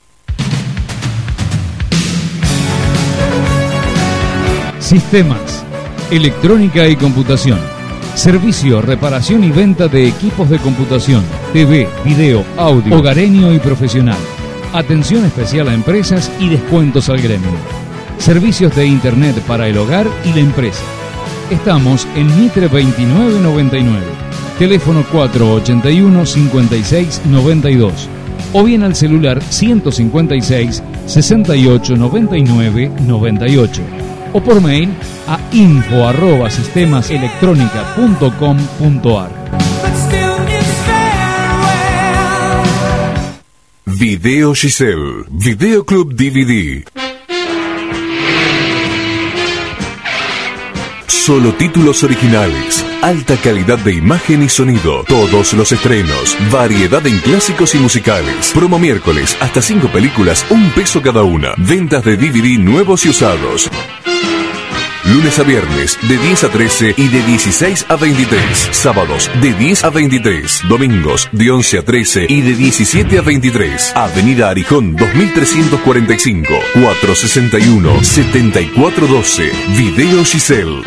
Sistemas, electrónica y computación. Servicio, reparación y venta de equipos de computación, T V, video, audio, hogareño y profesional. Atención especial a empresas y descuentos al gremio. Servicios de internet para el hogar y la empresa. Estamos en Mitre veintinueve noventa y nueve. Teléfono cuatro ochenta y uno, cincuenta y seis, noventa y dos. O bien al celular ciento cincuenta y seis, sesenta y ocho, noventa y nueve, noventa y ocho. O por mail a info arroba sistemaselectronica punto com punto ar. Video Giselle, Videoclub D V D. Solo títulos originales, alta calidad de imagen y sonido, todos los estrenos, variedad en clásicos y musicales. Promo miércoles, hasta cinco películas, un peso cada una. Ventas de D V D nuevos y usados. Lunes a viernes de diez a trece y de dieciséis a veintitrés. Sábados de diez a veintitrés. Domingos de once a trece y de diecisiete a veintitrés. Avenida Arijón dos mil trescientos cuarenta y cinco, cuatro sesenta y uno, setenta y cuatro doce. Video Giselle.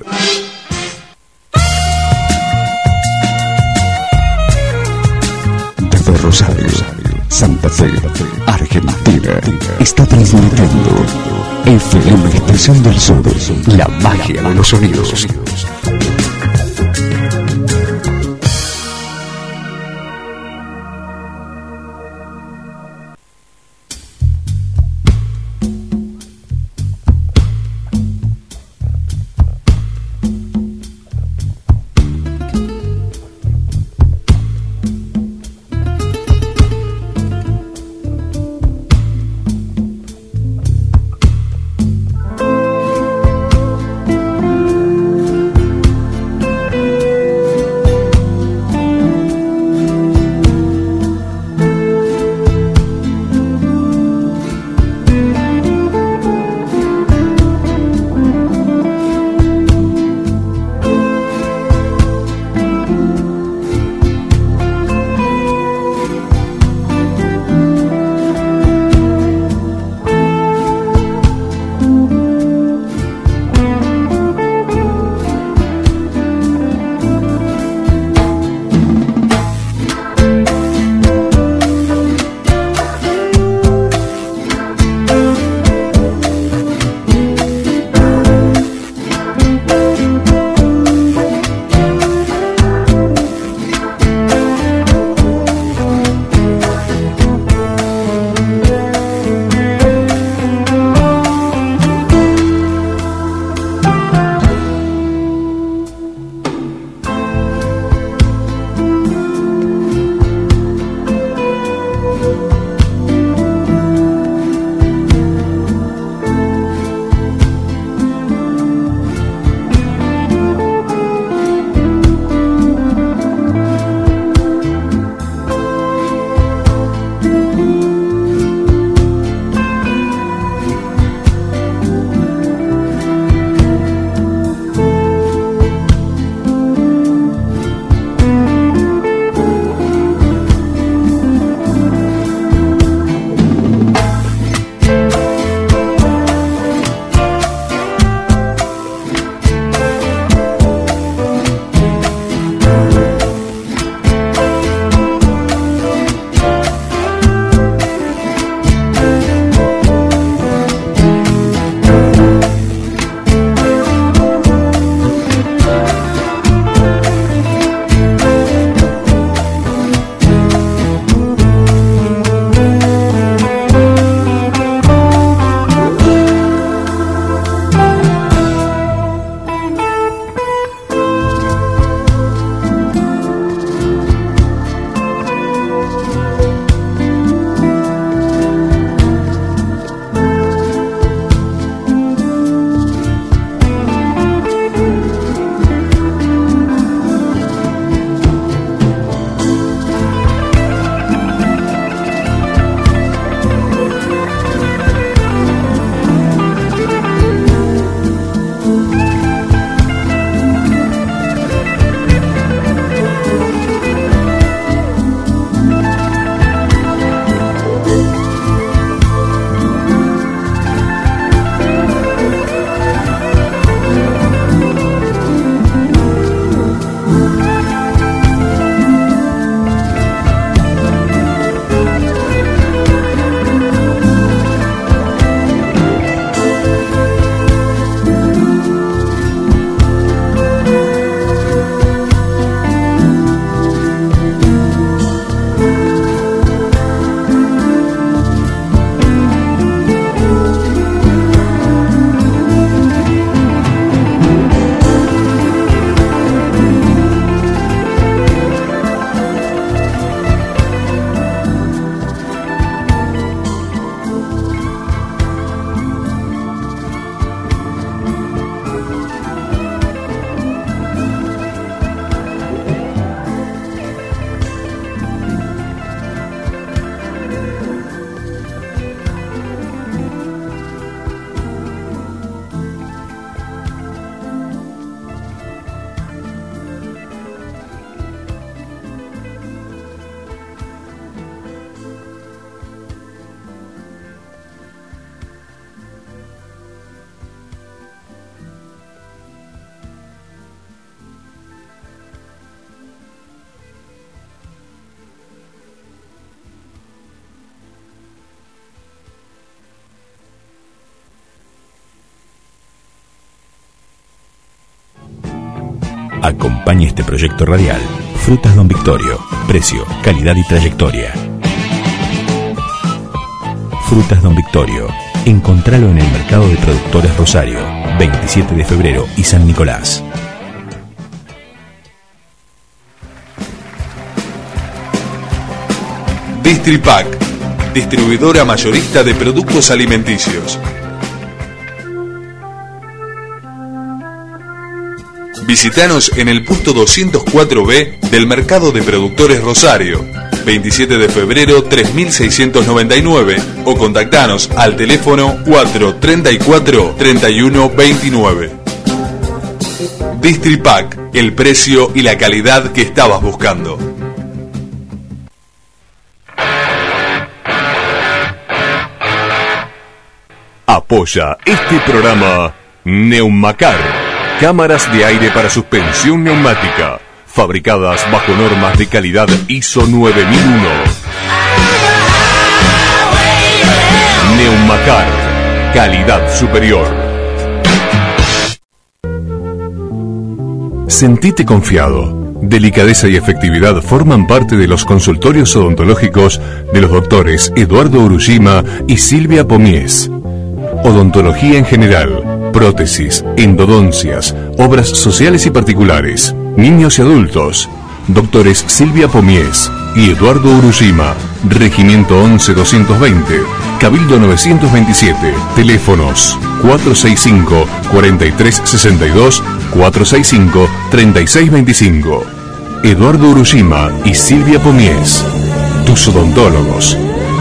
Desde Rosario, Santa Fe, Argentina, está transmitiendo F M Estación del Sur, la magia de los sonidos. Acompaña este proyecto radial. Frutas Don Victorio. Precio, calidad y trayectoria. Frutas Don Victorio. Encontralo en el Mercado de Productores Rosario, veintisiete de febrero y San Nicolás. Distripac, distribuidora mayorista de productos alimenticios. Visítanos en el puesto doscientos cuatro B del Mercado de Productores Rosario, veintisiete de febrero tres mil seiscientos noventa y nueve, o contactanos al teléfono cuatro treinta y cuatro treinta y uno veintinueve. Distripac, el precio y la calidad que estabas buscando. Apoya este programa Neumacar, cámaras de aire para suspensión neumática, fabricadas bajo normas de calidad I S O nueve mil uno. Neumacar, calidad superior. Sentite confiado. Delicadeza y efectividad forman parte de los consultorios odontológicos de los doctores Eduardo Urushima y Silvia Pomies. Odontología en general, prótesis, endodoncias, obras sociales y particulares, niños y adultos. Doctores Silvia Pomies y Eduardo Urushima. Regimiento once doscientos veinte, Cabildo novecientos veintisiete. Teléfonos cuatro seis cinco, cuatro tres seis dos, cuatro seis cinco, tres seis dos cinco. Eduardo Urushima y Silvia Pomies, tus odontólogos.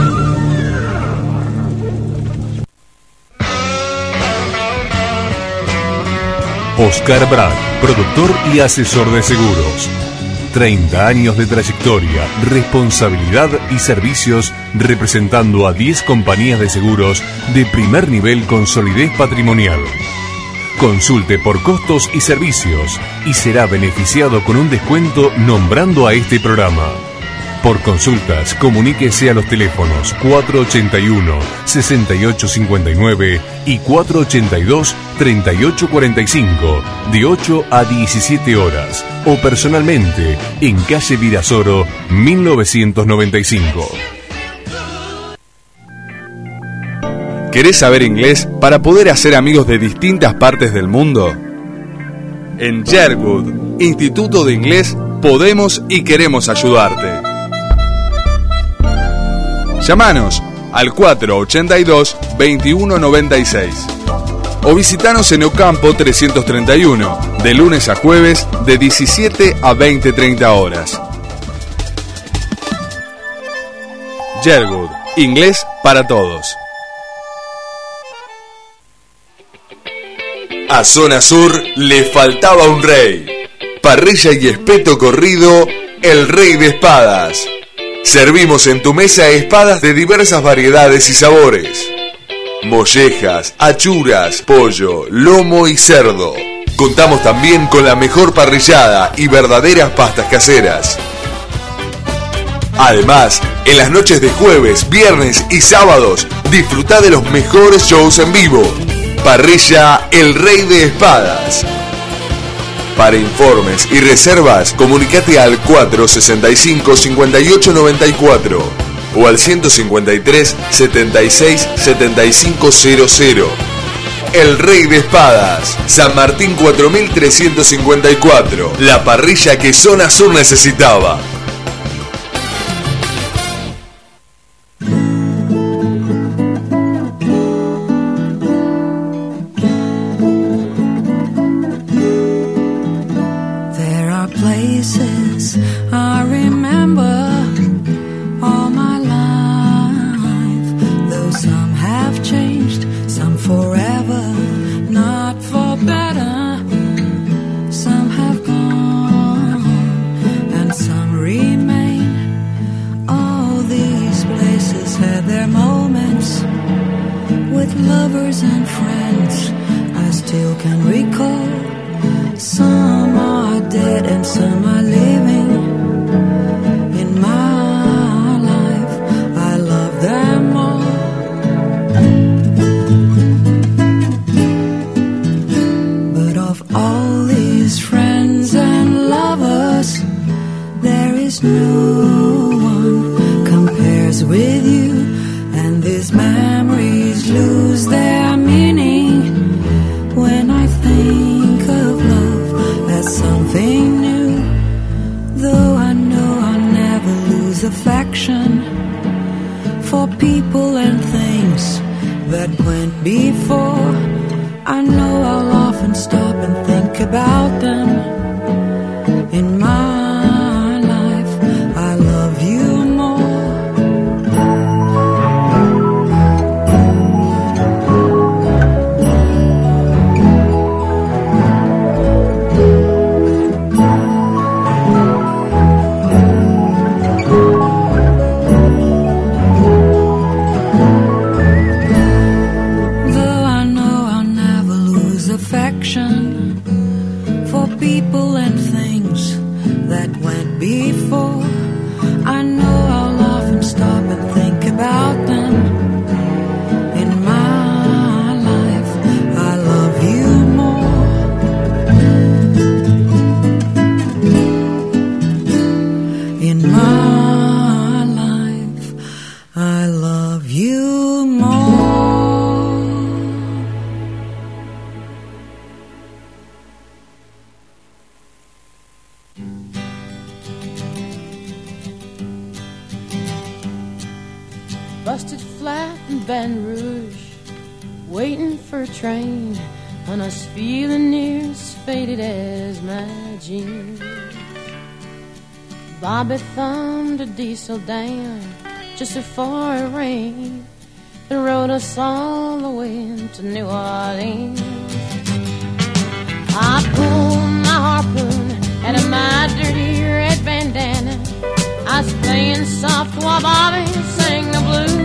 Oscar Brad, productor y asesor de seguros. treinta años de trayectoria, responsabilidad y servicios representando a diez compañías de seguros de primer nivel con solidez patrimonial. Consulte por costos y servicios y será beneficiado con un descuento nombrando a este programa. Por consultas, comuníquese a los teléfonos cuatro ochenta y uno, sesenta y ocho cincuenta y nueve y cuatro ochenta y dos, treinta y ocho cuarenta y cinco, de ocho a diecisiete horas, o personalmente en calle Virasoro, mil novecientos noventa y cinco. ¿Querés saber inglés para poder hacer amigos de distintas partes del mundo? En Sherwood, Instituto de Inglés, podemos y queremos ayudarte. Llámanos al cuatro ochenta y dos, veintiuno noventa y seis o visitanos en Ocampo trescientos treinta y uno, de lunes a jueves de diecisiete a veinte treinta horas. Sherwood, inglés para todos. A Zona Sur le faltaba un rey. Parrilla y espeto corrido, el rey de espadas. Servimos en tu mesa espadas de diversas variedades y sabores. Mollejas, achuras, pollo, lomo y cerdo. Contamos también con la mejor parrillada y verdaderas pastas caseras. Además, en las noches de jueves, viernes y sábados, disfruta de los mejores shows en vivo. Parrilla El Rey de Espadas. Para informes y reservas, comunicate al cuatro sesenta y cinco, cincuenta y ocho noventa y cuatro o al ciento cincuenta y tres, setenta y seis, setenta y cinco cero cero. El Rey de Espadas, San Martín cuatro mil trescientos cincuenta y cuatro, la parrilla que Zona Sur necesitaba. All these friends and affection for people and things that went before. I know I'll often stop and think about them. In my life, I love you more. For people and things that went before, I know I'll often stop and think about them. In my life, I love you more. In my life, I love you more. Busted flat in Baton Rouge, waiting for a train, and I was feeling near as faded as my jeans. Bobby thumbed a diesel down just before it rained and rode us all the way to New Orleans. I pulled my harpoon out of my dirty red bandana. I was playing soft while Bobby sang the blues.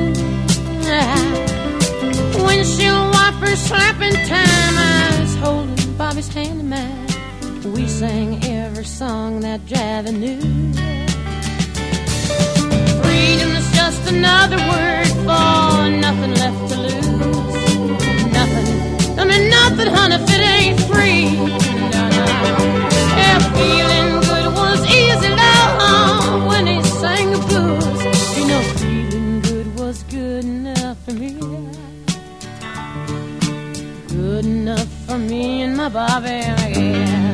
Windshield wipers slapping time, I was holding Bobby's hand in mine. We sang every song that Javi knew. Freedom is just another word for nothing left to lose. Nothing, I mean nothing, honey, if it ain't free. No, no. Yeah, feeling good was easy, love, when he sang the blues. You know, feeling good was good enough for me. Good enough for me and my Bobby, yeah.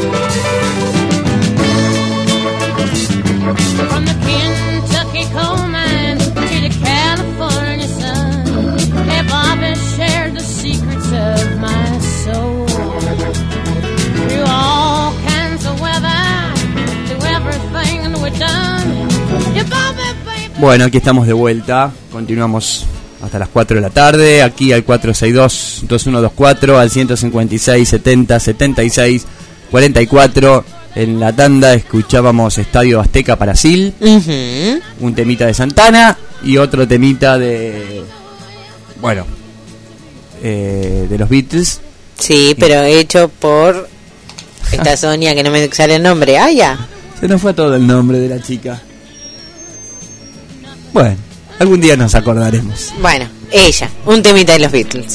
From the Kentucky coal mine to the California sun, hey, Bobby shared the secrets of my soul. Through all kinds of weather, through everything we've done. Yeah, Bobby, baby. Bueno, aquí estamos de vuelta. Continuamos hasta las cuatro de la tarde. Aquí al cuatro seis dos, dos uno dos cuatro, al ciento cincuenta y seis, setenta, setenta y seis, cuarenta y cuatro. En la tanda escuchábamos Estadio Azteca Brasil, uh-huh. Un temita de Santana y otro temita de, bueno, eh, de los Beatles. Sí, pero hecho por esta Sonia que no me sale el nombre. Ah, ya. Se nos fue todo el nombre de la chica. Bueno, algún día nos acordaremos. Bueno, ella, un temita de los Beatles.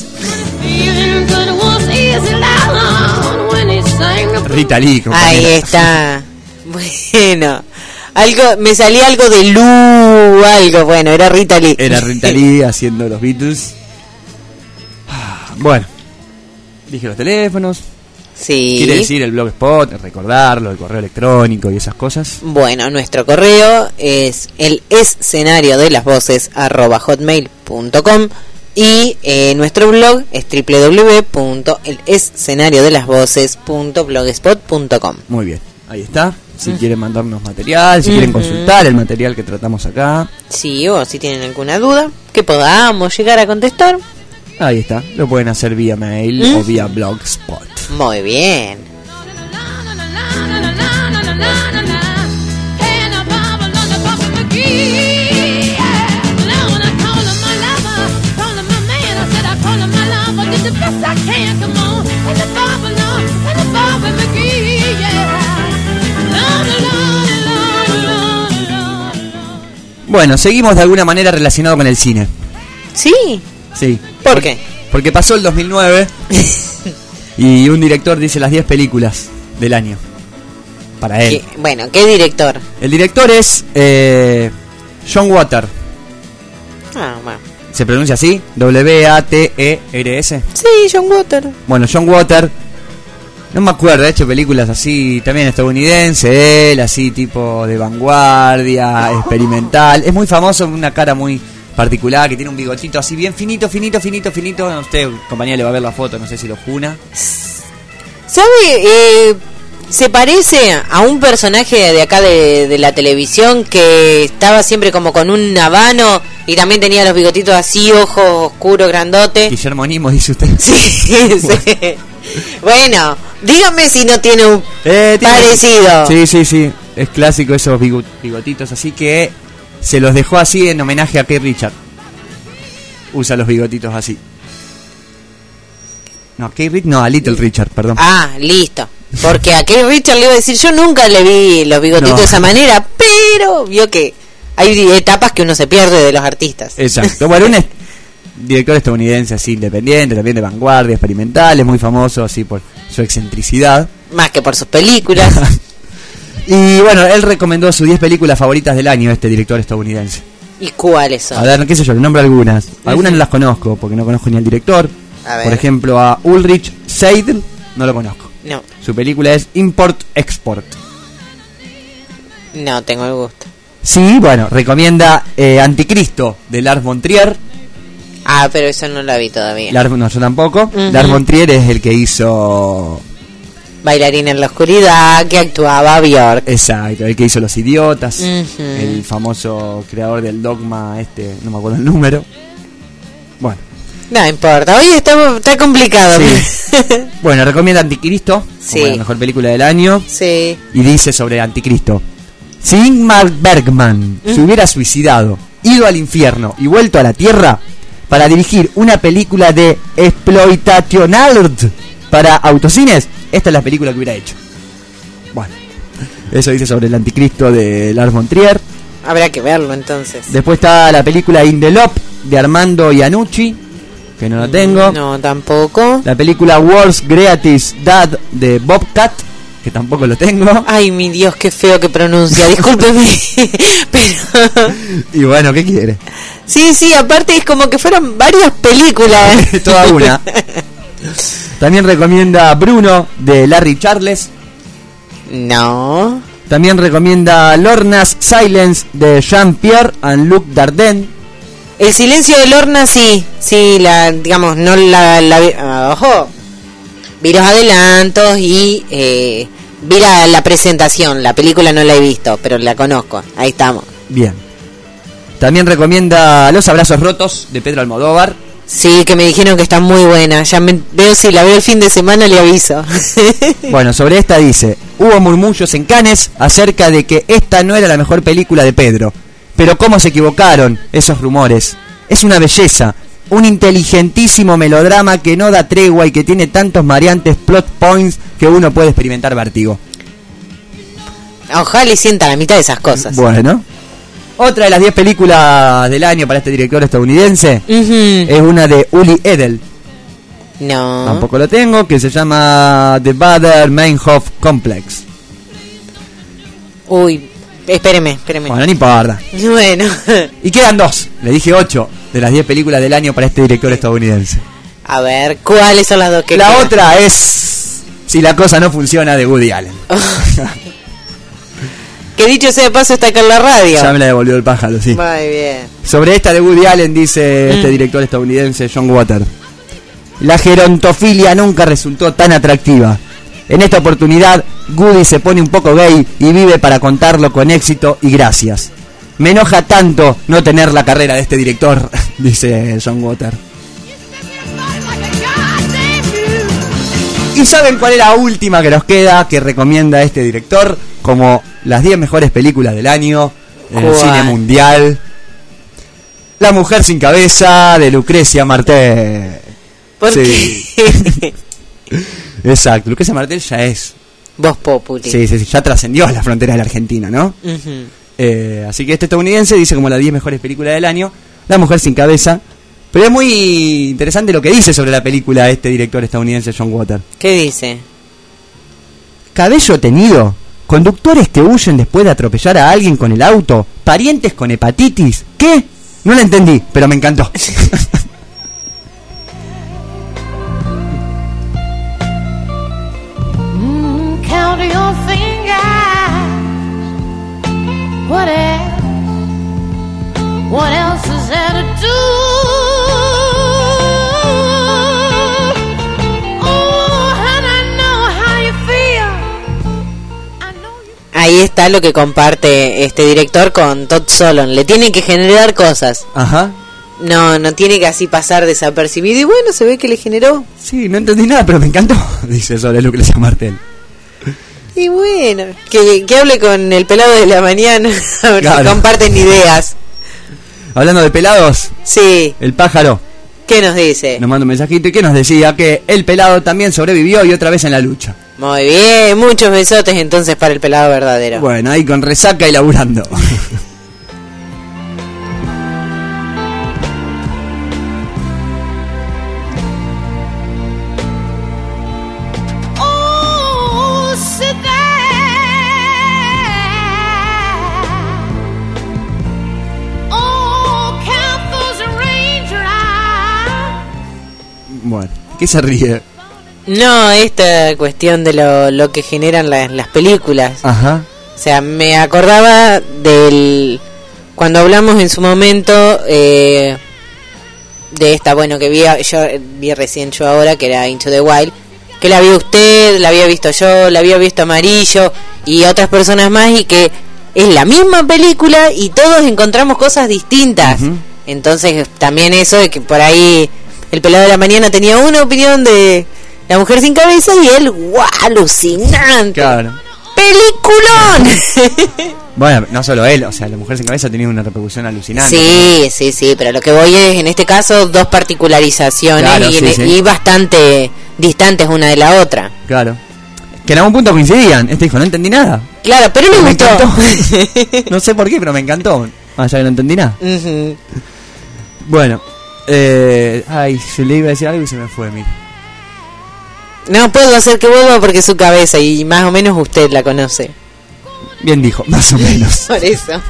Rita Lee, compañera. Ahí está. Bueno, algo me salía algo de Lu, algo, bueno, era Rita Lee. Era Rita Lee haciendo los Beatles. Bueno, dije los teléfonos. Sí. Quiere decir el blogspot, recordarlo, el correo electrónico y esas cosas. Bueno, nuestro correo es el escenario de las voces arroba hotmail punto com y eh, nuestro blog es doble u doble u doble u punto el escenario de las voces punto blogspot punto com. Muy bien, ahí está. Si uh-huh. quieren mandarnos material, si uh-huh. quieren consultar el material que tratamos acá. Sí, o si tienen alguna duda que podamos llegar a contestar. Ahí está, lo pueden hacer vía mail uh-huh. o vía blogspot. Muy bien. Bueno, seguimos de alguna manera relacionado con el cine. ¿Sí? Sí. ¿Por, ¿Por qué? Porque pasó el dos mil nueve y un director dice las diez películas del año para él. ¿Qué? Bueno, ¿qué director? El director es eh, John Water. Ah, bueno. ¿Se pronuncia así? W A T E R S. Sí, John Water. Bueno, John Water No me acuerdo, ha hecho películas así, también estadounidense, él, así tipo de vanguardia, experimental. Es muy famoso, una cara muy particular, que tiene un bigotito así bien finito, finito, finito, finito. Usted, compañía, le va a ver la foto, no sé si lo juna. ¿Sabe? Eh, se parece a un personaje de acá de, de la televisión que estaba siempre como con un habano y también tenía los bigotitos así, ojos oscuros, grandote. Guillermo Nimo, dice usted. Sí, sí. Bueno, dígame si no tiene un eh, tiene... parecido. Sí, sí, sí. Es clásico esos bigotitos, así que se los dejó así en homenaje a Keith Richard. Usa los bigotitos así. No, Keith Richard, no, a Little Richard, perdón. Ah, listo. Porque a Keith Richard le iba a decir, yo nunca le vi los bigotitos no. de esa manera, pero vio que hay etapas que uno se pierde de los artistas. Exacto. Bueno, un est- director estadounidense así independiente, también de vanguardia, experimental, es muy famoso así por su excentricidad. Más que por sus películas. Y bueno, él recomendó sus diez películas favoritas del año, este director estadounidense. ¿Y cuáles son? A ver, qué sé yo, le nombro algunas. Algunas uh-huh. no las conozco, porque no conozco ni al director. A ver. Por ejemplo, a Ulrich Seidel, no lo conozco. No. Su película es Import-Export. No tengo el gusto. Sí, bueno, recomienda eh, Anticristo, de Lars von Trier. Ah, pero eso no la vi todavía. Lars, no, yo tampoco. Uh-huh. Lars von Trier es el que hizo... Bailarina en la oscuridad, que actuaba Björk. Exacto, el que hizo Los Idiotas. Uh-huh. El famoso creador del Dogma, este, no me acuerdo el número. Bueno. No importa, hoy está, está complicado. Sí. Bueno, recomienda Anticristo, sí. como la mejor película del año. Sí. Y dice sobre Anticristo: si Ingmar Bergman uh-huh. se hubiera suicidado, ido al infierno y vuelto a la tierra para dirigir una película de exploitational para autocines, esta es la película que hubiera hecho. Bueno, eso dice sobre el Anticristo de Lars von Trier. Habrá que verlo entonces. Después está la película In the Loop de Armando Iannucci, que no la tengo. No, tampoco. La película World's Greatest Dad de Bobcat, que tampoco lo tengo. Ay, mi Dios, qué feo que pronuncia, discúlpeme. Pero... Y bueno, ¿qué quiere? Sí, sí, aparte es como que fueron varias películas. Toda una. También recomienda Bruno de Larry Charles. No. También recomienda Lorna's Silence de Jean-Pierre and Luc Dardenne. El silencio de Lorna sí, sí, la, digamos, no la, la ojo, vi los adelantos y eh, vi la, la presentación, la película no la he visto, pero la conozco, ahí estamos. Bien. También recomienda Los Abrazos Rotos de Pedro Almodóvar. Sí, que me dijeron que está muy buena, ya me, veo si la veo el fin de semana le aviso. Bueno, sobre esta dice: hubo murmullos en Cannes acerca de que esta no era la mejor película de Pedro. Pero cómo se equivocaron esos rumores. Es una belleza, un inteligentísimo melodrama que no da tregua y que tiene tantos mareantes plot points que uno puede experimentar vértigo. Ojalá y sienta la mitad de esas cosas. Bueno. Otra de las diez películas del año para este director estadounidense uh-huh. es una de Uli Edel. No. Tampoco lo tengo, que se llama The Baader-Meinhof Complex. Uy, espéreme, espéreme. Bueno, no importa. Bueno. Y quedan dos, le dije ocho, de las diez películas del año para este director estadounidense. A ver, ¿cuáles son las dos que La quedan? otra es Si la cosa no funciona, de Woody Allen. Que dicho sea de paso, está acá en la radio. Ya me la devolvió el pájaro, sí. Muy bien. Sobre esta de Woody Allen dice Mm. este director estadounidense, John Water: la gerontofilia nunca resultó tan atractiva. En esta oportunidad, Woody se pone un poco gay y vive para contarlo con éxito y gracias. Me enoja tanto no tener la carrera de este director, dice John Water. ¿Y saben cuál es la última que nos queda que recomienda este director como las diez mejores películas del año en el cine mundial? La mujer sin cabeza, de Lucrecia Martel. ¿Por sí. qué? Exacto, Lucrecia Martel ya es Voz Populi. Sí, sí, sí, ya trascendió las fronteras de la Argentina, ¿no? Uh-huh. Eh, así que este estadounidense dice como las diez mejores películas del año, La mujer sin cabeza. Pero es muy interesante lo que dice sobre la película este director estadounidense, John Water. ¿Qué dice? Cabello tenido, conductores que huyen después de atropellar a alguien con el auto, parientes con hepatitis. ¿Qué? No la entendí, pero me encantó. acá lo que comparte este director con Todd Solondz. Le tiene que generar cosas. Ajá. No, no tiene que así pasar desapercibido. Y bueno, se ve que le generó. Sí, no entendí nada, pero me encantó. Dice sobre Lucrecia Martel. Y bueno, que, que hable con el pelado de la mañana. A ver Claro. si comparten ideas. Hablando de pelados. Sí. El pájaro. ¿Qué nos dice? Nos manda un mensajito y que nos decía que el pelado también sobrevivió y otra vez en la lucha. Muy bien, muchos besotes entonces para el pelado verdadero. Bueno, ahí con resaca y laburando. Oh, sit there. Oh, count those raindrops. Bueno, ¿qué se ríe? No, esta cuestión de lo, lo que generan las, las películas. Ajá. O sea, me acordaba del... Cuando hablamos en su momento eh, de esta, bueno, que vi, yo vi recién yo ahora, que era Into the Wild, que la vio usted, la había visto yo, la había visto Amarillo y otras personas más, y que es la misma película y todos encontramos cosas distintas. Uh-huh. Entonces también eso de que por ahí el pelado de la mañana tenía una opinión de La mujer sin cabeza y él, ¡guau! Alucinante. Claro. ¡Peliculón! Bueno, no solo él, o sea, La mujer sin cabeza ha tenido una repercusión alucinante. Sí, sí, sí, pero lo que voy es, en este caso, dos particularizaciones, claro, y, sí, en, sí. y bastante distantes una de la otra. Claro. Que en algún punto coincidían. Este dijo, no entendí nada. Claro, pero le me gustó. encantó. No sé por qué, pero me encantó. Ah, ya que no entendí nada. Uh-huh. Bueno, eh, ay, se le iba a decir algo y se me fue, mira. No puedo hacer que vuelva porque es su cabeza y más o menos usted la conoce. Bien dijo, más o menos. Por eso. I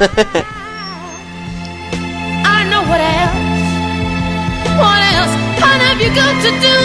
know what else. What else? What have you got to do?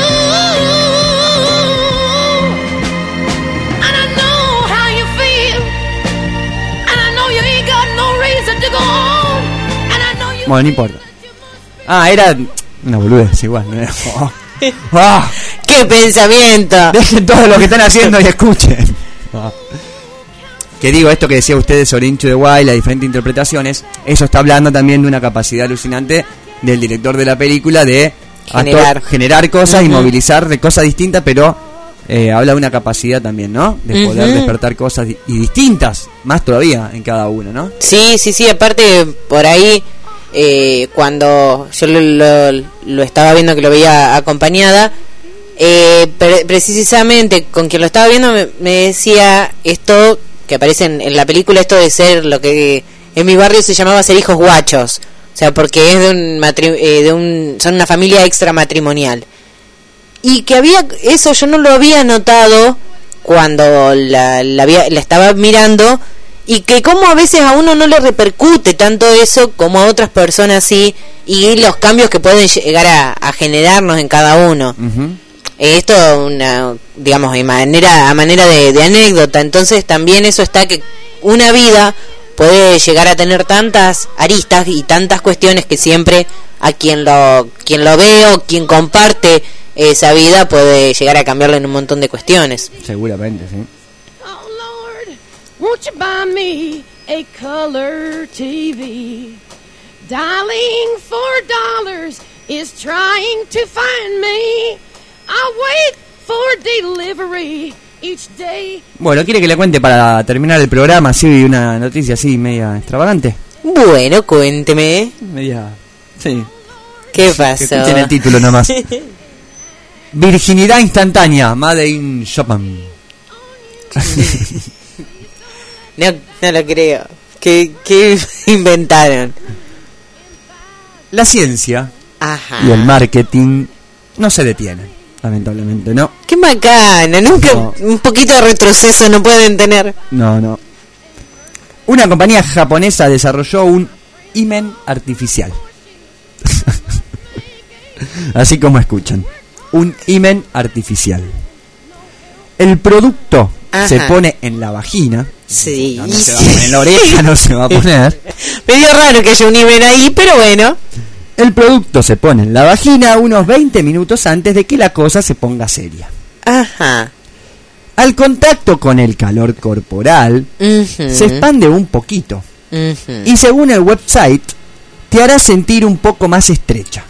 And I know how you feel. And I know you ain't got no reason to go on. And I know you. Bueno, no importa. Ah, era una boludez, igual. ¿No? Oh. ¡Ah! ¡Qué pensamiento! Dejen todo lo que están haciendo y escuchen. Oh. Que digo, esto que decía ustedes sobre Into the Wild, las diferentes interpretaciones, eso está hablando también de una capacidad alucinante del director de la película de generar, actor, generar cosas uh-huh. y movilizar de cosas distintas, pero eh, habla de una capacidad también, ¿no? De poder uh-huh. despertar cosas di- y distintas, más todavía en cada uno, ¿no? Sí, sí, sí, aparte por ahí, eh, cuando yo lo, lo, lo estaba viendo, que lo veía acompañada, eh, pre- precisamente con quien lo estaba viendo me, me decía esto que aparece en, en la película, esto de ser lo que en mi barrio se llamaba ser hijos guachos, o sea, porque es de un, matri- eh, de un son una familia extramatrimonial, y que había eso, yo no lo había notado cuando la, la, había, la estaba mirando, y que como a veces a uno no le repercute tanto eso como a otras personas sí, y los cambios que pueden llegar a, a generarnos en cada uno. Uh-huh. Esto una, digamos, de manera, a manera de, de anécdota. Entonces también eso está, que una vida puede llegar a tener tantas aristas y tantas cuestiones que siempre a quien lo quien lo ve o quien comparte esa vida puede llegar a cambiarle en un montón de cuestiones. Seguramente, sí. Oh Lord, won't you buy me a color T V? Dialing four dollars is trying to find me. I wait for delivery each day. Bueno, ¿quiere que le cuente para terminar el programa así una noticia así media extravagante? Bueno, cuénteme. Media, sí. ¿Qué pasó? Que escuchen el título nomás. Virginidad instantánea, Made in Japan. No, no lo creo. ¿Qué, qué inventaron? La ciencia Ajá. y el marketing no se detienen, lamentablemente, ¿no? Qué bacana, nunca no. Un poquito de retroceso no pueden tener. No, no. Una compañía japonesa desarrolló un himen artificial. Así como escuchan. Un himen artificial. El producto Ajá. se pone en la vagina. Sí. No, no se va a poner en la oreja, no se va a poner. Medio raro que haya un himen ahí, pero bueno. El producto se pone en la vagina unos veinte minutos antes de que la cosa se ponga seria. Ajá. Al contacto con el calor corporal, Uh-huh. se expande un poquito. Ujú. Y según el website, te hará sentir un poco más estrecha.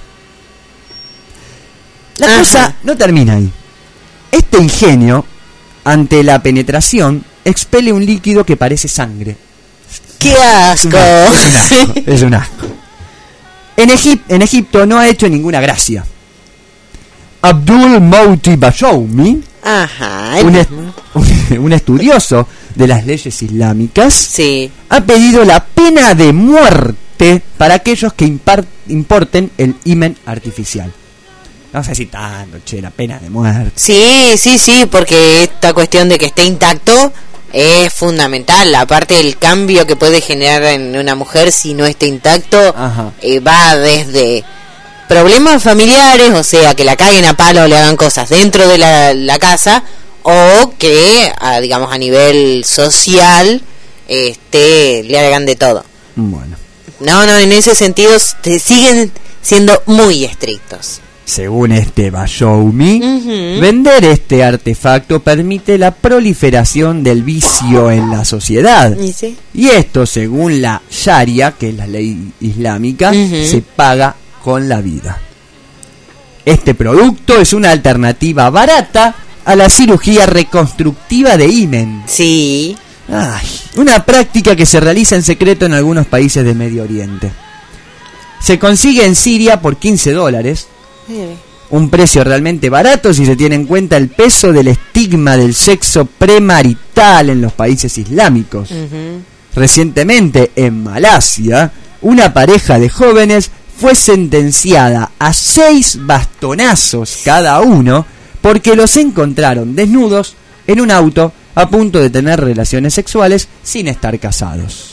La Ajá. cosa no termina ahí. Este ingenio, ante la penetración, expele un líquido que parece sangre. ¡Qué asco! Es un asco. Es un asco. En, Egip- en Egipto no ha hecho ninguna gracia. Abdul Mouti Bashoumi, Ajá. el un, est- mismo. un- un estudioso de las leyes islámicas, Sí. ha pedido la pena de muerte para aquellos que impar- importen el himen artificial. No sé si tanto, che, la pena de muerte. Sí, sí, sí, porque esta cuestión de que esté intacto es fundamental. Aparte del cambio que puede generar en una mujer si no está intacto, Ajá. eh, va desde problemas familiares, o sea, que la caguen a palo o le hagan cosas dentro de la, la casa, o que, a, digamos, a nivel social, este, le hagan de todo. Bueno, No, no, en ese sentido te siguen siendo muy estrictos. según este Bashoumi, Ujú. vender este artefacto permite la proliferación del vicio en la sociedad. ¿Y sí? Y esto, según la Sharia, que es la ley islámica, Ujú. se paga con la vida. Este producto es una alternativa barata a la cirugía reconstructiva de himen. Sí. Ay, una práctica que se realiza en secreto en algunos países de Medio Oriente. Se consigue en Siria por quince dólares, un precio realmente barato si se tiene en cuenta el peso del estigma del sexo premarital en los países islámicos. Ujú. Recientemente, en Malasia, una pareja de jóvenes fue sentenciada a seis bastonazos cada uno porque los encontraron desnudos en un auto a punto de tener relaciones sexuales sin estar casados.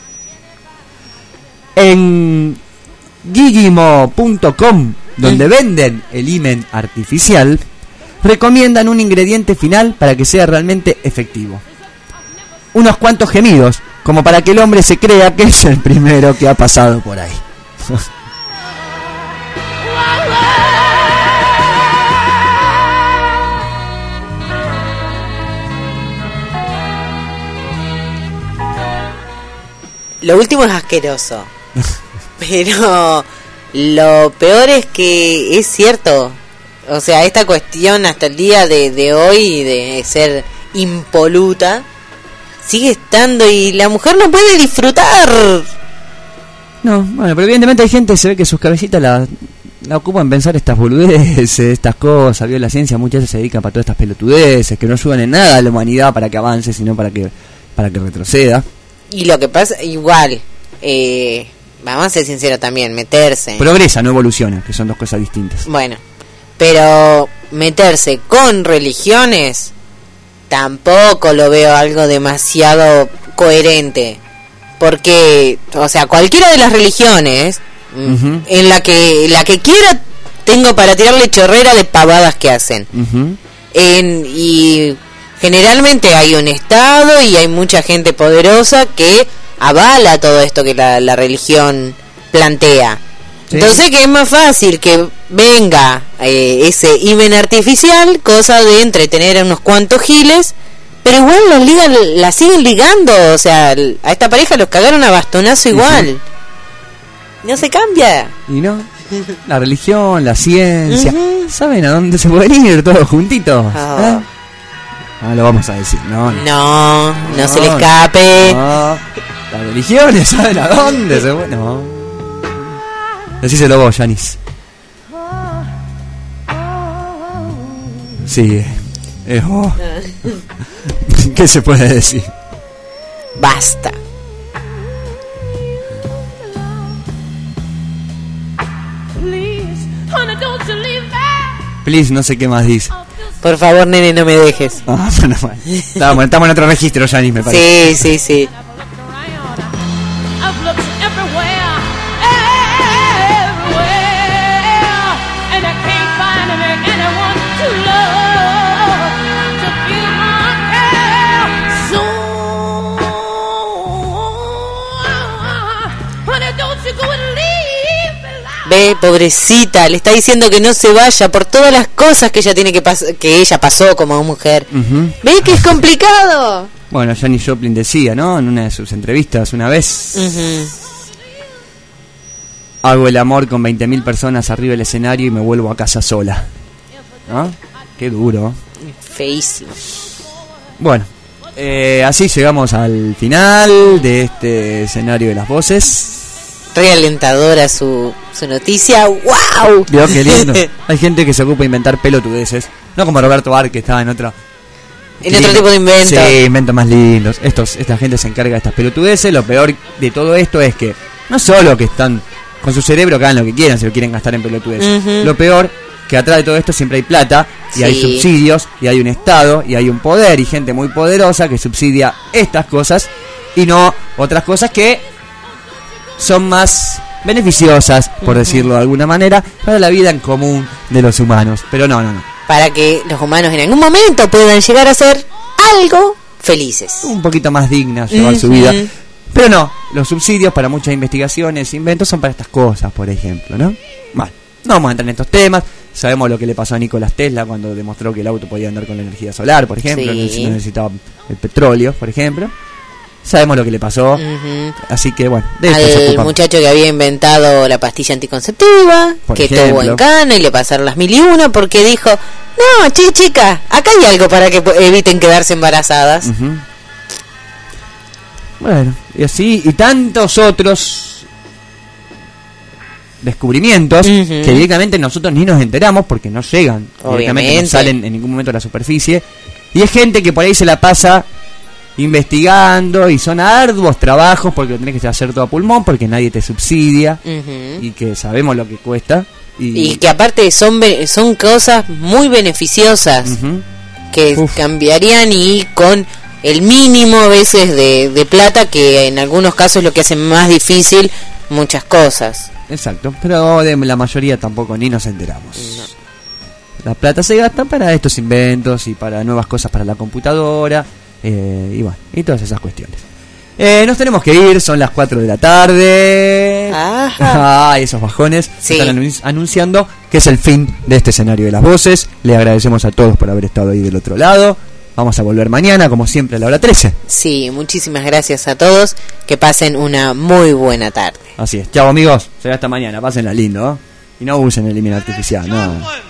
En Gigimo punto com, donde venden el himen artificial, recomiendan un ingrediente final para que sea realmente efectivo. Unos cuantos gemidos, como para que el hombre se crea que es el primero que ha pasado por ahí. Lo último es asqueroso. Pero lo peor es que es cierto. O sea, esta cuestión hasta el día de, de hoy de ser impoluta sigue estando y la mujer no puede disfrutar. No, bueno, pero evidentemente hay gente que se ve que sus cabecitas la, la ocupan en pensar estas boludeces, estas cosas, vio la ciencia, muchas veces se dedican para todas estas pelotudeces que no ayudan en nada a la humanidad para que avance, sino para que para que retroceda. Y lo que pasa, igual, eh, vamos a ser sinceros también, meterse. Progresa, no evoluciona, que son dos cosas distintas. Bueno, pero meterse con religiones tampoco lo veo algo demasiado coherente. Porque, o sea, cualquiera de las religiones, Uh-huh. en la que la que quiera, tengo para tirarle chorrera de pavadas que hacen. Uh-huh. En, y generalmente hay un Estado y hay mucha gente poderosa que avala todo esto que la, la religión plantea. Sí. Entonces que es más fácil que venga eh, ese himen artificial, cosa de entretener a unos cuantos giles, pero igual los ligan, la siguen ligando, o sea, a esta pareja los cagaron a bastonazo igual. Sí, sí. No se cambia. Y no, la religión, la ciencia, Ujú. ¿saben a dónde se pueden ir todos juntitos? Ah. ¿Eh? Ah, lo vamos a decir, no, no. No, no, se le escape. No, las religiones, ¿saben a dónde se pueden? No. Decíselo vos, Yanis. Sí, es vos. ¿Qué se puede decir? Basta. Please, no sé qué más dice. Por favor, nene, no me dejes. Ah, bueno, bueno. Estamos, estamos en otro registro, Yanis, me parece. Sí, sí, sí. I've looked everywhere, everywhere, and I can't find any- anyone to love, to feel my care. So, honey, don't you go and leave me like ¿eh? Pobrecita, le está diciendo que no se vaya por todas las cosas que ella tiene que pas- que ella pasó como mujer. Uh-huh. ¿Ves que es complicado? Bueno, Janis Joplin decía, ¿no? En una de sus entrevistas una vez. Uh-huh. Hago el amor con veinte mil personas arriba del escenario y me vuelvo a casa sola. ¿No? Qué duro. Feísimo. Bueno, eh, así llegamos al final de este escenario de las voces. Realentadora su, su noticia. ¡Wow! Dios, qué lindo. Hay gente que se ocupa de inventar pelotudeces. No como Roberto Bar, que estaba en otra... En otro tipo de inventos. Sí, inventos más lindos. Estos, esta gente se encarga de estas pelotudeces. Lo peor de todo esto es que no solo que están con su cerebro, que hagan lo que quieran, si lo quieren gastar en pelotudeces. Uh-huh. Lo peor, que atrás de todo esto siempre hay plata, y Sí. hay subsidios, y hay un Estado, y hay un poder, y gente muy poderosa que subsidia estas cosas, y no otras cosas que son más beneficiosas, por Uh-huh. decirlo de alguna manera, para la vida en común de los humanos. Pero no, no, no. Para que los humanos en algún momento puedan llegar a ser algo felices. Un poquito más dignas llevar Uh-huh. su vida. Pero no, los subsidios para muchas investigaciones, inventos son para estas cosas, por ejemplo, ¿no? Bueno, no vamos a entrar en estos temas. Sabemos lo que le pasó a Nikola Tesla cuando demostró que el auto podía andar con la energía solar, por ejemplo, Sí. no necesitaba el petróleo, por ejemplo. Sabemos lo que le pasó, Uh-huh. así que bueno, de esto se Al ocupa. muchacho que había inventado la pastilla anticonceptiva, Por que ejemplo. tuvo en cana y le pasaron las mil y una porque dijo, no, che, chica, acá hay algo para que eviten quedarse embarazadas. Ujú. Bueno, y así, y tantos otros descubrimientos Ujú. que directamente nosotros ni nos enteramos porque no llegan, directamente Obviamente. no salen en ningún momento a la superficie. Y es gente que por ahí se la pasa investigando y son arduos trabajos porque lo tenés que hacer todo a pulmón porque nadie te subsidia Ujú. y que sabemos lo que cuesta. Y, Y que aparte son be- son cosas muy beneficiosas Ujú. que cambiarían y con el mínimo a veces de, de plata que en algunos casos es lo que hace más difícil muchas cosas. Exacto, pero de la mayoría tampoco ni nos enteramos. La plata se gasta para estos inventos y para nuevas cosas para la computadora, eh, y bueno, y todas esas cuestiones. Eh, nos tenemos que ir, son las cuatro de la tarde. Ah, esos bajones Sí. están anun- anunciando que es el fin de este escenario de las voces. Le agradecemos a todos por haber estado ahí del otro lado. Vamos a volver mañana, como siempre, a la hora trece. Sí, muchísimas gracias a todos, que pasen una muy buena tarde. Así es. Chao, amigos. Será hasta mañana. Pásenla lindo, ¿eh? Y no usen el límite artificial, no.